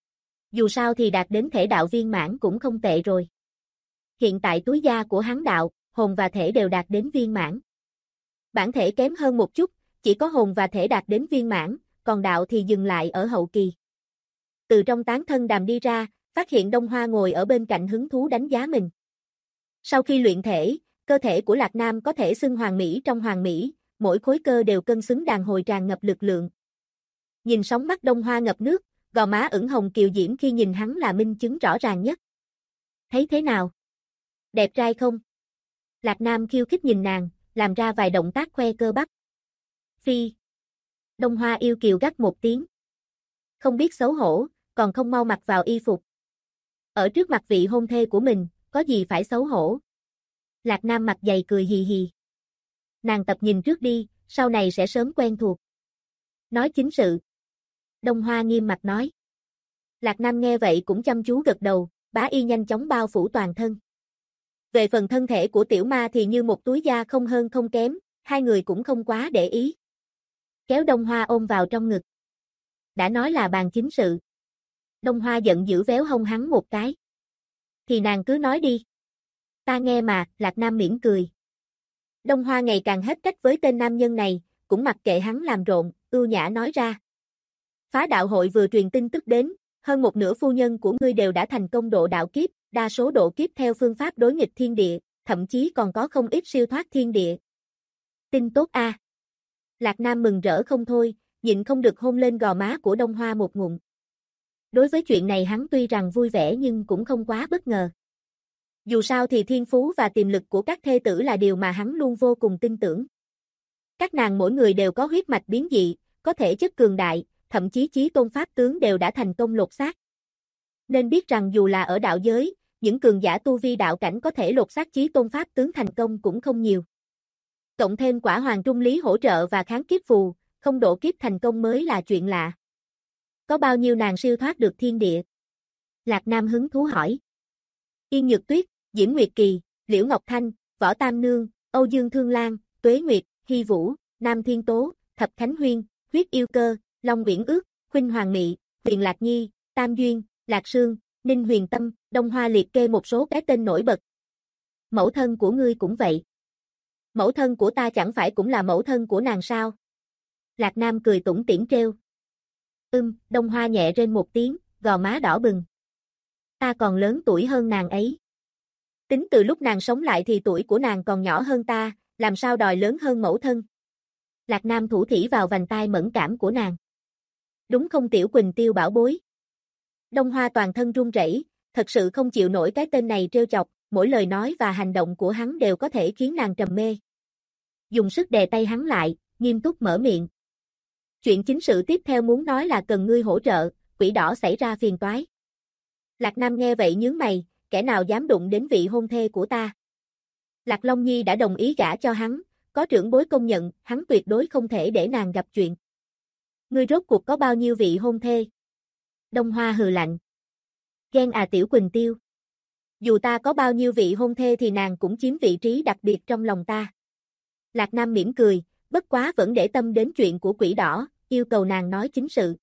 Dù sao thì đạt đến thể đạo viên mãn cũng không tệ rồi. Hiện tại túi da của hắn đạo, hồn và thể đều đạt đến viên mãn. Bản thể kém hơn một chút, chỉ có hồn và thể đạt đến viên mãn, còn đạo thì dừng lại ở hậu kỳ. Từ trong tán thân đàm đi ra, phát hiện Đông Hoa ngồi ở bên cạnh hứng thú đánh giá mình. Sau khi luyện thể, cơ thể của Lạc Nam có thể xưng hoàn mỹ trong hoàn mỹ, mỗi khối cơ đều cân xứng đàn hồi tràn ngập lực lượng. Nhìn sóng mắt Đông Hoa ngập nước, gò má ửng hồng kiều diễm khi nhìn hắn là minh chứng rõ ràng nhất. Thấy thế nào? Đẹp trai không? Lạc Nam khiêu khích nhìn nàng, làm ra vài động tác khoe cơ bắp. Phi. Đông Hoa yêu kiều gắt một tiếng. Không biết xấu hổ, còn không mau mặc vào y phục. Ở trước mặt vị hôn thê của mình, có gì phải xấu hổ. Lạc Nam mặt dày cười hì hì. Nàng tập nhìn trước đi, sau này sẽ sớm quen thuộc. Nói chính sự. Đông Hoa nghiêm mặt nói. Lạc Nam nghe vậy cũng chăm chú gật đầu, bá y nhanh chóng bao phủ toàn thân. Về phần thân thể của tiểu ma thì như một túi da không hơn không kém, hai người cũng không quá để ý. Kéo Đông Hoa ôm vào trong ngực. Đã nói là bàn chính sự. Đông Hoa giận dữ véo hông hắn một cái. Thì nàng cứ nói đi. Ta nghe mà, Lạc Nam mỉm cười. Đông Hoa ngày càng hết cách với tên nam nhân này, cũng mặc kệ hắn làm rộn, ưu nhã nói ra. Phá đạo hội vừa truyền tin tức đến, hơn một nửa phu nhân của ngươi đều đã thành công độ đạo kiếp, đa số độ kiếp theo phương pháp đối nghịch thiên địa, thậm chí còn có không ít siêu thoát thiên địa. Tin tốt a. Lạc Nam mừng rỡ không thôi, nhịn không được hôn lên gò má của Đông Hoa một ngụm. Đối với chuyện này hắn tuy rằng vui vẻ nhưng cũng không quá bất ngờ. Dù sao thì thiên phú và tiềm lực của các thê tử là điều mà hắn luôn vô cùng tin tưởng. Các nàng mỗi người đều có huyết mạch biến dị, có thể chất cường đại, thậm chí chí tôn pháp tướng đều đã thành công lột xác. Nên biết rằng dù là ở đạo giới, những cường giả tu vi đạo cảnh có thể lột xác chí tôn pháp tướng thành công cũng không nhiều. Cộng thêm quả hoàng trung lý hỗ trợ và kháng kiếp phù, không độ kiếp thành công mới là chuyện lạ. Có bao nhiêu nàng siêu thoát được thiên địa? Lạc Nam hứng thú hỏi. Yên Nhược Tuyết, Diễm Nguyệt Kỳ, Liễu Ngọc Thanh, Võ Tam Nương, Âu Dương Thương Lan, Tuế Nguyệt, Hy Vũ, Nam Thiên Tố, Thập Khánh Huyên, Huyết Yêu Cơ, Long Uyển Ước, Khuynh Hoàng Mị, Huyền Lạc Nhi, Tam Duyên, Lạc Sương, Ninh Huyền Tâm, Đông Hoa liệt kê một số cái tên nổi bật. Mẫu thân của ngươi cũng vậy. Mẫu thân của ta chẳng phải cũng là mẫu thân của nàng sao? Lạc Nam cười tủm tỉm trêu. Đông Hoa nhẹ rên một tiếng, gò má đỏ bừng. Ta còn lớn tuổi hơn nàng ấy. Tính từ lúc nàng sống lại thì tuổi của nàng còn nhỏ hơn ta, làm sao đòi lớn hơn mẫu thân. Lạc Nam thủ thỉ vào vành tai mẫn cảm của nàng. Đúng không Tiểu Quỳnh Tiêu bảo bối? Đông Hoa toàn thân run rẩy, thật sự không chịu nổi cái tên này trêu chọc, mỗi lời nói và hành động của hắn đều có thể khiến nàng trầm mê. Dùng sức đè tay hắn lại, nghiêm túc mở miệng. Chuyện chính sự tiếp theo muốn nói là cần ngươi hỗ trợ, quỷ đỏ xảy ra phiền toái. Lạc Nam nghe vậy nhướng mày, kẻ nào dám đụng đến vị hôn thê của ta. Lạc Long Nhi đã đồng ý gả cho hắn, có trưởng bối công nhận, hắn tuyệt đối không thể để nàng gặp chuyện. Ngươi rốt cuộc có bao nhiêu vị hôn thê? Đông Hoa hừ lạnh. Ghen à Tiểu Quỳnh Tiêu. Dù ta có bao nhiêu vị hôn thê thì nàng cũng chiếm vị trí đặc biệt trong lòng ta. Lạc Nam mỉm cười, bất quá vẫn để tâm đến chuyện của quỷ đỏ, yêu cầu nàng nói chính sự.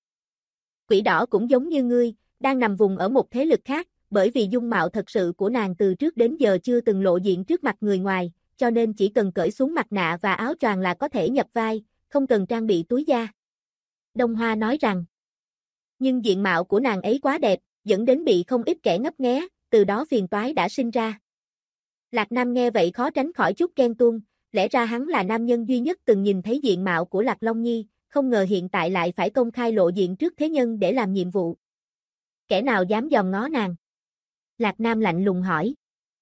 Quỷ đỏ cũng giống như ngươi, đang nằm vùng ở một thế lực khác, bởi vì dung mạo thật sự của nàng từ trước đến giờ chưa từng lộ diện trước mặt người ngoài, cho nên chỉ cần cởi xuống mặt nạ và áo choàng là có thể nhập vai, không cần trang bị túi da. Đông Hoa nói rằng, nhưng diện mạo của nàng ấy quá đẹp, dẫn đến bị không ít kẻ ngấp nghé, từ đó phiền toái đã sinh ra. Lạc Nam nghe vậy khó tránh khỏi chút ghen tuông, lẽ ra hắn là nam nhân duy nhất từng nhìn thấy diện mạo của Lạc Long Nhi, không ngờ hiện tại lại phải công khai lộ diện trước thế nhân để làm nhiệm vụ. Kẻ nào dám dòm ngó nàng? Lạc Nam lạnh lùng hỏi.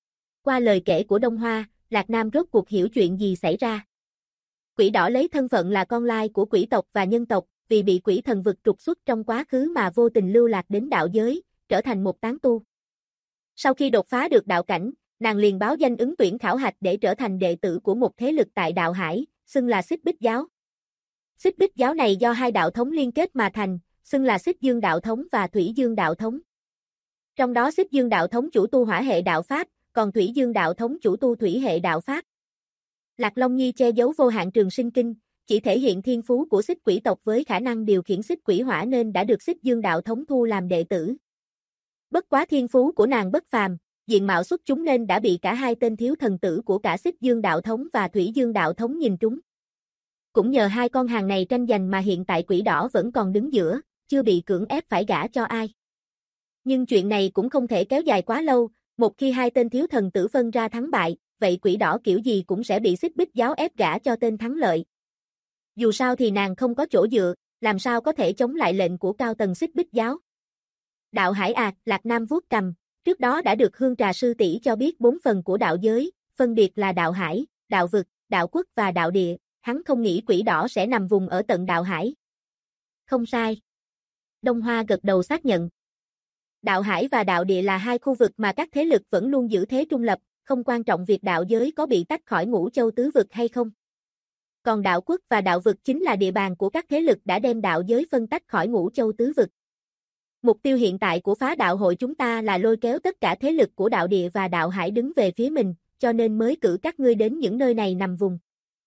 Qua lời kể của Đông Hoa, Lạc Nam rốt cuộc hiểu chuyện gì xảy ra. Quỷ đỏ lấy thân phận là con lai của quỷ tộc và nhân tộc, vì bị quỷ thần vực trục xuất trong quá khứ mà vô tình lưu lạc đến đạo giới, trở thành một tán tu. Sau khi đột phá được đạo cảnh, nàng liền báo danh ứng tuyển khảo hạch để trở thành đệ tử của một thế lực tại đạo hải, xưng là Xích Bích Giáo. Xích Bích Giáo này do hai đạo thống liên kết mà thành, xưng là Xích Dương Đạo Thống và Thủy Dương Đạo Thống. Trong đó Xích Dương Đạo Thống chủ tu hỏa hệ đạo pháp, còn Thủy Dương Đạo Thống chủ tu thủy hệ đạo pháp. Lạc Long Nhi che giấu vô hạn trường sinh kinh, chỉ thể hiện thiên phú của xích quỷ tộc với khả năng điều khiển xích quỷ hỏa nên đã được Xích Dương Đạo Thống thu làm đệ tử. Bất quá thiên phú của nàng bất phàm, diện mạo xuất chúng nên đã bị cả hai tên thiếu thần tử của cả Xích Dương Đạo Thống và Thủy Dương Đạo Thống nhìn trúng. Cũng nhờ hai con hàng này tranh giành mà hiện tại quỷ đỏ vẫn còn đứng giữa, chưa bị cưỡng ép phải gả cho ai. Nhưng chuyện này cũng không thể kéo dài quá lâu, một khi hai tên thiếu thần tử phân ra thắng bại, vậy quỷ đỏ kiểu gì cũng sẽ bị Xích Bích Giáo ép gả cho tên thắng lợi. Dù sao thì nàng không có chỗ dựa, làm sao có thể chống lại lệnh của cao tầng Xích Bích Giáo. Đạo hải à, Lạc Nam vuốt cầm, trước đó đã được Hương Trà sư tỷ cho biết 4 phần của đạo giới, phân biệt là đạo hải, đạo vực, đạo quốc và đạo địa, hắn không nghĩ quỷ đỏ sẽ nằm vùng ở tận đạo hải. Không sai. Đông Hoa gật đầu xác nhận. Đạo hải và đạo địa là hai khu vực mà các thế lực vẫn luôn giữ thế trung lập, không quan trọng việc đạo giới có bị tách khỏi Ngũ Châu tứ vực hay không. Còn đạo quốc và đạo vực chính là địa bàn của các thế lực đã đem đạo giới phân tách khỏi Ngũ Châu tứ vực. Mục tiêu hiện tại của phá đạo hội chúng ta là lôi kéo tất cả thế lực của đạo địa và đạo hải đứng về phía mình, cho nên mới cử các ngươi đến những nơi này nằm vùng.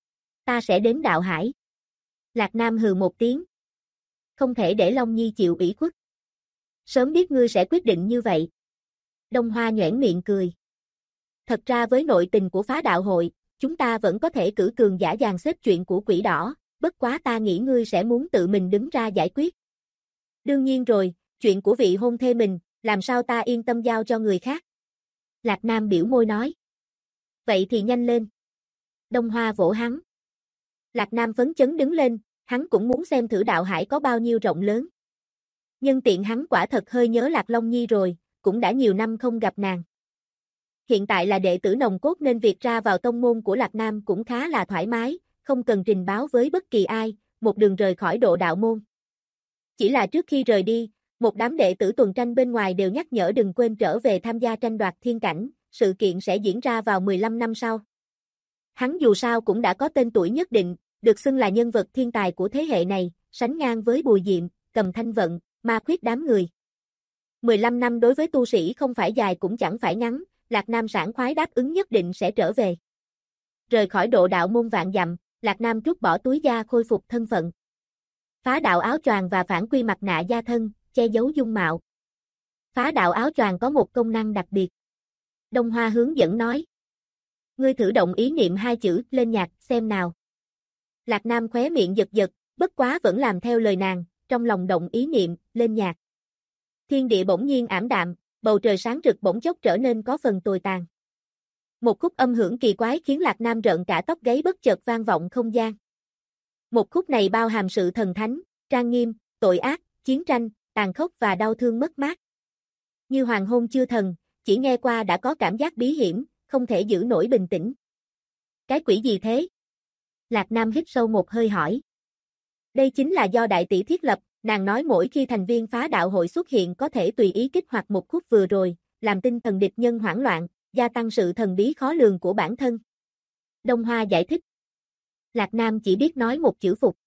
Ta sẽ đến đạo hải. Lạc Nam hừ một tiếng. Không thể để Long Nhi chịu ủy khuất. Sớm biết ngươi sẽ quyết định như vậy. Đông Hoa nhoẻn miệng cười. Thật ra với nội tình của phá đạo hội, chúng ta vẫn có thể cử cường giả dàn xếp chuyện của quỷ đỏ, bất quá ta nghĩ ngươi sẽ muốn tự mình đứng ra giải quyết. Đương nhiên rồi, chuyện của vị hôn thê mình, làm sao ta yên tâm giao cho người khác. Lạc Nam biểu môi nói. Vậy thì nhanh lên. Đông Hoa vỗ hắn. Lạc Nam phấn chấn đứng lên, hắn cũng muốn xem thử đạo hải có bao nhiêu rộng lớn. Nhân tiện hắn quả thật hơi nhớ Lạc Long Nhi rồi, cũng đã nhiều năm không gặp nàng. Hiện tại là đệ tử nòng cốt nên việc ra vào tông môn của Lạc Nam cũng khá là thoải mái, không cần trình báo với bất kỳ ai, một đường rời khỏi độ đạo môn. Chỉ là trước khi rời đi, một đám đệ tử tuần tranh bên ngoài đều nhắc nhở đừng quên trở về tham gia tranh đoạt thiên cảnh, sự kiện sẽ diễn ra vào 15 năm sau. Hắn dù sao cũng đã có tên tuổi nhất định, được xưng là nhân vật thiên tài của thế hệ này, sánh ngang với Bùi Diệm, Cầm Thanh Vận, Ma Khuyết đám người. 15 năm đối với tu sĩ không phải dài cũng chẳng phải ngắn, Lạc Nam sảng khoái đáp ứng nhất định sẽ trở về. Rời khỏi độ đạo môn vạn dặm, Lạc Nam trút bỏ túi da khôi phục thân phận. Phá đạo áo choàng và phản quy mặt nạ da thân, che giấu dung mạo. Phá đạo áo choàng có một công năng đặc biệt. Đông Hoa hướng dẫn nói. Ngươi thử động ý niệm hai chữ lên nhạc xem nào. Lạc Nam khóe miệng giật giật, bất quá vẫn làm theo lời nàng, trong lòng động ý niệm, lên nhạc. Thiên địa bỗng nhiên ảm đạm, bầu trời sáng rực bỗng chốc trở nên có phần tồi tàn. Một khúc âm hưởng kỳ quái khiến Lạc Nam rợn cả tóc gáy bất chợt vang vọng không gian. Một khúc này bao hàm sự thần thánh, trang nghiêm, tội ác, chiến tranh, tàn khốc và đau thương mất mát. Như hoàng hôn chưa thần, chỉ nghe qua đã có cảm giác bí hiểm, không thể giữ nổi bình tĩnh. Cái quỷ gì thế? Lạc Nam hít sâu một hơi hỏi. Đây chính là do đại tỷ thiết lập, nàng nói mỗi khi thành viên phá đạo hội xuất hiện có thể tùy ý kích hoạt một khúc vừa rồi, làm tinh thần địch nhân hoảng loạn, gia tăng sự thần bí khó lường của bản thân. Đông Hoa giải thích. Lạc Nam chỉ biết nói một chữ phục.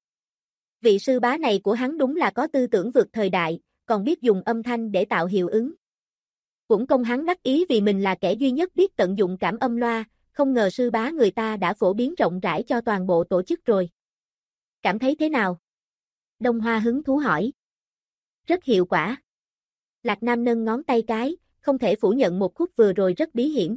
Vị sư bá này của hắn đúng là có tư tưởng vượt thời đại, còn biết dùng âm thanh để tạo hiệu ứng. Cũng công hắn đắc ý vì mình là kẻ duy nhất biết tận dụng cảm âm loa, không ngờ sư bá người ta đã phổ biến rộng rãi cho toàn bộ tổ chức rồi. Cảm thấy thế nào? Đông Hoa hứng thú hỏi. Rất hiệu quả. Lạc Nam nâng ngón tay cái, không thể phủ nhận một khúc vừa rồi rất bí hiểm.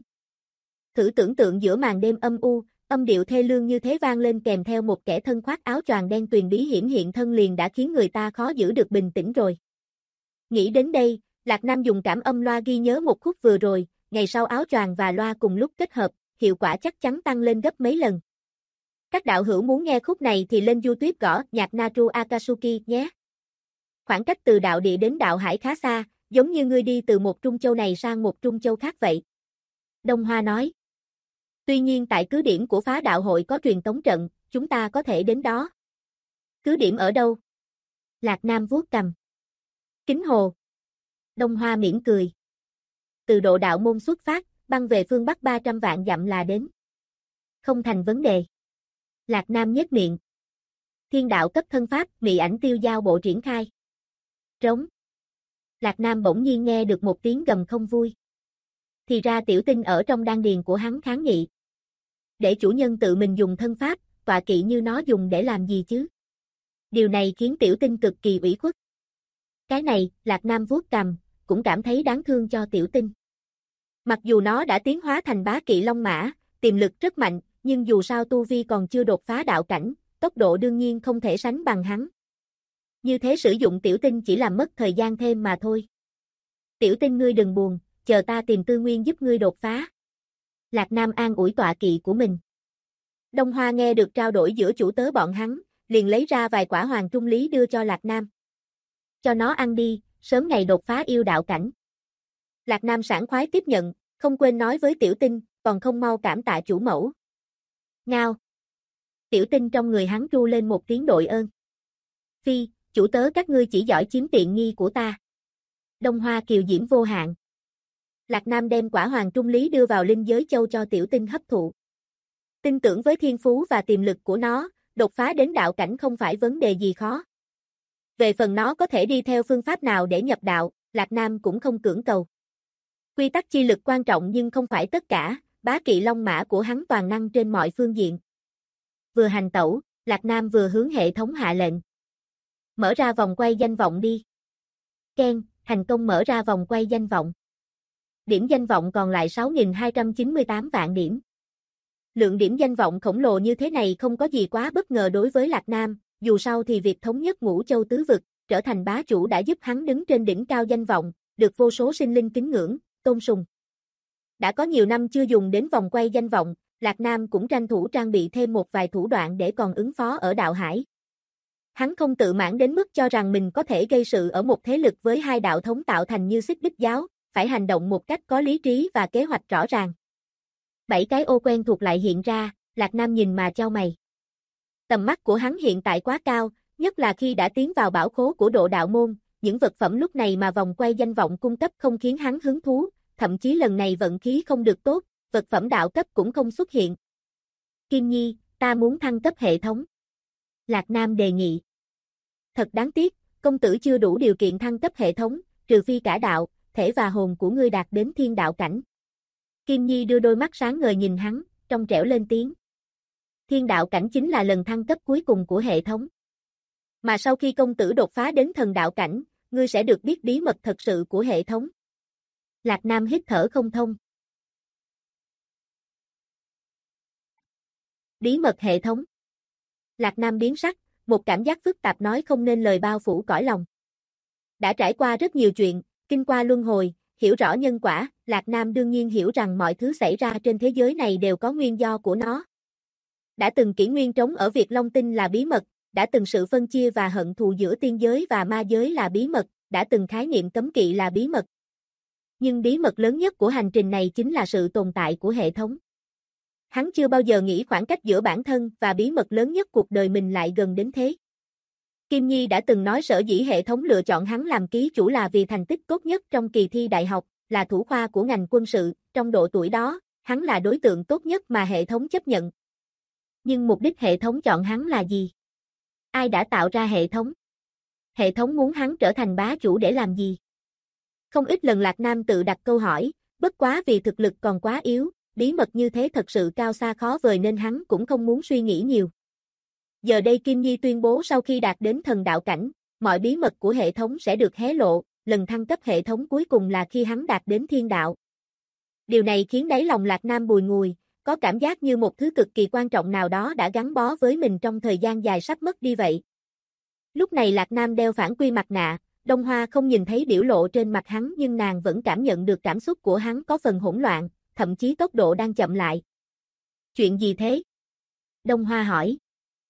Thử tưởng tượng giữa màn đêm âm u, âm điệu thê lương như thế vang lên kèm theo một kẻ thân khoác áo choàng đen tuyền bí hiểm hiện thân liền đã khiến người ta khó giữ được bình tĩnh rồi. Nghĩ đến đây, Lạc Nam dùng cảm âm loa ghi nhớ một khúc vừa rồi, ngày sau áo choàng và loa cùng lúc kết hợp, hiệu quả chắc chắn tăng lên gấp mấy lần. Các đạo hữu muốn nghe khúc này thì lên YouTube gõ nhạc Naru Akatsuki nhé. Khoảng cách từ đạo địa đến đạo hải khá xa, giống như ngươi đi từ một trung châu này sang một trung châu khác vậy. Đông Hoa nói. Tuy nhiên tại cứ điểm của phá đạo hội có truyền tống trận, chúng ta có thể đến đó. Cứ điểm ở đâu? Lạc Nam vuốt cằm. Kính Hồ. Đông Hoa mỉm cười. Từ độ đạo môn xuất phát, băng về phương Bắc 300 vạn dặm là đến. Không thành vấn đề. Lạc Nam nhếch miệng. Thiên đạo cấp thân pháp, mị ảnh tiêu giao bộ triển khai. Trống. Lạc Nam bỗng nhiên nghe được một tiếng gầm không vui. Thì ra tiểu tinh ở trong đan điền của hắn kháng nghị. Để chủ nhân tự mình dùng thân pháp, tọa kỵ như nó dùng để làm gì chứ? Điều này khiến tiểu tinh cực kỳ ủy khuất. Cái này, Lạc Nam vuốt cằm, cũng cảm thấy đáng thương cho tiểu tinh. Mặc dù nó đã tiến hóa thành bá kỵ long mã, tiềm lực rất mạnh, nhưng dù sao tu vi còn chưa đột phá đạo cảnh, tốc độ đương nhiên không thể sánh bằng hắn. Như thế sử dụng tiểu tinh chỉ làm mất thời gian thêm mà thôi. Tiểu tinh ngươi đừng buồn, chờ ta tìm tư nguyên giúp ngươi đột phá. Lạc Nam an ủi tọa kỵ của mình. Đông Hoa nghe được trao đổi giữa chủ tớ bọn hắn, liền lấy ra vài quả hoàng trung lý đưa cho Lạc Nam. Cho nó ăn đi, sớm ngày đột phá yêu đạo cảnh. Lạc Nam sảng khoái tiếp nhận, không quên nói với tiểu tinh, còn không mau cảm tạ chủ mẫu. Ngao. Tiểu tinh trong người hắn ru lên một tiếng đội ơn. Phi, chủ tớ các ngươi chỉ giỏi chiếm tiện nghi của ta. Đông Hoa kiều diễm vô hạn. Lạc Nam đem quả hoàng trung lý đưa vào linh giới châu cho tiểu tinh hấp thụ. Tin tưởng với thiên phú và tiềm lực của nó, đột phá đến đạo cảnh không phải vấn đề gì khó. Về phần nó có thể đi theo phương pháp nào để nhập đạo, Lạc Nam cũng không cưỡng cầu. Quy tắc chi lực quan trọng nhưng không phải tất cả, bá kỵ long mã của hắn toàn năng trên mọi phương diện. Vừa hành tẩu, Lạc Nam vừa hướng hệ thống hạ lệnh. Mở ra vòng quay danh vọng đi. Ken, thành công mở ra vòng quay danh vọng. Điểm danh vọng còn lại 6.298 vạn điểm. Lượng điểm danh vọng khổng lồ như thế này không có gì quá bất ngờ đối với Lạc Nam, dù sao thì việc thống nhất ngũ châu tứ vực, trở thành bá chủ đã giúp hắn đứng trên đỉnh cao danh vọng, được vô số sinh linh kính ngưỡng, tôn sùng. Đã có nhiều năm chưa dùng đến vòng quay danh vọng, Lạc Nam cũng tranh thủ trang bị thêm một vài thủ đoạn để còn ứng phó ở đạo hải. Hắn không tự mãn đến mức cho rằng mình có thể gây sự ở một thế lực với hai đạo thống tạo thành như Xích Bích giáo, phải hành động một cách có lý trí và kế hoạch rõ ràng. 7 cái ô quen thuộc lại hiện ra, Lạc Nam nhìn mà chau mày. Tầm mắt của hắn hiện tại quá cao, nhất là khi đã tiến vào bảo khố của độ đạo môn, những vật phẩm lúc này mà vòng quay danh vọng cung cấp không khiến hắn hứng thú, thậm chí lần này vận khí không được tốt, vật phẩm đạo cấp cũng không xuất hiện. Kim Nhi, ta muốn thăng cấp hệ thống. Lạc Nam đề nghị. Thật đáng tiếc, công tử chưa đủ điều kiện thăng cấp hệ thống, trừ phi cả đạo, thể và hồn của ngươi đạt đến thiên đạo cảnh. Kim Nhi đưa đôi mắt sáng ngời nhìn hắn, trong trẻo lên tiếng. Thiên đạo cảnh chính là lần thăng cấp cuối cùng của hệ thống. Mà sau khi công tử đột phá đến thần đạo cảnh, ngươi sẽ được biết bí mật thật sự của hệ thống. Lạc Nam hít thở không thông. Bí mật hệ thống. Lạc Nam biến sắc, một cảm giác phức tạp nói không nên lời bao phủ cõi lòng. Đã trải qua rất nhiều chuyện, kinh qua luân hồi, hiểu rõ nhân quả, Lạc Nam đương nhiên hiểu rằng mọi thứ xảy ra trên thế giới này đều có nguyên do của nó. Đã từng kỷ nguyên trống ở Việt Long Tinh là bí mật, đã từng sự phân chia và hận thù giữa tiên giới và ma giới là bí mật, đã từng khái niệm cấm kỵ là bí mật. Nhưng bí mật lớn nhất của hành trình này chính là sự tồn tại của hệ thống. Hắn chưa bao giờ nghĩ khoảng cách giữa bản thân và bí mật lớn nhất cuộc đời mình lại gần đến thế. Kim Nhi đã từng nói sở dĩ hệ thống lựa chọn hắn làm ký chủ là vì thành tích tốt nhất trong kỳ thi đại học, là thủ khoa của ngành quân sự, trong độ tuổi đó, hắn là đối tượng tốt nhất mà hệ thống chấp nhận. Nhưng mục đích hệ thống chọn hắn là gì? Ai đã tạo ra hệ thống? Hệ thống muốn hắn trở thành bá chủ để làm gì? Không ít lần Lạc Nam tự đặt câu hỏi, bất quá vì thực lực còn quá yếu, bí mật như thế thật sự cao xa khó vời nên hắn cũng không muốn suy nghĩ nhiều. Giờ đây Kim Nhi tuyên bố sau khi đạt đến thần đạo cảnh, mọi bí mật của hệ thống sẽ được hé lộ, lần thăng cấp hệ thống cuối cùng là khi hắn đạt đến thiên đạo. Điều này khiến đáy lòng Lạc Nam bùi ngùi, có cảm giác như một thứ cực kỳ quan trọng nào đó đã gắn bó với mình trong thời gian dài sắp mất đi vậy. Lúc này Lạc Nam đeo phản quy mặt nạ, Đông Hoa không nhìn thấy biểu lộ trên mặt hắn nhưng nàng vẫn cảm nhận được cảm xúc của hắn có phần hỗn loạn, thậm chí tốc độ đang chậm lại. Chuyện gì thế? Đông Hoa hỏi.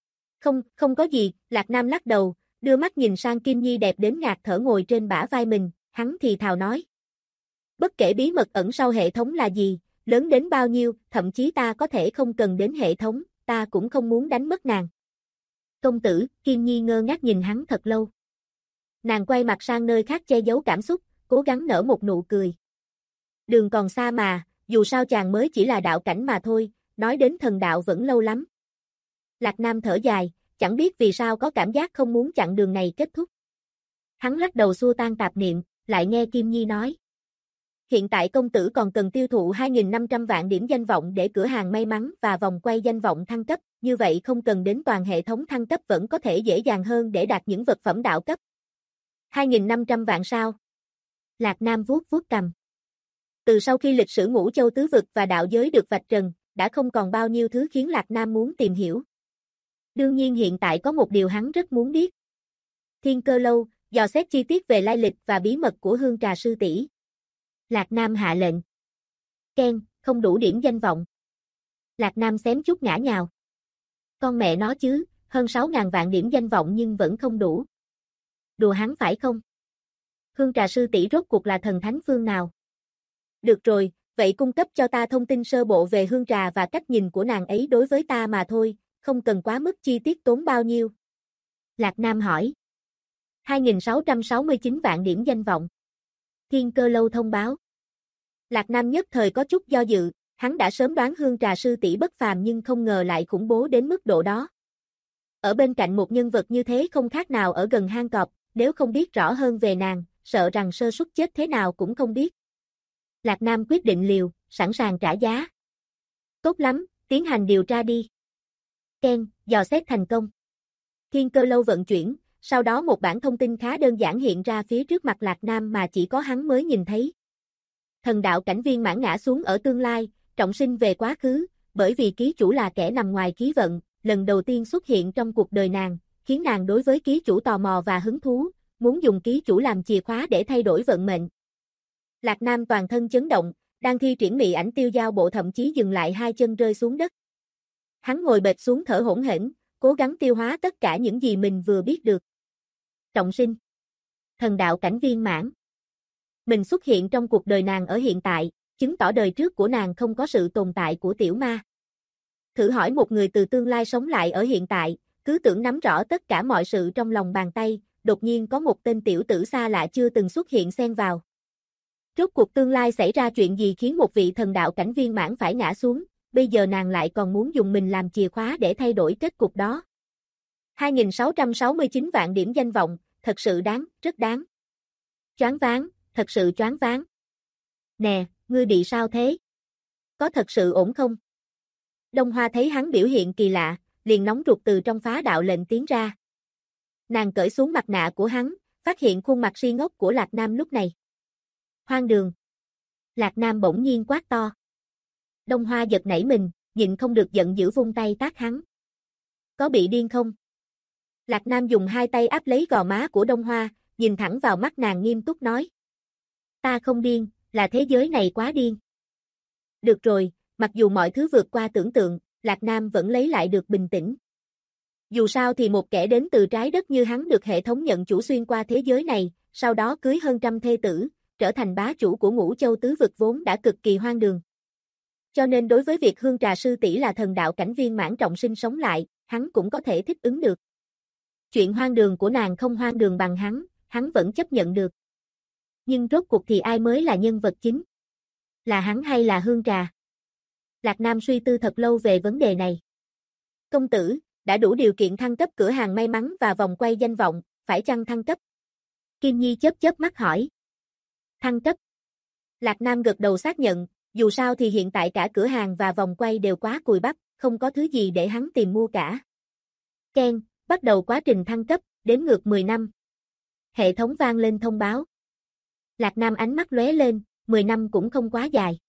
Không có gì, Lạc Nam lắc đầu, đưa mắt nhìn sang Kim Nhi đẹp đến ngạt thở ngồi trên bả vai mình, hắn thì thào nói. Bất kể bí mật ẩn sau hệ thống là gì, lớn đến bao nhiêu, thậm chí ta có thể không cần đến hệ thống, ta cũng không muốn đánh mất nàng. Công tử, Kim Nhi ngơ ngác nhìn hắn thật lâu. Nàng quay mặt sang nơi khác che giấu cảm xúc, cố gắng nở một nụ cười. Đường còn xa mà, dù sao chàng mới chỉ là đạo cảnh mà thôi, nói đến thần đạo vẫn lâu lắm. Lạc Nam thở dài, chẳng biết vì sao có cảm giác không muốn chặng đường này kết thúc. Hắn lắc đầu xua tan tạp niệm, lại nghe Kim Nhi nói. Hiện tại công tử còn cần tiêu thụ 2.500 vạn điểm danh vọng để cửa hàng may mắn và vòng quay danh vọng thăng cấp, như vậy không cần đến toàn hệ thống thăng cấp vẫn có thể dễ dàng hơn để đạt những vật phẩm đạo cấp. 2.500 vạn sao? Lạc Nam vuốt vuốt cầm. Từ sau khi lịch sử Ngũ Châu Tứ Vực và đạo giới được vạch trần, đã không còn bao nhiêu thứ khiến Lạc Nam muốn tìm hiểu. Đương nhiên hiện tại có một điều hắn rất muốn biết. Thiên Cơ Lâu, dò xét chi tiết về lai lịch và bí mật của Hương Trà sư tỷ. Lạc Nam hạ lệnh. Ken, không đủ điểm danh vọng. Lạc Nam xém chút ngã nhào. Con mẹ nó chứ, hơn 6.000 vạn điểm danh vọng nhưng vẫn không đủ. Đùa hắn phải không? Hương Trà sư tỷ rốt cuộc là thần thánh phương nào? Được rồi, vậy cung cấp cho ta thông tin sơ bộ về Hương Trà và cách nhìn của nàng ấy đối với ta mà thôi, không cần quá mức chi tiết tốn bao nhiêu. Lạc Nam hỏi. 2.669 vạn điểm danh vọng. Thiên Cơ Lâu thông báo. Lạc Nam nhất thời có chút do dự, hắn đã sớm đoán Hương Trà sư tỷ bất phàm nhưng không ngờ lại khủng bố đến mức độ đó. Ở bên cạnh một nhân vật như thế không khác nào ở gần hang cọp, nếu không biết rõ hơn về nàng, sợ rằng sơ suất chết thế nào cũng không biết. Lạc Nam quyết định liều, sẵn sàng trả giá. Tốt lắm, tiến hành điều tra đi. Ken, dò xét thành công. Thiên Cơ Lâu vận chuyển, sau đó một bản thông tin khá đơn giản hiện ra phía trước mặt Lạc Nam mà chỉ có hắn mới nhìn thấy. Thần đạo cảnh viên mãn ngã xuống ở tương lai, trọng sinh về quá khứ, bởi vì ký chủ là kẻ nằm ngoài khí vận, lần đầu tiên xuất hiện trong cuộc đời nàng, khiến nàng đối với ký chủ tò mò và hứng thú, muốn dùng ký chủ làm chìa khóa để thay đổi vận mệnh. Lạc Nam toàn thân chấn động, đang thi triển mị ảnh tiêu giao bộ thậm chí dừng lại hai chân rơi xuống đất. Hắn ngồi bệt xuống thở hổn hển, cố gắng tiêu hóa tất cả những gì mình vừa biết được. Trọng sinh. Thần đạo cảnh viên mãn. Mình xuất hiện trong cuộc đời nàng ở hiện tại, chứng tỏ đời trước của nàng không có sự tồn tại của tiểu ma. Thử hỏi một người từ tương lai sống lại ở hiện tại, cứ tưởng nắm rõ tất cả mọi sự trong lòng bàn tay, đột nhiên có một tên tiểu tử xa lạ chưa từng xuất hiện xen vào. Rốt cuộc tương lai xảy ra chuyện gì khiến một vị thần đạo cảnh viên mãn phải ngã xuống, bây giờ nàng lại còn muốn dùng mình làm chìa khóa để thay đổi kết cục đó. 2.669 vạn điểm danh vọng, thật sự đáng, rất đáng. Choáng váng, thật sự choáng váng. Nè, ngươi bị sao thế? Có thật sự ổn không? Đông Hoa thấy hắn biểu hiện kỳ lạ, liền nóng ruột từ trong phá đạo lệnh tiến ra. Nàng cởi xuống mặt nạ của hắn, phát hiện khuôn mặt si ngốc của Lạc Nam lúc này. Hoang đường. Lạc Nam bỗng nhiên quát to. Đông Hoa giật nảy mình, nhịn không được giận dữ vung tay tát hắn. Có bị điên không? Lạc Nam dùng hai tay áp lấy gò má của Đông Hoa, nhìn thẳng vào mắt nàng nghiêm túc nói. Ta không điên, là thế giới này quá điên. Được rồi, mặc dù mọi thứ vượt qua tưởng tượng, Lạc Nam vẫn lấy lại được bình tĩnh. Dù sao thì một kẻ đến từ trái đất như hắn được hệ thống nhận chủ xuyên qua thế giới này, sau đó cưới hơn trăm thê tử, trở thành bá chủ của Ngũ Châu tứ vực vốn đã cực kỳ hoang đường. Cho nên đối với việc Hương Trà sư tỷ là thần đạo cảnh viên mãn trọng sinh sống lại, hắn cũng có thể thích ứng được. Chuyện hoang đường của nàng không hoang đường bằng hắn vẫn chấp nhận được. Nhưng rốt cuộc thì ai mới là nhân vật chính? Là hắn hay là Hương Trà? Lạc Nam suy tư thật lâu về vấn đề này. Công tử, đã đủ điều kiện thăng cấp cửa hàng may mắn và vòng quay danh vọng, phải chăng thăng cấp? Kim Nhi chớp chớp mắt hỏi. Thăng cấp. Lạc Nam gật đầu xác nhận, dù sao thì hiện tại cả cửa hàng và vòng quay đều quá cùi bắp, không có thứ gì để hắn tìm mua cả. Ken, bắt đầu quá trình thăng cấp, đếm ngược 10 năm. Hệ thống vang lên thông báo. Lạc Nam ánh mắt lóe lên, 10 năm cũng không quá dài.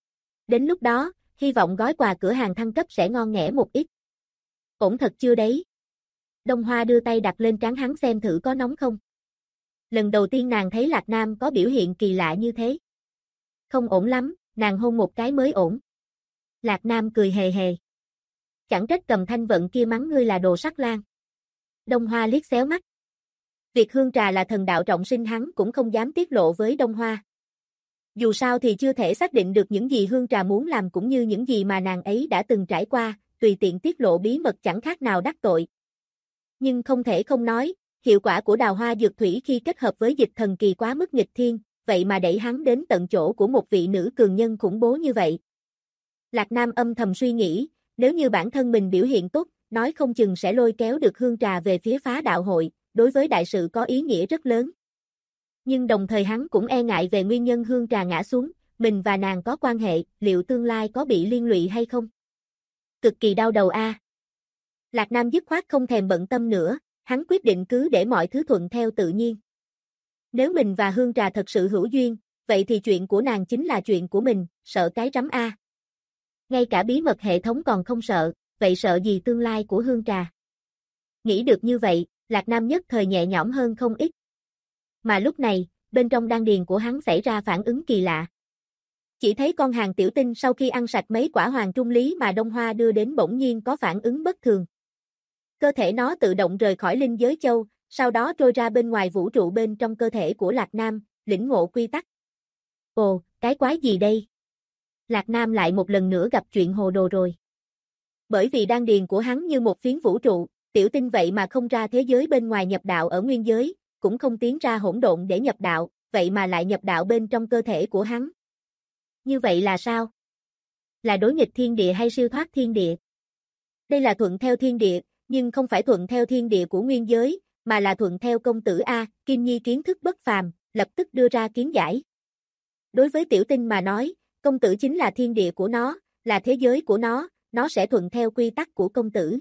Đến lúc đó, hy vọng gói quà cửa hàng thăng cấp sẽ ngon nghẻ một ít. Ổn thật chưa đấy? Đông Hoa đưa tay đặt lên trán hắn xem thử có nóng không. Lần đầu tiên nàng thấy Lạc Nam có biểu hiện kỳ lạ như thế. Không ổn lắm, nàng hôn một cái mới ổn. Lạc Nam cười hề hề. Chẳng trách Cầm Thanh Vận kia mắng ngươi là đồ sắc lang. Đông Hoa liếc xéo mắt. Việc Hương Trà là thần đạo trọng sinh hắn cũng không dám tiết lộ với Đông Hoa. Dù sao thì chưa thể xác định được những gì Hương Trà muốn làm cũng như những gì mà nàng ấy đã từng trải qua, tùy tiện tiết lộ bí mật chẳng khác nào đắc tội. Nhưng không thể không nói, hiệu quả của đào hoa dược thủy khi kết hợp với dịch thần kỳ quá mức nghịch thiên, vậy mà đẩy hắn đến tận chỗ của một vị nữ cường nhân khủng bố như vậy. Lạc Nam âm thầm suy nghĩ, nếu như bản thân mình biểu hiện tốt, nói không chừng sẽ lôi kéo được Hương Trà về phía phá đạo hội, đối với đại sự có ý nghĩa rất lớn. Nhưng đồng thời hắn cũng e ngại về nguyên nhân Hương Trà ngã xuống, mình và nàng có quan hệ, liệu tương lai có bị liên lụy hay không? Cực kỳ đau đầu a. Lạc Nam dứt khoát không thèm bận tâm nữa, hắn quyết định cứ để mọi thứ thuận theo tự nhiên. Nếu mình và Hương Trà thật sự hữu duyên, vậy thì chuyện của nàng chính là chuyện của mình, sợ cái rắm a. Ngay cả bí mật hệ thống còn không sợ, vậy sợ gì tương lai của Hương Trà? Nghĩ được như vậy, Lạc Nam nhất thời nhẹ nhõm hơn không ít. Mà lúc này, bên trong đan điền của hắn xảy ra phản ứng kỳ lạ. Chỉ thấy con hàng tiểu tinh sau khi ăn sạch mấy quả hoàng trung lý mà Đông Hoa đưa đến bỗng nhiên có phản ứng bất thường. Cơ thể nó tự động rời khỏi linh giới châu, sau đó trôi ra bên ngoài vũ trụ bên trong cơ thể của Lạc Nam, lĩnh ngộ quy tắc. Ồ, cái quái gì đây? Lạc Nam lại một lần nữa gặp chuyện hồ đồ rồi. Bởi vì đan điền của hắn như một phiến vũ trụ, tiểu tinh vậy mà không ra thế giới bên ngoài nhập đạo ở nguyên giới, cũng không tiến ra hỗn độn để nhập đạo, vậy mà lại nhập đạo bên trong cơ thể của hắn. Như vậy là sao? Là đối nghịch thiên địa hay siêu thoát thiên địa? Đây là thuận theo thiên địa, nhưng không phải thuận theo thiên địa của nguyên giới, mà là thuận theo công tử A, Kim Nhi kiến thức bất phàm, lập tức đưa ra kiến giải. Đối với tiểu tinh mà nói, công tử chính là thiên địa của nó, là thế giới của nó sẽ thuận theo quy tắc của công tử.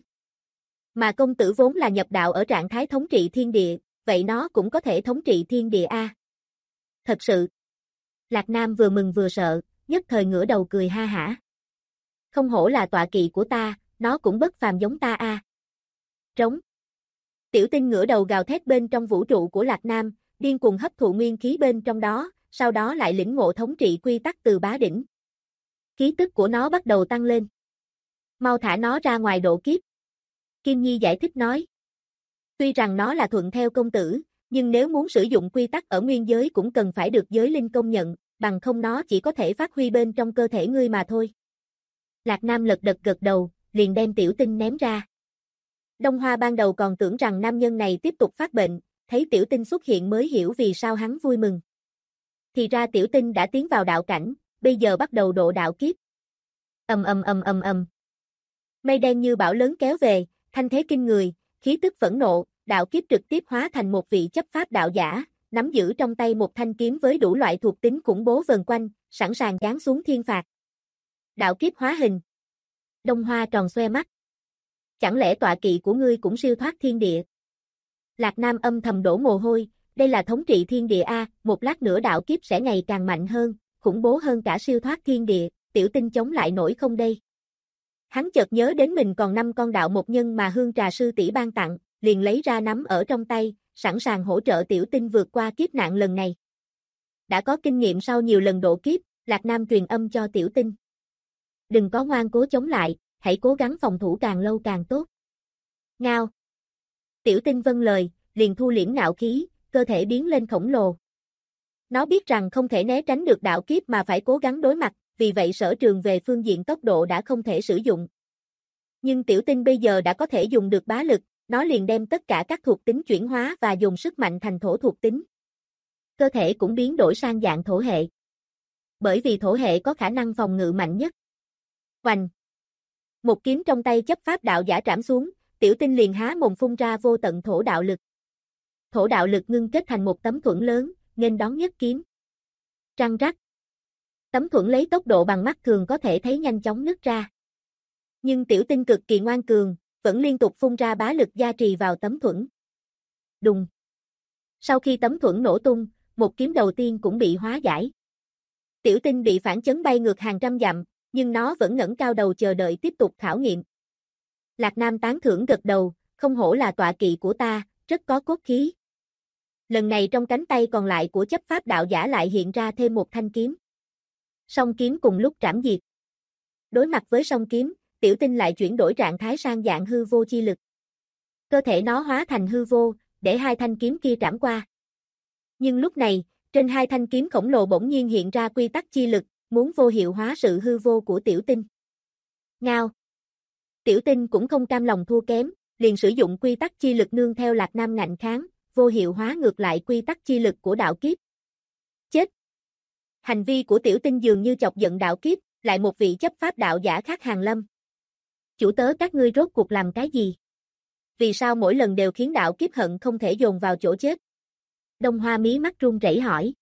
Mà công tử vốn là nhập đạo ở trạng thái thống trị thiên địa, vậy nó cũng có thể thống trị thiên địa A. Thật sự. Lạc Nam vừa mừng vừa sợ, nhất thời ngửa đầu cười ha hả. Không hổ là tọa kỵ của ta, nó cũng bất phàm giống ta A. Trống. Tiểu tinh ngửa đầu gào thét bên trong vũ trụ của Lạc Nam, điên cuồng hấp thụ nguyên khí bên trong đó, sau đó lại lĩnh ngộ thống trị quy tắc từ bá đỉnh. Khí tức của nó bắt đầu tăng lên. Mau thả nó ra ngoài độ kiếp. Kim Nhi giải thích nói. Tuy rằng nó là thuận theo công tử, nhưng nếu muốn sử dụng quy tắc ở nguyên giới cũng cần phải được giới linh công nhận, bằng không nó chỉ có thể phát huy bên trong cơ thể ngươi mà thôi. Lạc Nam lật đật gật đầu, liền đem tiểu tinh ném ra. Đông Hoa ban đầu còn tưởng rằng nam nhân này tiếp tục phát bệnh, thấy tiểu tinh xuất hiện mới hiểu vì sao hắn vui mừng. Thì ra tiểu tinh đã tiến vào đạo cảnh, bây giờ bắt đầu độ đạo kiếp. Mây đen như bão lớn kéo về, thanh thế kinh người, khí tức phẫn nộ, đạo kiếp trực tiếp hóa thành một vị chấp pháp đạo giả, nắm giữ trong tay một thanh kiếm với đủ loại thuộc tính khủng bố vần quanh, sẵn sàng giáng xuống thiên phạt. Đạo kiếp hóa hình. Đông Hoa tròn xoe mắt. Chẳng lẽ tọa kỵ của ngươi cũng siêu thoát thiên địa? Lạc Nam âm thầm đổ mồ hôi, đây là thống trị thiên địa A, một lát nữa đạo kiếp sẽ ngày càng mạnh hơn, khủng bố hơn cả siêu thoát thiên địa, tiểu tinh chống lại nổi không đây? Hắn chợt nhớ đến mình còn 5 con đạo một nhân mà Hương Trà sư tỷ ban tặng, liền lấy ra nắm ở trong tay, sẵn sàng hỗ trợ tiểu tinh vượt qua kiếp nạn lần này. đã có kinh nghiệm sau nhiều lần độ kiếp, Lạc Nam truyền âm cho Tiểu Tinh. Đừng có ngoan cố chống lại, hãy cố gắng phòng thủ càng lâu càng tốt. Ngao. Tiểu Tinh vâng lời, liền thu liễm ngạo khí, cơ thể biến lên khổng lồ. Nó biết rằng không thể né tránh được đạo kiếp mà phải cố gắng đối mặt, vì vậy sở trường về phương diện tốc độ đã không thể sử dụng. Nhưng Tiểu Tinh bây giờ đã có thể dùng được bá lực, nó liền đem tất cả các thuộc tính chuyển hóa và dùng sức mạnh thành thổ thuộc tính. Cơ thể cũng biến đổi sang dạng thổ hệ. Bởi vì thổ hệ có khả năng phòng ngự mạnh nhất. Oành! Một kiếm trong tay chấp pháp đạo giả trảm xuống, Tiểu Tinh liền há mồm phun ra vô tận thổ đạo lực. Thổ đạo lực ngưng kết thành một tấm thuẫn lớn, nghênh đón nhất kiếm. Răng rắc. Tấm thuẫn lấy tốc độ bằng mắt thường có thể thấy nhanh chóng nứt ra. Nhưng Tiểu Tinh cực kỳ ngoan cường, vẫn liên tục phun ra bá lực gia trì vào tấm thuẫn. Đùng. Sau khi tấm thuẫn nổ tung, một kiếm đầu tiên cũng bị hóa giải. Tiểu Tinh bị phản chấn bay ngược hàng trăm dặm, nhưng nó vẫn ngẩng cao đầu chờ đợi tiếp tục khảo nghiệm. Lạc Nam tán thưởng gật đầu, không hổ là tọa kỵ của ta, rất có cốt khí. Lần này trong cánh tay còn lại của chấp pháp đạo giả lại hiện ra thêm một thanh kiếm. Song kiếm cùng lúc trảm diệt. Đối mặt với song kiếm, Tiểu Tinh lại chuyển đổi trạng thái sang dạng hư vô chi lực. Cơ thể nó hóa thành hư vô, để hai thanh kiếm kia trảm qua. Nhưng lúc này, trên hai thanh kiếm khổng lồ bỗng nhiên hiện ra quy tắc chi lực, muốn vô hiệu hóa sự hư vô của Tiểu Tinh. Ngao. Tiểu Tinh cũng không cam lòng thua kém, liền sử dụng quy tắc chi lực nương theo Lạc Nam ngạnh kháng, vô hiệu hóa ngược lại quy tắc chi lực của đạo kiếp. Chết! Hành vi của Tiểu Tinh dường như chọc giận đạo kiếp, lại một vị chấp pháp đạo giả khác hàng lâm. Chủ tớ các ngươi rốt cuộc làm cái gì? Vì sao mỗi lần đều khiến đạo kiếp hận không thể dồn vào chỗ chết? Đông Hoa mí mắt run rẩy hỏi.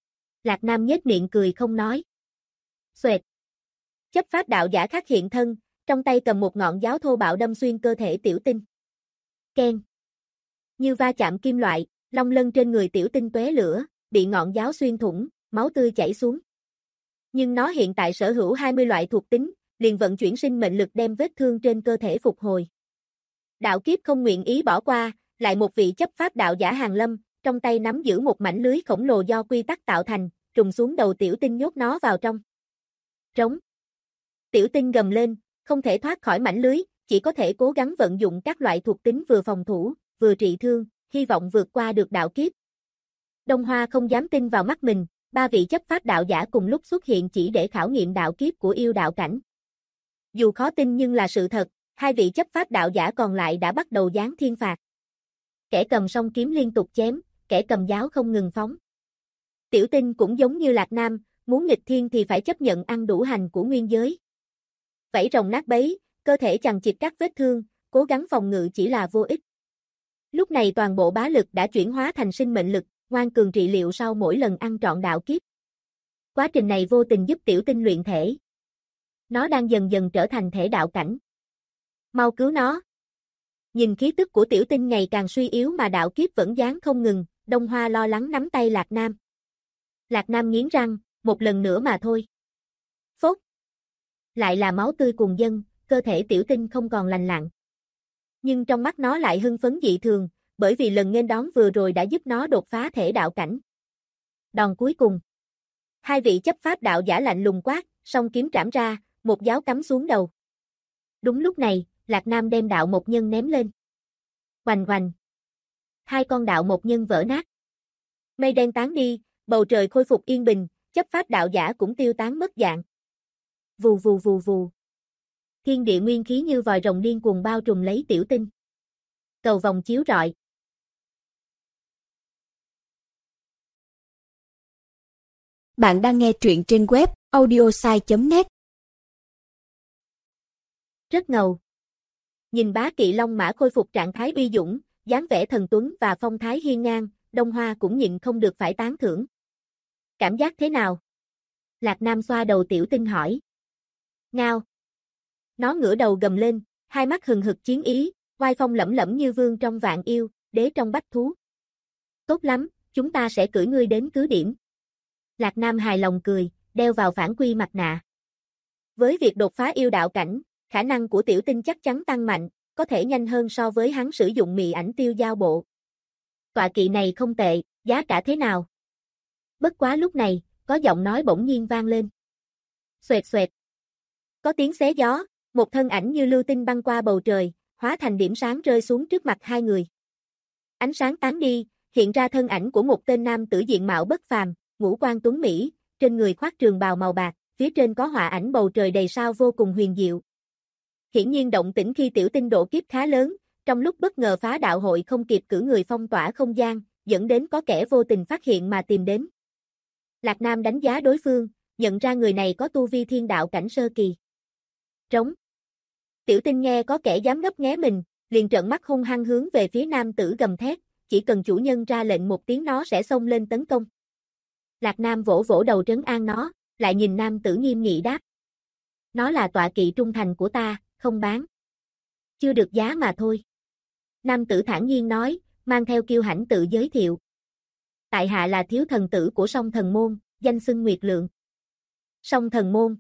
Lạc Nam nhếch miệng cười không nói. Xoẹt! Chấp pháp đạo giả khác hiện thân, trong tay cầm một ngọn giáo thô bạo đâm xuyên cơ thể Tiểu Tinh. Keng! Như va chạm kim loại, long lân trên người Tiểu Tinh tóe lửa, bị ngọn giáo xuyên thủng, máu tươi chảy xuống. Nhưng nó hiện tại sở hữu 20 loại thuộc tính, liền vận chuyển sinh mệnh lực đem vết thương trên cơ thể phục hồi. Đạo kiếp không nguyện ý bỏ qua, lại một vị chấp pháp đạo giả hàng lâm, trong tay nắm giữ một mảnh lưới khổng lồ do quy tắc tạo thành, trùng xuống đầu Tiểu Tinh nhốt nó vào trong. Trống. Tiểu Tinh gầm lên, không thể thoát khỏi mảnh lưới, chỉ có thể cố gắng vận dụng các loại thuộc tính vừa phòng thủ, vừa trị thương, hy vọng vượt qua được đạo kiếp. Đông Hoa không dám tin vào mắt mình, ba vị chấp pháp đạo giả cùng lúc xuất hiện chỉ để khảo nghiệm đạo kiếp của yêu đạo cảnh. Dù khó tin nhưng là sự thật, hai vị chấp pháp đạo giả còn lại đã bắt đầu giáng thiên phạt. Kẻ cầm song kiếm liên tục chém, kẻ cầm giáo không ngừng phóng. Tiểu Tinh cũng giống như Lạc Nam, muốn nghịch thiên thì phải chấp nhận ăn đủ hành của nguyên giới. Vảy rồng nát bấy, cơ thể chằng chịt các vết thương, cố gắng phòng ngự chỉ là vô ích. Lúc này toàn bộ bá lực đã chuyển hóa thành sinh mệnh lực, ngoan cường trị liệu sau mỗi lần ăn trọn đạo kiếp. Quá trình này vô tình giúp Tiểu Tinh luyện thể. Nó đang dần dần trở thành thể đạo cảnh. Mau cứu nó. Nhìn khí tức của Tiểu Tinh ngày càng suy yếu mà đạo kiếp vẫn giáng không ngừng, Đông Hoa lo lắng nắm tay Lạc Nam. Lạc Nam nghiến răng, một lần nữa mà thôi. Phốt. Lại là máu tươi cuồn dâng, cơ thể Tiểu Tinh không còn lành lặn. Nhưng trong mắt nó lại hưng phấn dị thường, bởi vì lần nghênh đón vừa rồi đã giúp nó đột phá thể đạo cảnh. Đòn cuối cùng. Hai vị chấp pháp đạo giả lạnh lùng quát, song kiếm trảm ra, một giáo cắm xuống đầu. Đúng lúc này, Lạc Nam đem đạo một nhân ném lên. Oành oành. Hai con đạo một nhân vỡ nát. Mây đen tán đi, bầu trời khôi phục yên bình, chấp pháp đạo giả cũng tiêu tán mất dạng. Vù vù vù vù. Thiên địa nguyên khí như vòi rồng điên cuồng bao trùm lấy Tiểu Tinh. Cầu vòng chiếu rọi. Bạn đang nghe truyện trên web audiosai.net. Rất ngầu. Nhìn bá kỵ long mã khôi phục trạng thái uy dũng, dáng vẻ thần tuấn và phong thái hiên ngang, Đông Hoa cũng nhịn không được phải tán thưởng. Cảm giác thế nào? Lạc Nam xoa đầu Tiểu Tinh hỏi. Ngao. Nó ngửa đầu gầm lên, hai mắt hừng hực chiến ý, oai phong lẫm lẫm như vương trong vạn yêu, đế trong bách thú. Tốt lắm, chúng ta sẽ cưỡi ngươi đến cứ điểm. Lạc Nam hài lòng cười, đeo vào phản quy mặt nạ. Với việc đột phá yêu đạo cảnh, khả năng của Tiểu Tinh chắc chắn tăng mạnh, có thể nhanh hơn so với hắn sử dụng mị ảnh tiêu giao bộ. Tọa kỵ này không tệ, giá cả thế nào? Bất quá lúc này, có giọng nói bỗng nhiên vang lên. Xoẹt xoẹt. Có tiếng xé gió, một thân ảnh như lưu tinh băng qua bầu trời, hóa thành điểm sáng rơi xuống trước mặt hai người. Ánh sáng tán đi, hiện ra thân ảnh của một tên nam tử diện mạo bất phàm, ngũ quan tuấn mỹ, trên người khoác trường bào màu bạc, phía trên có họa ảnh bầu trời đầy sao vô cùng huyền diệu. Hiển nhiên động tĩnh khi tiểu tinh độ kiếp khá lớn, trong lúc bất ngờ phá đạo hội không kịp cử người phong tỏa không gian, dẫn đến có kẻ vô tình phát hiện mà tìm đến. Lạc Nam đánh giá đối phương, nhận ra người này có tu vi thiên đạo cảnh sơ kỳ. Trống. Tiểu tinh nghe có kẻ dám ngấp nghé mình, liền trợn mắt hung hăng hướng về phía nam tử gầm thét, chỉ cần chủ nhân ra lệnh một tiếng nó sẽ xông lên tấn công. Lạc Nam vỗ vỗ đầu trấn an nó, lại nhìn nam tử nghiêm nghị đáp. Nó là tọa kỵ trung thành của ta, không bán. Chưa được giá mà thôi. Nam tử thản nhiên nói, mang theo kiêu hãnh tự giới thiệu. Tại hạ là thiếu thần tử của Song Thần Môn, danh xưng Nguyệt Lượng. Song Thần Môn.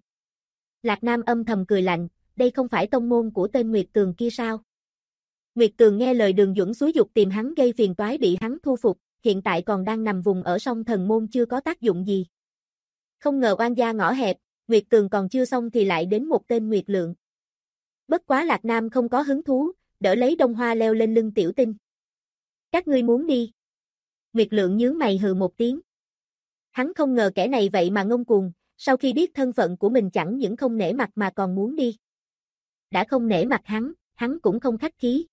Lạc Nam âm thầm cười lạnh, đây không phải tông môn của tên Nguyệt Tường kia sao? Nguyệt Tường nghe lời Đường Duẩn xúi giục tìm hắn gây phiền toái bị hắn thu phục, hiện tại còn đang nằm vùng ở Song Thần Môn chưa có tác dụng gì. Không ngờ oan gia ngõ hẹp, Nguyệt Tường còn chưa xong thì lại đến một tên Nguyệt Lượng. Bất quá Lạc Nam không có hứng thú, đỡ lấy Đông Hoa leo lên lưng tiểu tinh. Các ngươi muốn đi? Nguyệt Lượng nhướng mày hừ một tiếng. Hắn không ngờ kẻ này vậy mà ngông cuồng, sau khi biết thân phận của mình chẳng những không nể mặt mà còn muốn đi. Đã không nể mặt hắn cũng không khách khí.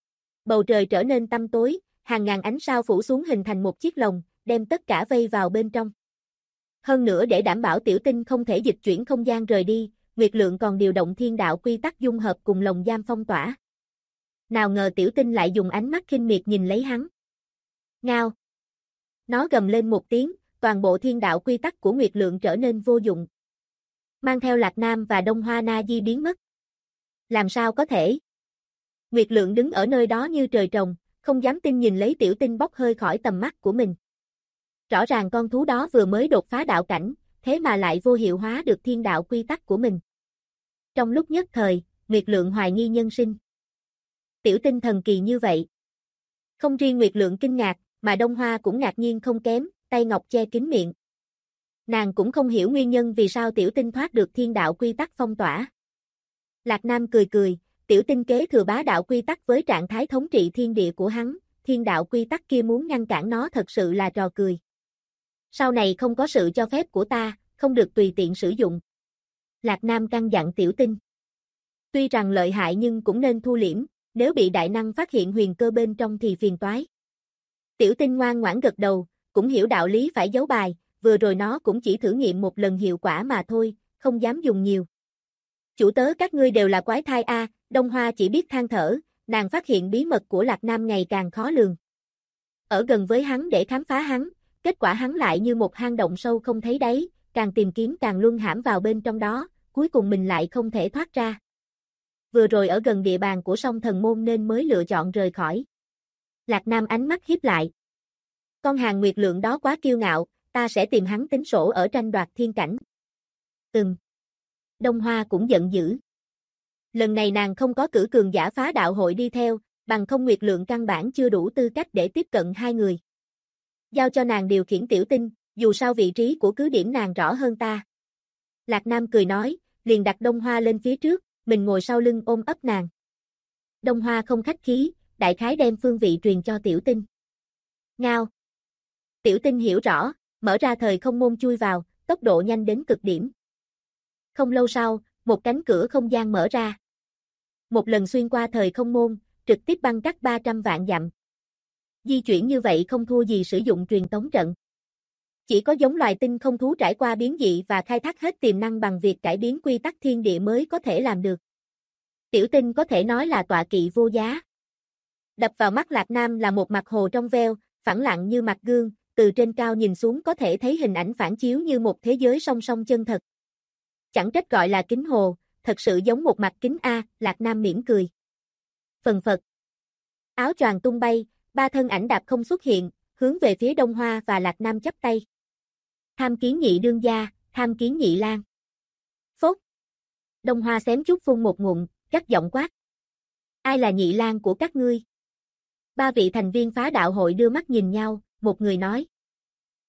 Bầu trời trở nên tăm tối, hàng ngàn ánh sao phủ xuống hình thành một chiếc lồng, đem tất cả vây vào bên trong. Hơn nữa để đảm bảo tiểu tinh không thể dịch chuyển không gian rời đi, Nguyệt Lượng còn điều động thiên đạo quy tắc dung hợp cùng lồng giam phong tỏa. Nào ngờ tiểu tinh lại dùng ánh mắt khinh miệt nhìn lấy hắn. Ngao. Nó gầm lên một tiếng, toàn bộ thiên đạo quy tắc của Nguyệt Lượng trở nên vô dụng. Mang theo Lạc Nam và Đông Hoa Na Di biến mất. Làm sao có thể? Nguyệt Lượng đứng ở nơi đó như trời trồng, không dám tin nhìn lấy tiểu tinh bốc hơi khỏi tầm mắt của mình. Rõ ràng con thú đó vừa mới đột phá đạo cảnh, thế mà lại vô hiệu hóa được thiên đạo quy tắc của mình. Trong lúc nhất thời, Nguyệt Lượng hoài nghi nhân sinh. Tiểu tinh thần kỳ như vậy. Không riêng Nguyệt Lượng kinh ngạc, mà Đông Hoa cũng ngạc nhiên không kém, tay ngọc che kín miệng. Nàng cũng không hiểu nguyên nhân vì sao tiểu tinh thoát được thiên đạo quy tắc phong tỏa. Lạc Nam cười cười, tiểu tinh kế thừa bá đạo quy tắc với trạng thái thống trị thiên địa của hắn, thiên đạo quy tắc kia muốn ngăn cản nó thật sự là trò cười. Sau này không có sự cho phép của ta, không được tùy tiện sử dụng. Lạc Nam căn dặn tiểu tinh. Tuy rằng lợi hại nhưng cũng nên thu liễm, nếu bị đại năng phát hiện huyền cơ bên trong thì phiền toái. Tiểu tinh ngoan ngoãn gật đầu, cũng hiểu đạo lý phải giấu bài, vừa rồi nó cũng chỉ thử nghiệm một lần hiệu quả mà thôi, không dám dùng nhiều. Chủ tớ các ngươi đều là quái thai a, Đông Hoa chỉ biết than thở, nàng phát hiện bí mật của Lạc Nam ngày càng khó lường. Ở gần với hắn để khám phá hắn, kết quả hắn lại như một hang động sâu không thấy đáy, càng tìm kiếm càng luân hãm vào bên trong đó, cuối cùng mình lại không thể thoát ra. Vừa rồi ở gần địa bàn của Song Thần Môn nên mới lựa chọn rời khỏi. Lạc Nam ánh mắt híp lại. Con hàng Nguyệt Lượng đó quá kiêu ngạo, ta sẽ tìm hắn tính sổ ở tranh đoạt thiên cảnh. Đông Hoa cũng giận dữ. Lần này nàng không có cử cường giả phá đạo hội đi theo, bằng không Nguyệt Lượng căn bản chưa đủ tư cách để tiếp cận hai người. Giao cho nàng điều khiển tiểu tinh, dù sao vị trí của cứ điểm nàng rõ hơn ta. Lạc Nam cười nói, liền đặt Đông Hoa lên phía trước, mình ngồi sau lưng ôm ấp nàng. Đông Hoa không khách khí, đại khái đem phương vị truyền cho tiểu tinh. Ngao. Tiểu tinh hiểu rõ, mở ra thời không môn chui vào, tốc độ nhanh đến cực điểm. Không lâu sau, một cánh cửa không gian mở ra. Một lần xuyên qua thời không môn, trực tiếp băng cắt 300 vạn dặm. Di chuyển như vậy không thua gì sử dụng truyền tống trận. Chỉ có giống loài tinh không thú trải qua biến dị và khai thác hết tiềm năng bằng việc cải biến quy tắc thiên địa mới có thể làm được. Tiểu tinh có thể nói là tọa kỵ vô giá. Đập vào mắt Lạc Nam là một mặt hồ trong veo, phẳng lặng như mặt gương, từ trên cao nhìn xuống có thể thấy hình ảnh phản chiếu như một thế giới song song chân thật. Chẳng trách gọi là kính hồ, thật sự giống một mặt kính A, Lạc Nam mỉm cười. Phần phật. Áo choàng tung bay, ba thân ảnh đạp không xuất hiện, hướng về phía Đông Hoa và Lạc Nam chắp tay. Tham kiến nhị đương gia, tham kiến nhị lang. Phốt. Đông Hoa xém chút phun một ngụm, gắt giọng quát. Ai là nhị lang của các ngươi? Ba vị thành viên phá đạo hội đưa mắt nhìn nhau, một người nói.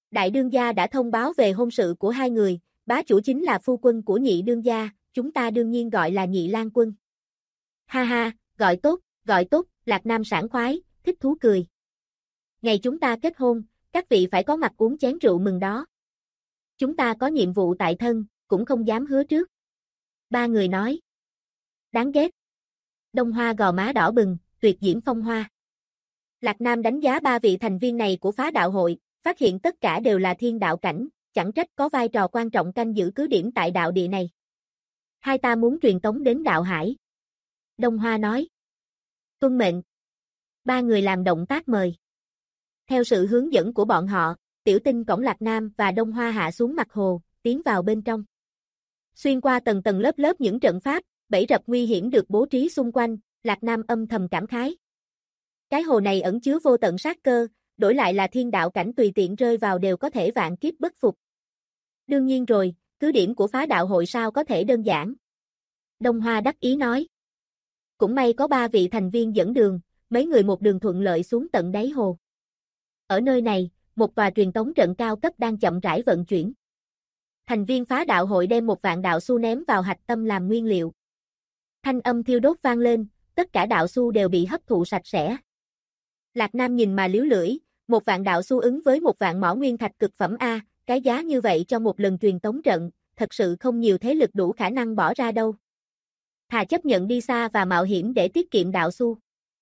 Đại đương gia đã thông báo về hôn sự của hai người, bá chủ chính là phu quân của nhị đương gia, chúng ta đương nhiên gọi là Nhị Lang Quân. Ha ha, gọi tốt, Lạc Nam sảng khoái, thích thú cười. Ngày chúng ta kết hôn, các vị phải có mặt uống chén rượu mừng đó. Chúng ta có nhiệm vụ tại thân, cũng không dám hứa trước. Ba người nói. Đáng ghét. Đông Hoa gò má đỏ bừng, tuyệt diễm phong hoa. Lạc Nam đánh giá ba vị thành viên này của phá đạo hội, phát hiện tất cả đều là thiên đạo cảnh, chẳng trách có vai trò quan trọng canh giữ cứ điểm tại đạo địa này. Hai ta muốn truyền tống đến đạo hải. Đông Hoa nói. Tuân mệnh. Ba người làm động tác mời. Theo sự hướng dẫn của bọn họ, Tiểu Tinh cõng Lạc Nam và Đông Hoa hạ xuống mặt hồ, tiến vào bên trong. Xuyên qua tầng tầng lớp lớp những trận pháp, bẫy rập nguy hiểm được bố trí xung quanh, Lạc Nam âm thầm cảm khái. Cái hồ này ẩn chứa vô tận sát cơ, đổi lại là thiên đạo cảnh tùy tiện rơi vào đều có thể vạn kiếp bất phục. Đương nhiên rồi, cứ điểm của phá đạo hội sao có thể đơn giản. Đông Hoa đắc ý nói. Cũng may có ba vị thành viên dẫn đường, mấy người một đường thuận lợi xuống tận đáy hồ. Ở nơi này, một tòa truyền tống trận cao cấp đang chậm rãi vận chuyển. Thành viên phá đạo hội đem 1.000 đạo xu ném vào hạch tâm làm nguyên liệu. Thanh âm thiêu đốt vang lên, tất cả đạo xu đều bị hấp thụ sạch sẽ. Lạc Nam nhìn mà liếu lưỡi, 1.000 đạo xu ứng với 1.000 mỏ nguyên thạch cực phẩm A, cái giá như vậy cho một lần truyền tống trận, thật sự không nhiều thế lực đủ khả năng bỏ ra đâu. Thà chấp nhận đi xa và mạo hiểm để tiết kiệm đạo xu.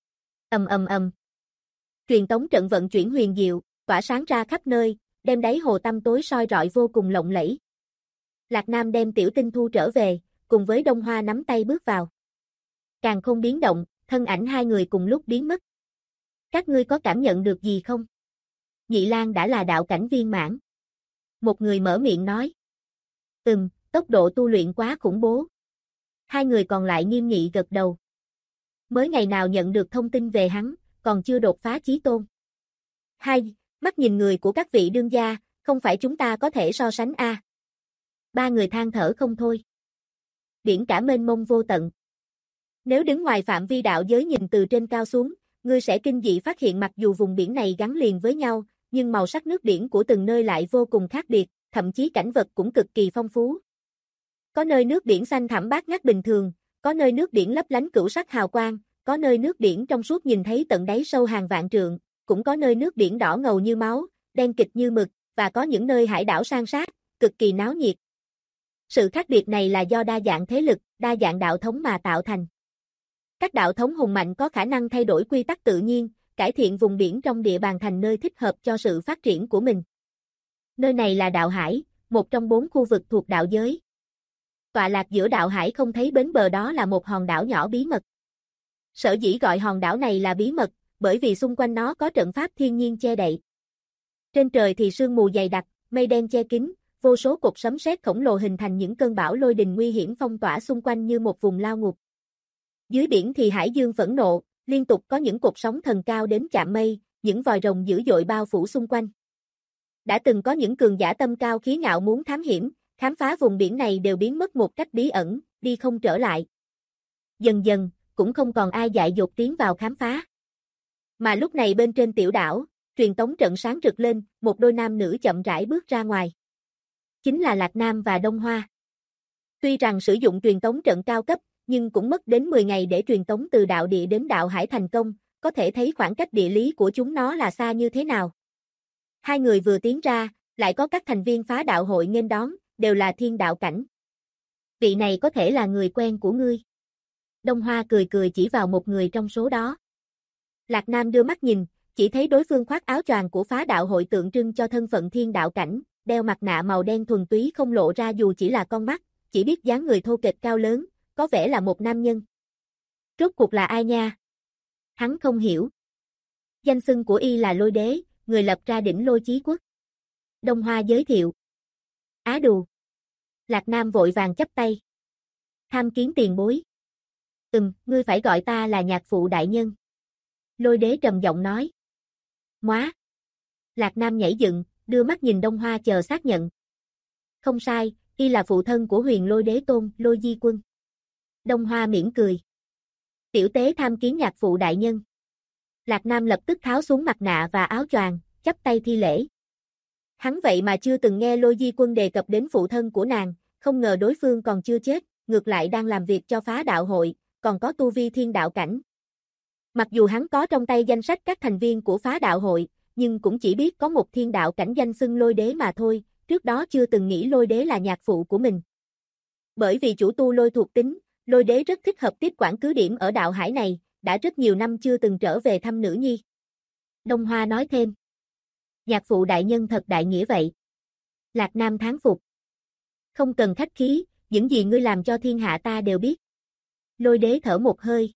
Ầm. Truyền tống trận vận chuyển huyền diệu, tỏa sáng ra khắp nơi, đem đáy hồ tăm tối soi rọi vô cùng lộng lẫy. Lạc Nam đem Tiểu Tinh thu trở về, cùng với Đông Hoa nắm tay bước vào. Càng không biến động, thân ảnh hai người cùng lúc biến mất. Các ngươi có cảm nhận được gì không? Nhị Lang đã là đạo cảnh viên mãn. Một người mở miệng nói. Tốc độ tu luyện quá khủng bố. Hai người còn lại nghiêm nghị gật đầu. Mới ngày nào nhận được thông tin về hắn, còn chưa đột phá chí tôn. Hai, mắt nhìn người của các vị đương gia, không phải chúng ta có thể so sánh a. Ba người than thở không thôi. Biển cả mênh mông vô tận. Nếu đứng ngoài phạm vi đạo giới nhìn từ trên cao xuống, ngươi sẽ kinh dị phát hiện mặc dù vùng biển này gắn liền với nhau, nhưng màu sắc nước biển của từng nơi lại vô cùng khác biệt, thậm chí cảnh vật cũng cực kỳ phong phú. Có nơi nước biển xanh thẳm bát ngát bình thường, có nơi nước biển lấp lánh cửu sắc hào quang, có nơi nước biển trong suốt nhìn thấy tận đáy sâu hàng vạn trượng, cũng có nơi nước biển đỏ ngầu như máu, đen kịt như mực, và có những nơi hải đảo san sát, cực kỳ náo nhiệt. Sự khác biệt này là do đa dạng thế lực, đa dạng đạo thống mà tạo thành. Các đạo thống hùng mạnh có khả năng thay đổi quy tắc tự nhiên, cải thiện vùng biển trong địa bàn thành nơi thích hợp cho sự phát triển của mình. Nơi này là đạo hải, một trong 4 khu vực thuộc đạo giới. Tọa lạc giữa đạo hải không thấy bến bờ đó là một hòn đảo nhỏ bí mật. Sở dĩ gọi hòn đảo này là bí mật, bởi vì xung quanh nó có trận pháp thiên nhiên che đậy. Trên trời thì sương mù dày đặc, mây đen che kín, vô số cột sấm sét khổng lồ hình thành những cơn bão lôi đình nguy hiểm phong tỏa xung quanh như một vùng lao ngục. Dưới biển thì hải dương phẫn nộ, liên tục có những cột sóng thần cao đến chạm mây, những vòi rồng dữ dội bao phủ xung quanh. Đã từng có những cường giả tâm cao khí ngạo muốn thám hiểm, khám phá vùng biển này đều biến mất một cách bí ẩn, đi không trở lại. Dần dần, cũng không còn ai dại dột tiến vào khám phá. Mà lúc này bên trên tiểu đảo, truyền tống trận sáng rực lên, một đôi nam nữ chậm rãi bước ra ngoài. Chính là Lạc Nam và Đông Hoa. Tuy rằng sử dụng truyền tống trận cao cấp, nhưng cũng mất đến 10 ngày để truyền tống từ đạo địa đến đạo hải thành công, có thể thấy khoảng cách địa lý của chúng nó là xa như thế nào. Hai người vừa tiến ra, lại có các thành viên phá đạo hội nghênh đón, đều là thiên đạo cảnh. Vị này có thể là người quen của ngươi. Đông Hoa cười cười chỉ vào một người trong số đó. Lạc Nam đưa mắt nhìn, chỉ thấy đối phương khoác áo choàng của phá đạo hội tượng trưng cho thân phận thiên đạo cảnh, đeo mặt nạ màu đen thuần túy không lộ ra dù chỉ là con mắt, chỉ biết dáng người thô kệch cao lớn, có vẻ là một nam nhân. Rốt cuộc là ai nha? Hắn không hiểu. Danh xưng của y là Lôi Đế, người lập ra đỉnh Lôi Chí Quốc. Đông Hoa giới thiệu. Á đù. Lạc Nam vội vàng chắp tay. Tham kiến tiền bối. Ngươi phải gọi ta là nhạc phụ đại nhân. Lôi Đế trầm giọng nói. Móa. Lạc Nam nhảy dựng, đưa mắt nhìn Đông Hoa chờ xác nhận. Không sai, y là phụ thân của Huyền Lôi Đế Tôn, Lôi Di Quân. Đông Hoa mỉm cười. Tiểu tế tham kiến nhạc phụ đại nhân. Lạc Nam lập tức tháo xuống mặt nạ và áo choàng, chắp tay thi lễ. Hắn vậy mà chưa từng nghe Lôi Di Quân đề cập đến phụ thân của nàng, không ngờ đối phương còn chưa chết, ngược lại đang làm việc cho phá đạo hội, còn có tu vi thiên đạo cảnh. Mặc dù hắn có trong tay danh sách các thành viên của phá đạo hội, nhưng cũng chỉ biết có một thiên đạo cảnh danh xưng Lôi Đế mà thôi, trước đó chưa từng nghĩ Lôi Đế là nhạc phụ của mình. Bởi vì chủ tu lôi thuộc tính, Lôi Đế rất thích hợp tiếp quản cứ điểm ở đạo hải này, đã rất nhiều năm chưa từng trở về thăm nữ nhi. Đông Hoa nói thêm. Nhạc phụ đại nhân thật đại nghĩa vậy. Lạc Nam thán phục. Không cần khách khí, những gì ngươi làm cho thiên hạ ta đều biết. Lôi Đế thở một hơi.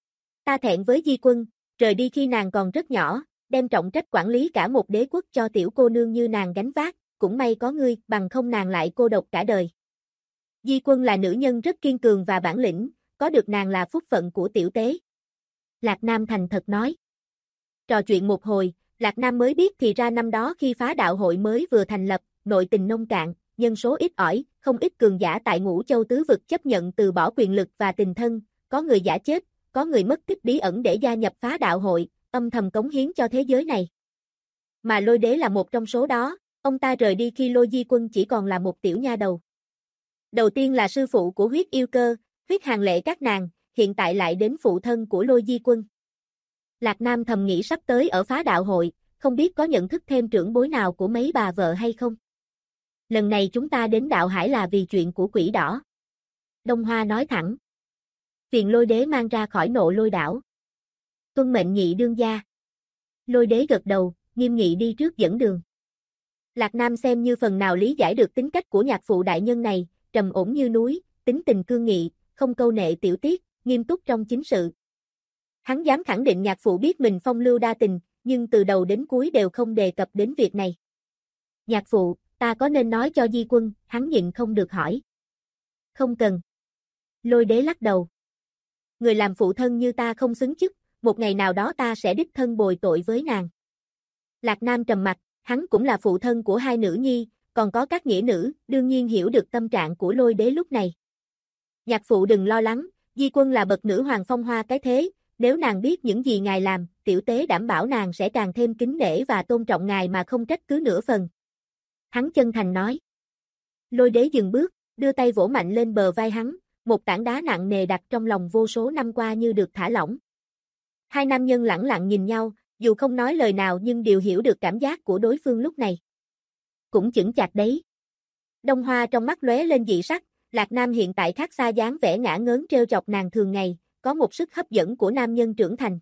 Ta thẹn với Di Quân, rời đi khi nàng còn rất nhỏ, đem trọng trách quản lý cả một đế quốc cho tiểu cô nương như nàng gánh vác, cũng may có ngươi, bằng không nàng lại cô độc cả đời. Di Quân là nữ nhân rất kiên cường và bản lĩnh, có được nàng là phúc phận của tiểu tế. Lạc Nam thành thật nói. Trò chuyện một hồi, Lạc Nam mới biết thì ra năm đó khi phá đạo hội mới vừa thành lập, nội tình nông cạn, nhân số ít ỏi, không ít cường giả tại Ngũ Châu tứ vực chấp nhận từ bỏ quyền lực và tình thân, có người giả chết, có người mất tích bí ẩn để gia nhập phá đạo hội, âm thầm cống hiến cho thế giới này. Mà Lôi Đế là một trong số đó, ông ta rời đi khi Lôi Di Quân chỉ còn là một tiểu nha đầu. Đầu tiên là sư phụ của huyết yêu cơ, huyết hàng lệ các nàng, hiện tại lại đến phụ thân của Lôi Di Quân. Lạc Nam thầm nghĩ sắp tới ở phá đạo hội, không biết có nhận thức thêm trưởng bối nào của mấy bà vợ hay không. Lần này chúng ta đến đạo hải là vì chuyện của quỷ đỏ. Đông Hoa nói thẳng. Phiền Lôi Đế mang ra khỏi Nộ Lôi đảo. Tuân mệnh nhị đương gia. Lôi Đế gật đầu, nghiêm nghị đi trước dẫn đường. Lạc Nam xem như phần nào lý giải được tính cách của nhạc phụ đại nhân này, trầm ổn như núi, tính tình cương nghị, không câu nệ tiểu tiết, nghiêm túc trong chính sự. Hắn dám khẳng định nhạc phụ biết mình phong lưu đa tình, nhưng từ đầu đến cuối đều không đề cập đến việc này. Nhạc phụ, ta có nên nói cho Di Quân, hắn nhịn không được hỏi. Không cần. Lôi Đế lắc đầu. Người làm phụ thân như ta không xứng chức, một ngày nào đó ta sẽ đích thân bồi tội với nàng. Lạc Nam trầm mặt, hắn cũng là phụ thân của hai nữ nhi, còn có các nghĩa nữ, đương nhiên hiểu được tâm trạng của Lôi Đế lúc này. Nhạc phụ đừng lo lắng, Di Quân là bậc nữ hoàng phong hoa cái thế, nếu nàng biết những gì ngài làm, tiểu tế đảm bảo nàng sẽ càng thêm kính nể và tôn trọng ngài mà không trách cứ nửa phần. Hắn chân thành nói. Lôi Đế dừng bước, đưa tay vỗ mạnh lên bờ vai hắn, một tảng đá nặng nề đặt trong lòng vô số năm qua như được thả lỏng. Hai nam nhân lẳng lặng nhìn nhau, dù không nói lời nào nhưng đều hiểu được cảm giác của đối phương lúc này. Cũng chững chạc đấy. Đông Hoa trong mắt lóe lên dị sắc, Lạc Nam hiện tại khác xa dáng vẻ ngả ngớn trêu chọc nàng thường ngày, có một sức hấp dẫn của nam nhân trưởng thành.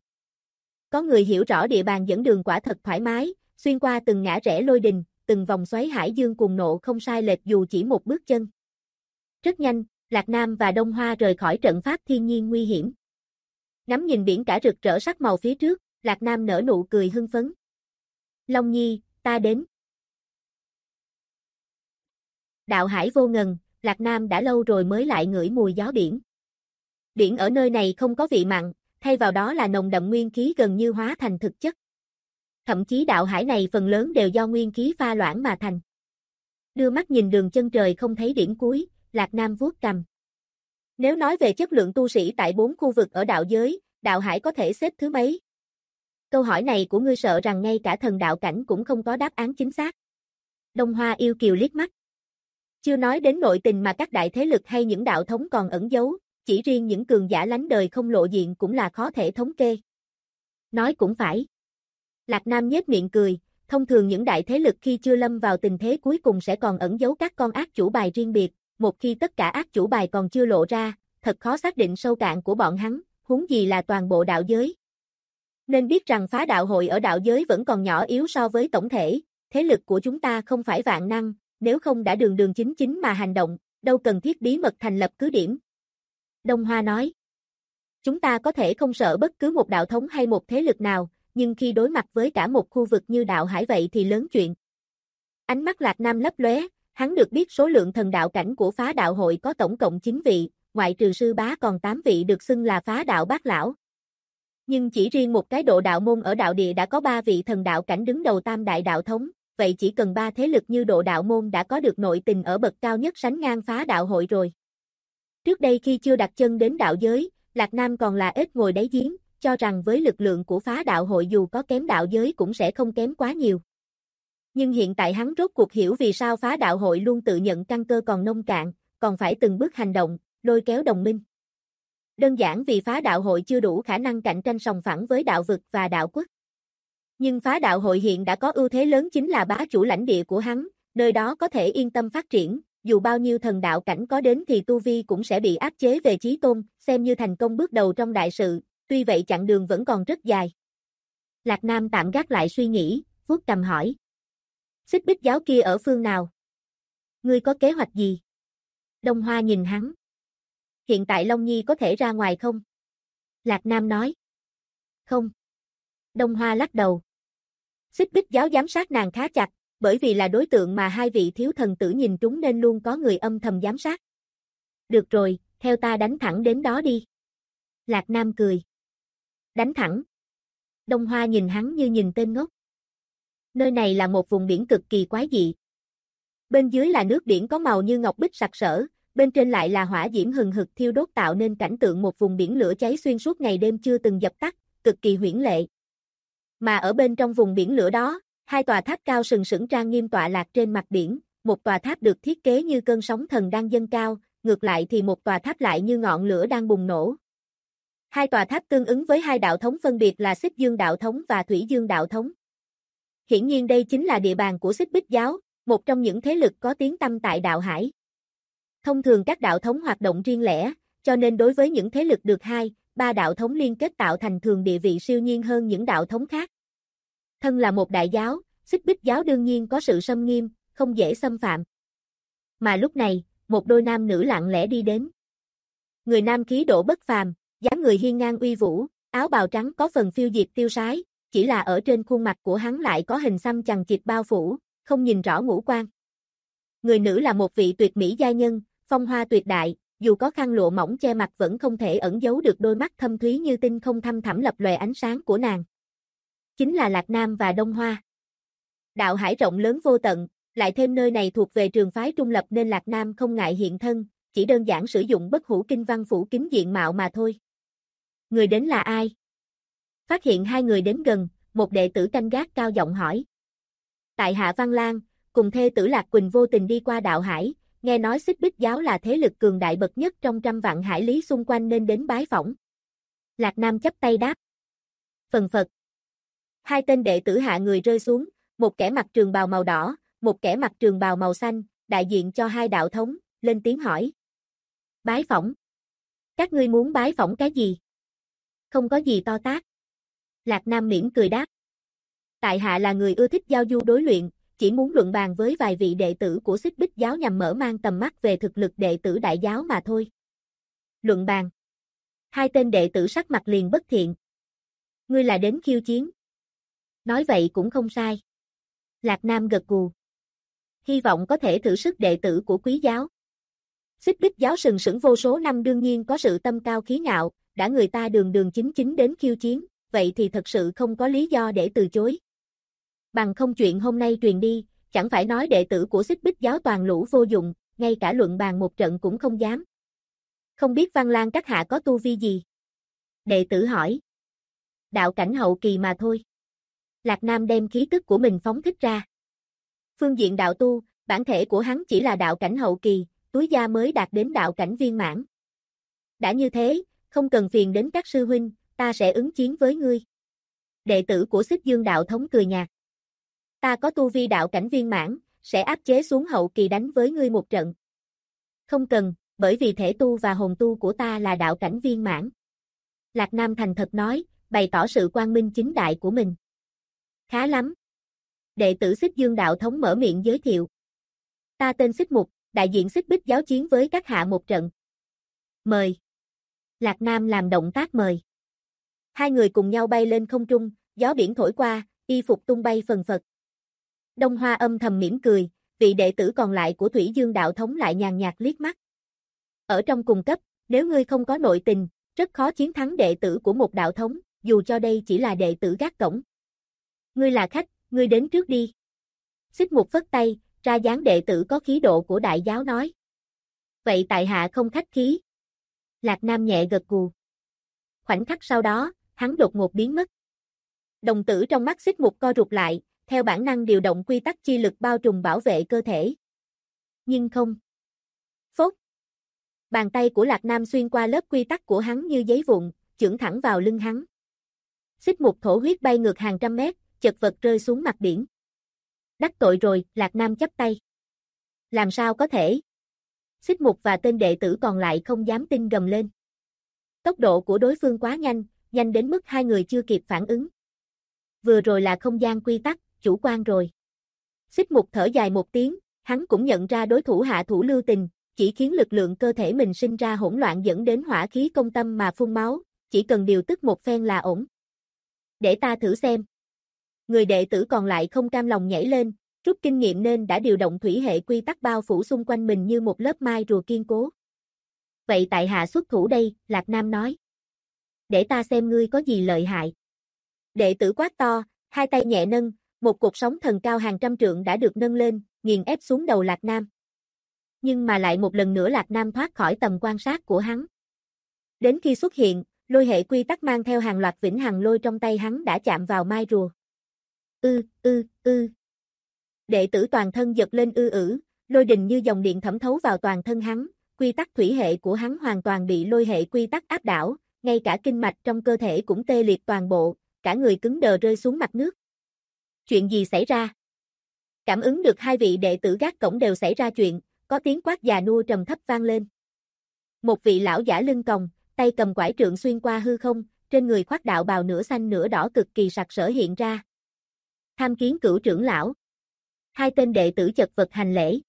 Có người hiểu rõ địa bàn dẫn đường quả thật thoải mái, xuyên qua từng ngã rẽ lôi đình, từng vòng xoáy hải dương cuồng nộ không sai lệch dù chỉ một bước chân. Rất nhanh, Lạc Nam và Đông Hoa rời khỏi trận pháp thiên nhiên nguy hiểm. Ngắm nhìn biển cả rực rỡ sắc màu phía trước, Lạc Nam nở nụ cười hưng phấn. Long Nhi, ta đến. Đạo hải vô ngần, Lạc Nam đã lâu rồi mới lại ngửi mùi gió biển. Biển ở nơi này không có vị mặn, thay vào đó là nồng đậm nguyên khí gần như hóa thành thực chất. Thậm chí đạo hải này phần lớn đều do nguyên khí pha loãng mà thành. Đưa mắt nhìn đường chân trời không thấy điểm cuối, Lạc Nam vuốt cằm. Nếu nói về chất lượng tu sĩ tại 4 khu vực ở đạo giới, đạo hải có thể xếp thứ mấy? Câu hỏi này của ngươi sợ rằng ngay cả thần đạo cảnh cũng không có đáp án chính xác. Đông Hoa yêu kiều liếc mắt. Chưa nói đến nội tình mà các đại thế lực hay những đạo thống còn ẩn giấu, chỉ riêng những cường giả lánh đời không lộ diện cũng là khó thể thống kê. Nói cũng phải. Lạc Nam nhếch miệng cười, thông thường những đại thế lực khi chưa lâm vào tình thế cuối cùng sẽ còn ẩn giấu các con ác chủ bài riêng biệt, một khi tất cả ác chủ bài còn chưa lộ ra, thật khó xác định sâu cạn của bọn hắn, huống gì là toàn bộ đạo giới. Nên biết rằng phá đạo hội ở đạo giới vẫn còn nhỏ yếu so với tổng thể, thế lực của chúng ta không phải vạn năng, nếu không đã đường đường chính chính mà hành động, đâu cần thiết bí mật thành lập cứ điểm. Đông Hoa nói, chúng ta có thể không sợ bất cứ một đạo thống hay một thế lực nào, nhưng khi đối mặt với cả một khu vực như đạo hải vậy thì lớn chuyện. Ánh mắt Lạc Nam lấp lóe, hắn được biết số lượng thần đạo cảnh của phá đạo hội có tổng cộng 9 vị, ngoại trừ sư bá còn 8 vị được xưng là phá đạo bát lão. Nhưng chỉ riêng một cái độ đạo môn ở đạo địa đã có 3 vị thần đạo cảnh đứng đầu tam đại đạo thống, vậy chỉ cần 3 thế lực như độ đạo môn đã có được nội tình ở bậc cao nhất sánh ngang phá đạo hội rồi. Trước đây khi chưa đặt chân đến đạo giới, Lạc Nam còn là ếch ngồi đáy giếng, cho rằng với lực lượng của phá đạo hội dù có kém đạo giới cũng sẽ không kém quá nhiều. Nhưng hiện tại hắn rốt cuộc hiểu vì sao phá đạo hội luôn tự nhận căn cơ còn nông cạn, còn phải từng bước hành động, lôi kéo đồng minh. Đơn giản vì phá đạo hội chưa đủ khả năng cạnh tranh sòng phẳng với đạo vực và đạo quốc. Nhưng phá đạo hội hiện đã có ưu thế lớn chính là bá chủ lãnh địa của hắn, nơi đó có thể yên tâm phát triển, dù bao nhiêu thần đạo cảnh có đến thì tu vi cũng sẽ bị áp chế về chí tôn, xem như thành công bước đầu trong đại sự, tuy vậy chặng đường vẫn còn rất dài. Lạc Nam tạm gác lại suy nghĩ, vuốt cằm hỏi. Xích Bích giáo kia ở phương nào? Ngươi có kế hoạch gì? Đông Hoa nhìn hắn. Hiện tại Long Nhi có thể ra ngoài không? Lạc Nam nói. Không. Đông Hoa lắc đầu. Xích Bích giáo giám sát nàng khá chặt, bởi vì là đối tượng mà hai vị thiếu thần tử nhìn trúng nên luôn có người âm thầm giám sát. Được rồi, theo ta đánh thẳng đến đó đi. Lạc Nam cười. Đánh thẳng. Đông Hoa nhìn hắn như nhìn tên ngốc. Nơi này là một vùng biển cực kỳ quái dị. Bên dưới là nước biển có màu như ngọc bích sặc sỡ, bên trên lại là hỏa diễm hừng hực thiêu đốt tạo nên cảnh tượng một vùng biển lửa cháy xuyên suốt ngày đêm chưa từng dập tắt, cực kỳ huyễn lệ. Mà ở bên trong vùng biển lửa đó, hai tòa tháp cao sừng sững trang nghiêm tọa lạc trên mặt biển, một tòa tháp được thiết kế như cơn sóng thần đang dâng cao, ngược lại thì một tòa tháp lại như ngọn lửa đang bùng nổ. Hai tòa tháp tương ứng với hai đạo thống phân biệt là Xích Dương đạo thống và Thủy Dương đạo thống. Hiển nhiên đây chính là địa bàn của Xích Bích giáo, một trong những thế lực có tiếng tăm tại đạo hải. Thông thường các đạo thống hoạt động riêng lẻ, cho nên đối với những thế lực được 2-3 đạo thống liên kết tạo thành thường địa vị siêu nhiên hơn những đạo thống khác. Thân là một đại giáo, Xích Bích giáo đương nhiên có sự xâm nghiêm, không dễ xâm phạm. Mà lúc này, một đôi nam nữ lặng lẽ đi đến. Người nam khí độ bất phàm, dáng người hiên ngang uy vũ, áo bào trắng có phần phiêu diệt tiêu sái, chỉ là ở trên khuôn mặt của hắn lại có hình xăm chằng chịt bao phủ, không nhìn rõ ngũ quan. Người nữ là một vị tuyệt mỹ giai nhân, phong hoa tuyệt đại, dù có khăn lụa mỏng che mặt vẫn không thể ẩn giấu được đôi mắt thâm thúy như tinh không thăm thẳm lập lòe ánh sáng của nàng. Chính là Lạc Nam và Đông Hoa. Đạo hải rộng lớn vô tận, lại thêm nơi này thuộc về trường phái trung lập nên Lạc Nam không ngại hiện thân, chỉ đơn giản sử dụng bất hủ kinh văn phủ kín diện mạo mà thôi. Người đến là ai? Phát hiện hai người đến gần, một đệ tử canh gác cao giọng hỏi. Tại hạ Văn Lang, cùng thê tử Lạc Quỳnh vô tình đi qua đạo hải, nghe nói Xích Bích giáo là thế lực cường đại bậc nhất trong trăm vạn hải lý xung quanh nên đến bái phỏng. Lạc Nam chắp tay đáp. Phần phật. Hai tên đệ tử hạ người rơi xuống, một kẻ mặc trường bào màu đỏ, một kẻ mặc trường bào màu xanh, đại diện cho hai đạo thống, lên tiếng hỏi. Bái phỏng. Các ngươi muốn bái phỏng cái gì? Không có gì to tát. Lạc Nam mỉm cười đáp. Tại hạ là người ưa thích giao du đối luyện, chỉ muốn luận bàn với vài vị đệ tử của Xích Bích giáo nhằm mở mang tầm mắt về thực lực đệ tử đại giáo mà thôi. Luận bàn. Hai tên đệ tử sắc mặt liền bất thiện. Ngươi là đến khiêu chiến. Nói vậy cũng không sai. Lạc Nam gật gù. Hy vọng có thể thử sức đệ tử của quý giáo. Xích Bích giáo sừng sững vô số năm đương nhiên có sự tâm cao khí ngạo, đã người ta đường đường chính chính đến khiêu chiến, vậy thì thật sự không có lý do để từ chối. Bằng không chuyện hôm nay truyền đi, chẳng phải nói đệ tử của Xích Bích giáo toàn lũ vô dụng, ngay cả luận bàn một trận cũng không dám. Không biết Văn Lang các hạ có tu vi gì? Đệ tử hỏi. Đạo cảnh hậu kỳ mà thôi. Lạc Nam đem khí tức của mình phóng thích ra. Phương diện đạo tu, bản thể của hắn chỉ là đạo cảnh hậu kỳ, túi da mới đạt đến đạo cảnh viên mãn. Đã như thế, không cần phiền đến các sư huynh, ta sẽ ứng chiến với ngươi. Đệ tử của Xích Dương đạo thống cười nhạt. Ta có tu vi đạo cảnh viên mãn, sẽ áp chế xuống hậu kỳ đánh với ngươi một trận. Không cần, bởi vì thể tu và hồn tu của ta là đạo cảnh viên mãn. Lạc Nam thành thật nói, bày tỏ sự quang minh chính đại của mình. Khá lắm. Đệ tử Xích Dương đạo thống mở miệng giới thiệu. Ta tên Xích Mục, đại diện Xích Bích giáo chiến với các hạ một trận. Mời. Lạc Nam làm động tác mời. Hai người cùng nhau bay lên không trung, gió biển thổi qua, y phục tung bay phần phật. Đông Hoa âm thầm mỉm cười, vị đệ tử còn lại của Thủy Dương đạo thống lại nhàn nhạt liếc mắt. Ở trong cùng cấp, nếu ngươi không có nội tình, rất khó chiến thắng đệ tử của một đạo thống, dù cho đây chỉ là đệ tử gác cổng. Ngươi là khách, ngươi đến trước đi. Xích Mục phất tay, ra dáng đệ tử có khí độ của đại giáo nói. Vậy tại hạ không khách khí. Lạc Nam nhẹ gật gù. Khoảnh khắc sau đó, hắn đột ngột biến mất. Đồng tử trong mắt Xích Mục co rụt lại, theo bản năng điều động quy tắc chi lực bao trùm bảo vệ cơ thể. Nhưng không. Phốt. Bàn tay của Lạc Nam xuyên qua lớp quy tắc của hắn như giấy vụn, chưởng thẳng vào lưng hắn. Xích mục thổ huyết bay ngược hàng trăm mét, chật vật rơi xuống mặt biển. Đắc tội rồi, Lạc Nam chắp tay. Làm sao có thể? Xích mục và tên đệ tử còn lại không dám tin gầm lên. Tốc độ của đối phương quá nhanh, nhanh đến mức hai người chưa kịp phản ứng. Vừa rồi là không gian quy tắc, chủ quan rồi. Xích mục thở dài một tiếng, hắn cũng nhận ra đối thủ hạ thủ lưu tình, chỉ khiến lực lượng cơ thể mình sinh ra hỗn loạn dẫn đến hỏa khí công tâm mà phun máu, chỉ cần điều tức một phen là ổn. Để ta thử xem. Người đệ tử còn lại không cam lòng nhảy lên, rút kinh nghiệm nên đã điều động thủy hệ quy tắc bao phủ xung quanh mình như một lớp mai rùa kiên cố. Vậy tại hạ xuất thủ đây, Lạc Nam nói. Để ta xem ngươi có gì lợi hại. Đệ tử quát to, hai tay nhẹ nâng, một cột sóng thần cao hàng trăm trượng đã được nâng lên, nghiền ép xuống đầu Lạc Nam. Nhưng mà lại một lần nữa Lạc Nam thoát khỏi tầm quan sát của hắn. Đến khi xuất hiện, lôi hệ quy tắc mang theo hàng loạt vĩnh hằng lôi trong tay hắn đã chạm vào mai rùa. Đệ tử toàn thân giật lên lôi đình như dòng điện thẩm thấu vào toàn thân hắn, quy tắc thủy hệ của hắn hoàn toàn bị lôi hệ quy tắc áp đảo, ngay cả kinh mạch trong cơ thể cũng tê liệt toàn bộ, cả người cứng đờ rơi xuống mặt nước. Chuyện gì xảy ra? Cảm ứng được hai vị đệ tử gác cổng đều xảy ra chuyện, có tiếng quát già nua trầm thấp vang lên. Một vị lão giả lưng còng, tay cầm quải trượng xuyên qua hư không, trên người khoác đạo bào nửa xanh nửa đỏ cực kỳ sặc sỡ hiện ra. Tham kiến cửu trưởng lão. Hai tên đệ tử chật vật hành lễ.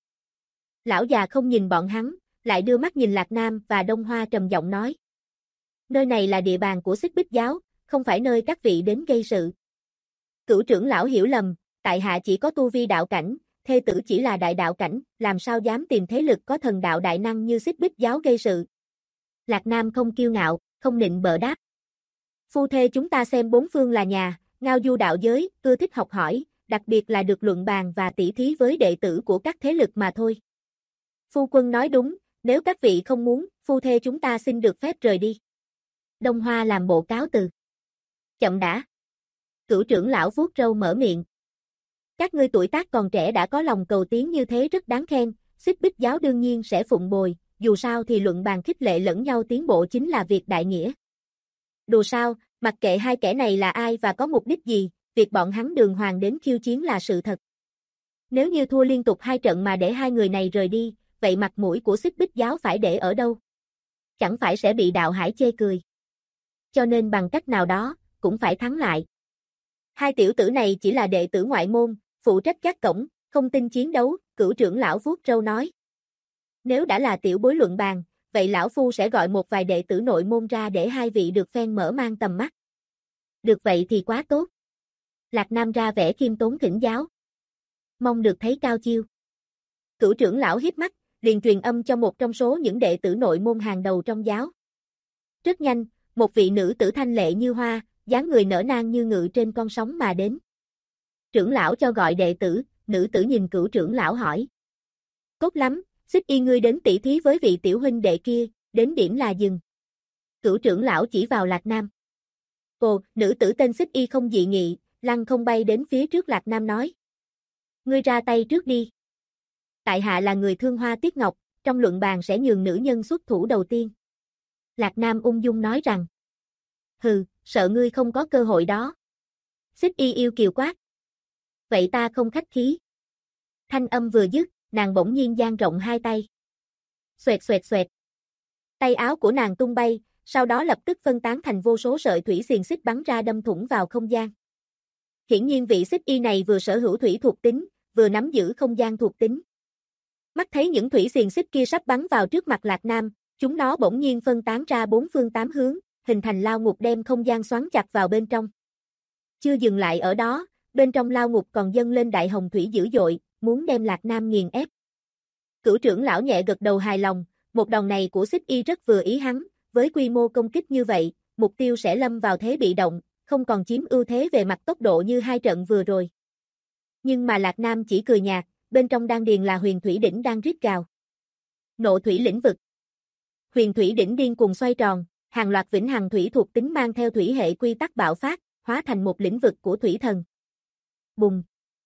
Lão già không nhìn bọn hắn, lại đưa mắt nhìn Lạc Nam và Đông Hoa trầm giọng nói. Nơi này là địa bàn của Xích Bích giáo, không phải nơi các vị đến gây sự. Cửu trưởng lão hiểu lầm, tại hạ chỉ có tu vi đạo cảnh, thê tử chỉ là đại đạo cảnh, làm sao dám tìm thế lực có thần đạo đại năng như Xích Bích giáo gây sự. Lạc Nam không kiêu ngạo, không nịnh bợ đáp. Phu thê chúng ta xem bốn phương là nhà, ngao du đạo giới, ưa thích học hỏi, đặc biệt là được luận bàn và tỉ thí với đệ tử của các thế lực mà thôi. Phu quân nói đúng, nếu các vị không muốn, phu thê chúng ta xin được phép rời đi. Đông Hoa làm bộ cáo từ. Chậm đã. Cửu trưởng lão vuốt râu mở miệng. Các ngươi tuổi tác còn trẻ đã có lòng cầu tiến như thế rất đáng khen, Xích Bích giáo đương nhiên sẽ phụng bồi, dù sao thì luận bàn khích lệ lẫn nhau tiến bộ chính là việc đại nghĩa. Dù sao, mặc kệ hai kẻ này là ai và có mục đích gì, việc bọn hắn đường hoàng đến khiêu chiến là sự thật. Nếu như thua liên tục hai trận mà để hai người này rời đi, vậy mặt mũi của Xích Bích giáo phải để ở đâu? Chẳng phải sẽ bị đạo hải chê cười. Cho nên bằng cách nào đó, cũng phải thắng lại. Hai tiểu tử này chỉ là đệ tử ngoại môn, phụ trách gác cổng, không tin chiến đấu, cửu trưởng lão vuốt râu nói. Nếu đã là tiểu bối luận bàn, vậy lão phu sẽ gọi một vài đệ tử nội môn ra để hai vị được phen mở mang tầm mắt. Được vậy thì quá tốt. Lạc Nam ra vẻ khiêm tốn thỉnh giáo. Mong được thấy cao chiêu. Cửu trưởng lão hiếp mắt, liền truyền âm cho một trong số những đệ tử nội môn hàng đầu trong giáo. Rất nhanh, một vị nữ tử thanh lệ như hoa, dáng người nở nang như ngự trên con sóng mà đến. Trưởng lão cho gọi đệ tử, nữ tử nhìn cửu trưởng lão hỏi. Tốt lắm, Xích Y ngươi đến tỉ thí với vị tiểu huynh đệ kia, đến điểm là dừng. Cửu trưởng lão chỉ vào Lạc Nam. Ồ, nữ tử tên Xích Y không dị nghị, lăng không bay đến phía trước Lạc Nam nói. Ngươi ra tay trước đi. Tại hạ là người thương hoa tiếc ngọc, trong luận bàn sẽ nhường nữ nhân xuất thủ đầu tiên. Lạc Nam ung dung nói rằng. Hừ, sợ ngươi không có cơ hội đó. Xích Y yêu kiều quát. Vậy ta không khách khí. Thanh âm vừa dứt, nàng bỗng nhiên dang rộng hai tay. Xoẹt xoẹt xoẹt. Tay áo của nàng tung bay, sau đó lập tức phân tán thành vô số sợi thủy xiềng xích bắn ra đâm thủng vào không gian. Hiển nhiên vị Xích Y này vừa sở hữu thủy thuộc tính, vừa nắm giữ không gian thuộc tính. Mắt thấy những thủy xiềng xích kia sắp bắn vào trước mặt Lạc Nam, chúng nó bỗng nhiên phân tán ra bốn phương tám hướng, hình thành lao ngục đem không gian xoắn chặt vào bên trong. Chưa dừng lại ở đó, bên trong lao ngục còn dâng lên đại hồng thủy dữ dội, muốn đem Lạc Nam nghiền ép. Cửu trưởng lão nhẹ gật đầu hài lòng, một đòn này của Xích Y rất vừa ý hắn, với quy mô công kích như vậy, mục tiêu sẽ lâm vào thế bị động, không còn chiếm ưu thế về mặt tốc độ như hai trận vừa rồi. Nhưng mà Lạc Nam chỉ cười nhạt, bên trong đan điền là huyền thủy đỉnh đang rít gào. Nộ thủy lĩnh vực. Huyền thủy đỉnh điên cuồng xoay tròn, hàng loạt vĩnh hằng thủy thuộc tính mang theo thủy hệ quy tắc bạo phát, hóa thành một lĩnh vực của thủy thần. Bùng.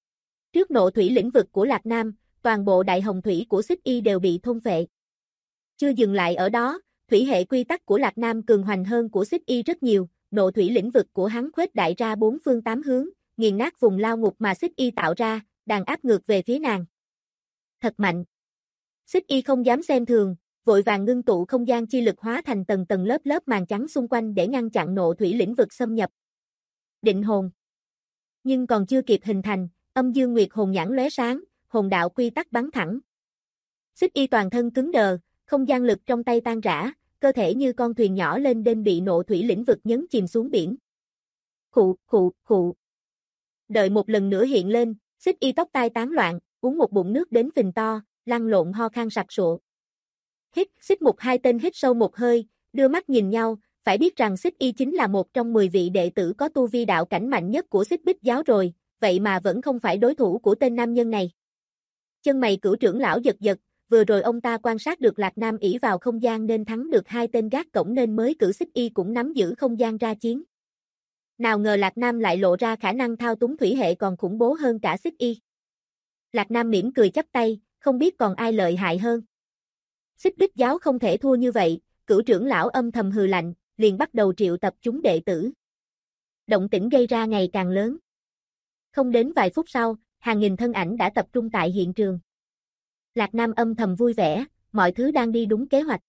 Trước nộ thủy lĩnh vực của Lạc Nam, toàn bộ đại hồng thủy của Xích Y đều bị thôn phệ. Chưa dừng lại ở đó, thủy hệ quy tắc của Lạc Nam cường hoành hơn của Xích Y rất nhiều, nộ thủy lĩnh vực của hắn khuếch đại ra bốn phương tám hướng, nghiền nát vùng lao ngục mà Xích Y tạo ra, đàn áp ngược về phía nàng. Thật mạnh. Xích Y không dám xem thường, vội vàng ngưng tụ không gian chi lực hóa thành tầng tầng lớp lớp màn trắng xung quanh để ngăn chặn nộ thủy lĩnh vực xâm nhập. Định hồn. Nhưng còn chưa kịp hình thành, âm dương nguyệt hồn nhãn lóe sáng, hồn đạo quy tắc bắn thẳng. Xích Y toàn thân cứng đờ, không gian lực trong tay tan rã, cơ thể như con thuyền nhỏ lên đên bị nộ thủy lĩnh vực nhấn chìm xuống biển. Khụ. Đợi một lần nữa hiện lên, Xích Y tóc tai tán loạn, uống một bụng nước đến phình to, lăn lộn ho khan sặc sụa. Xích Mục hai tên hít sâu một hơi, đưa mắt nhìn nhau, phải biết rằng Xích Y chính là một trong 10 vị đệ tử có tu vi đạo cảnh mạnh nhất của Xích Bích giáo rồi, vậy mà vẫn không phải đối thủ của tên nam nhân này. Chân mày Cửu trưởng lão giật giật, vừa rồi ông ta quan sát được Lạc Nam ỷ vào không gian nên thắng được hai tên gác cổng nên mới cử Xích Y cũng nắm giữ không gian ra chiến. Nào ngờ Lạc Nam lại lộ ra khả năng thao túng thủy hệ còn khủng bố hơn cả Xích Y. Lạc Nam mỉm cười chắp tay, không biết còn ai lợi hại hơn. Xích Bích giáo không thể thua như vậy, Cửu trưởng lão âm thầm hừ lạnh, liền bắt đầu triệu tập chúng đệ tử. Động tĩnh gây ra ngày càng lớn. Không đến vài phút sau, hàng nghìn thân ảnh đã tập trung tại hiện trường. Lạc Nam âm thầm vui vẻ, mọi thứ đang đi đúng kế hoạch.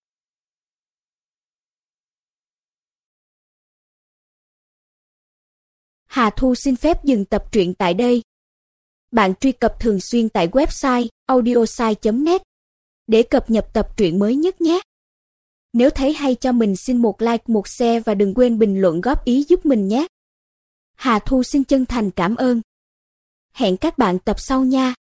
Hà Thu xin phép dừng tập truyện tại đây. Bạn truy cập thường xuyên tại website audiosai.net để cập nhật tập truyện mới nhất nhé. Nếu thấy hay cho mình xin một like, một share và đừng quên bình luận góp ý giúp mình nhé. Hà Thu xin chân thành cảm ơn. Hẹn các bạn tập sau nha.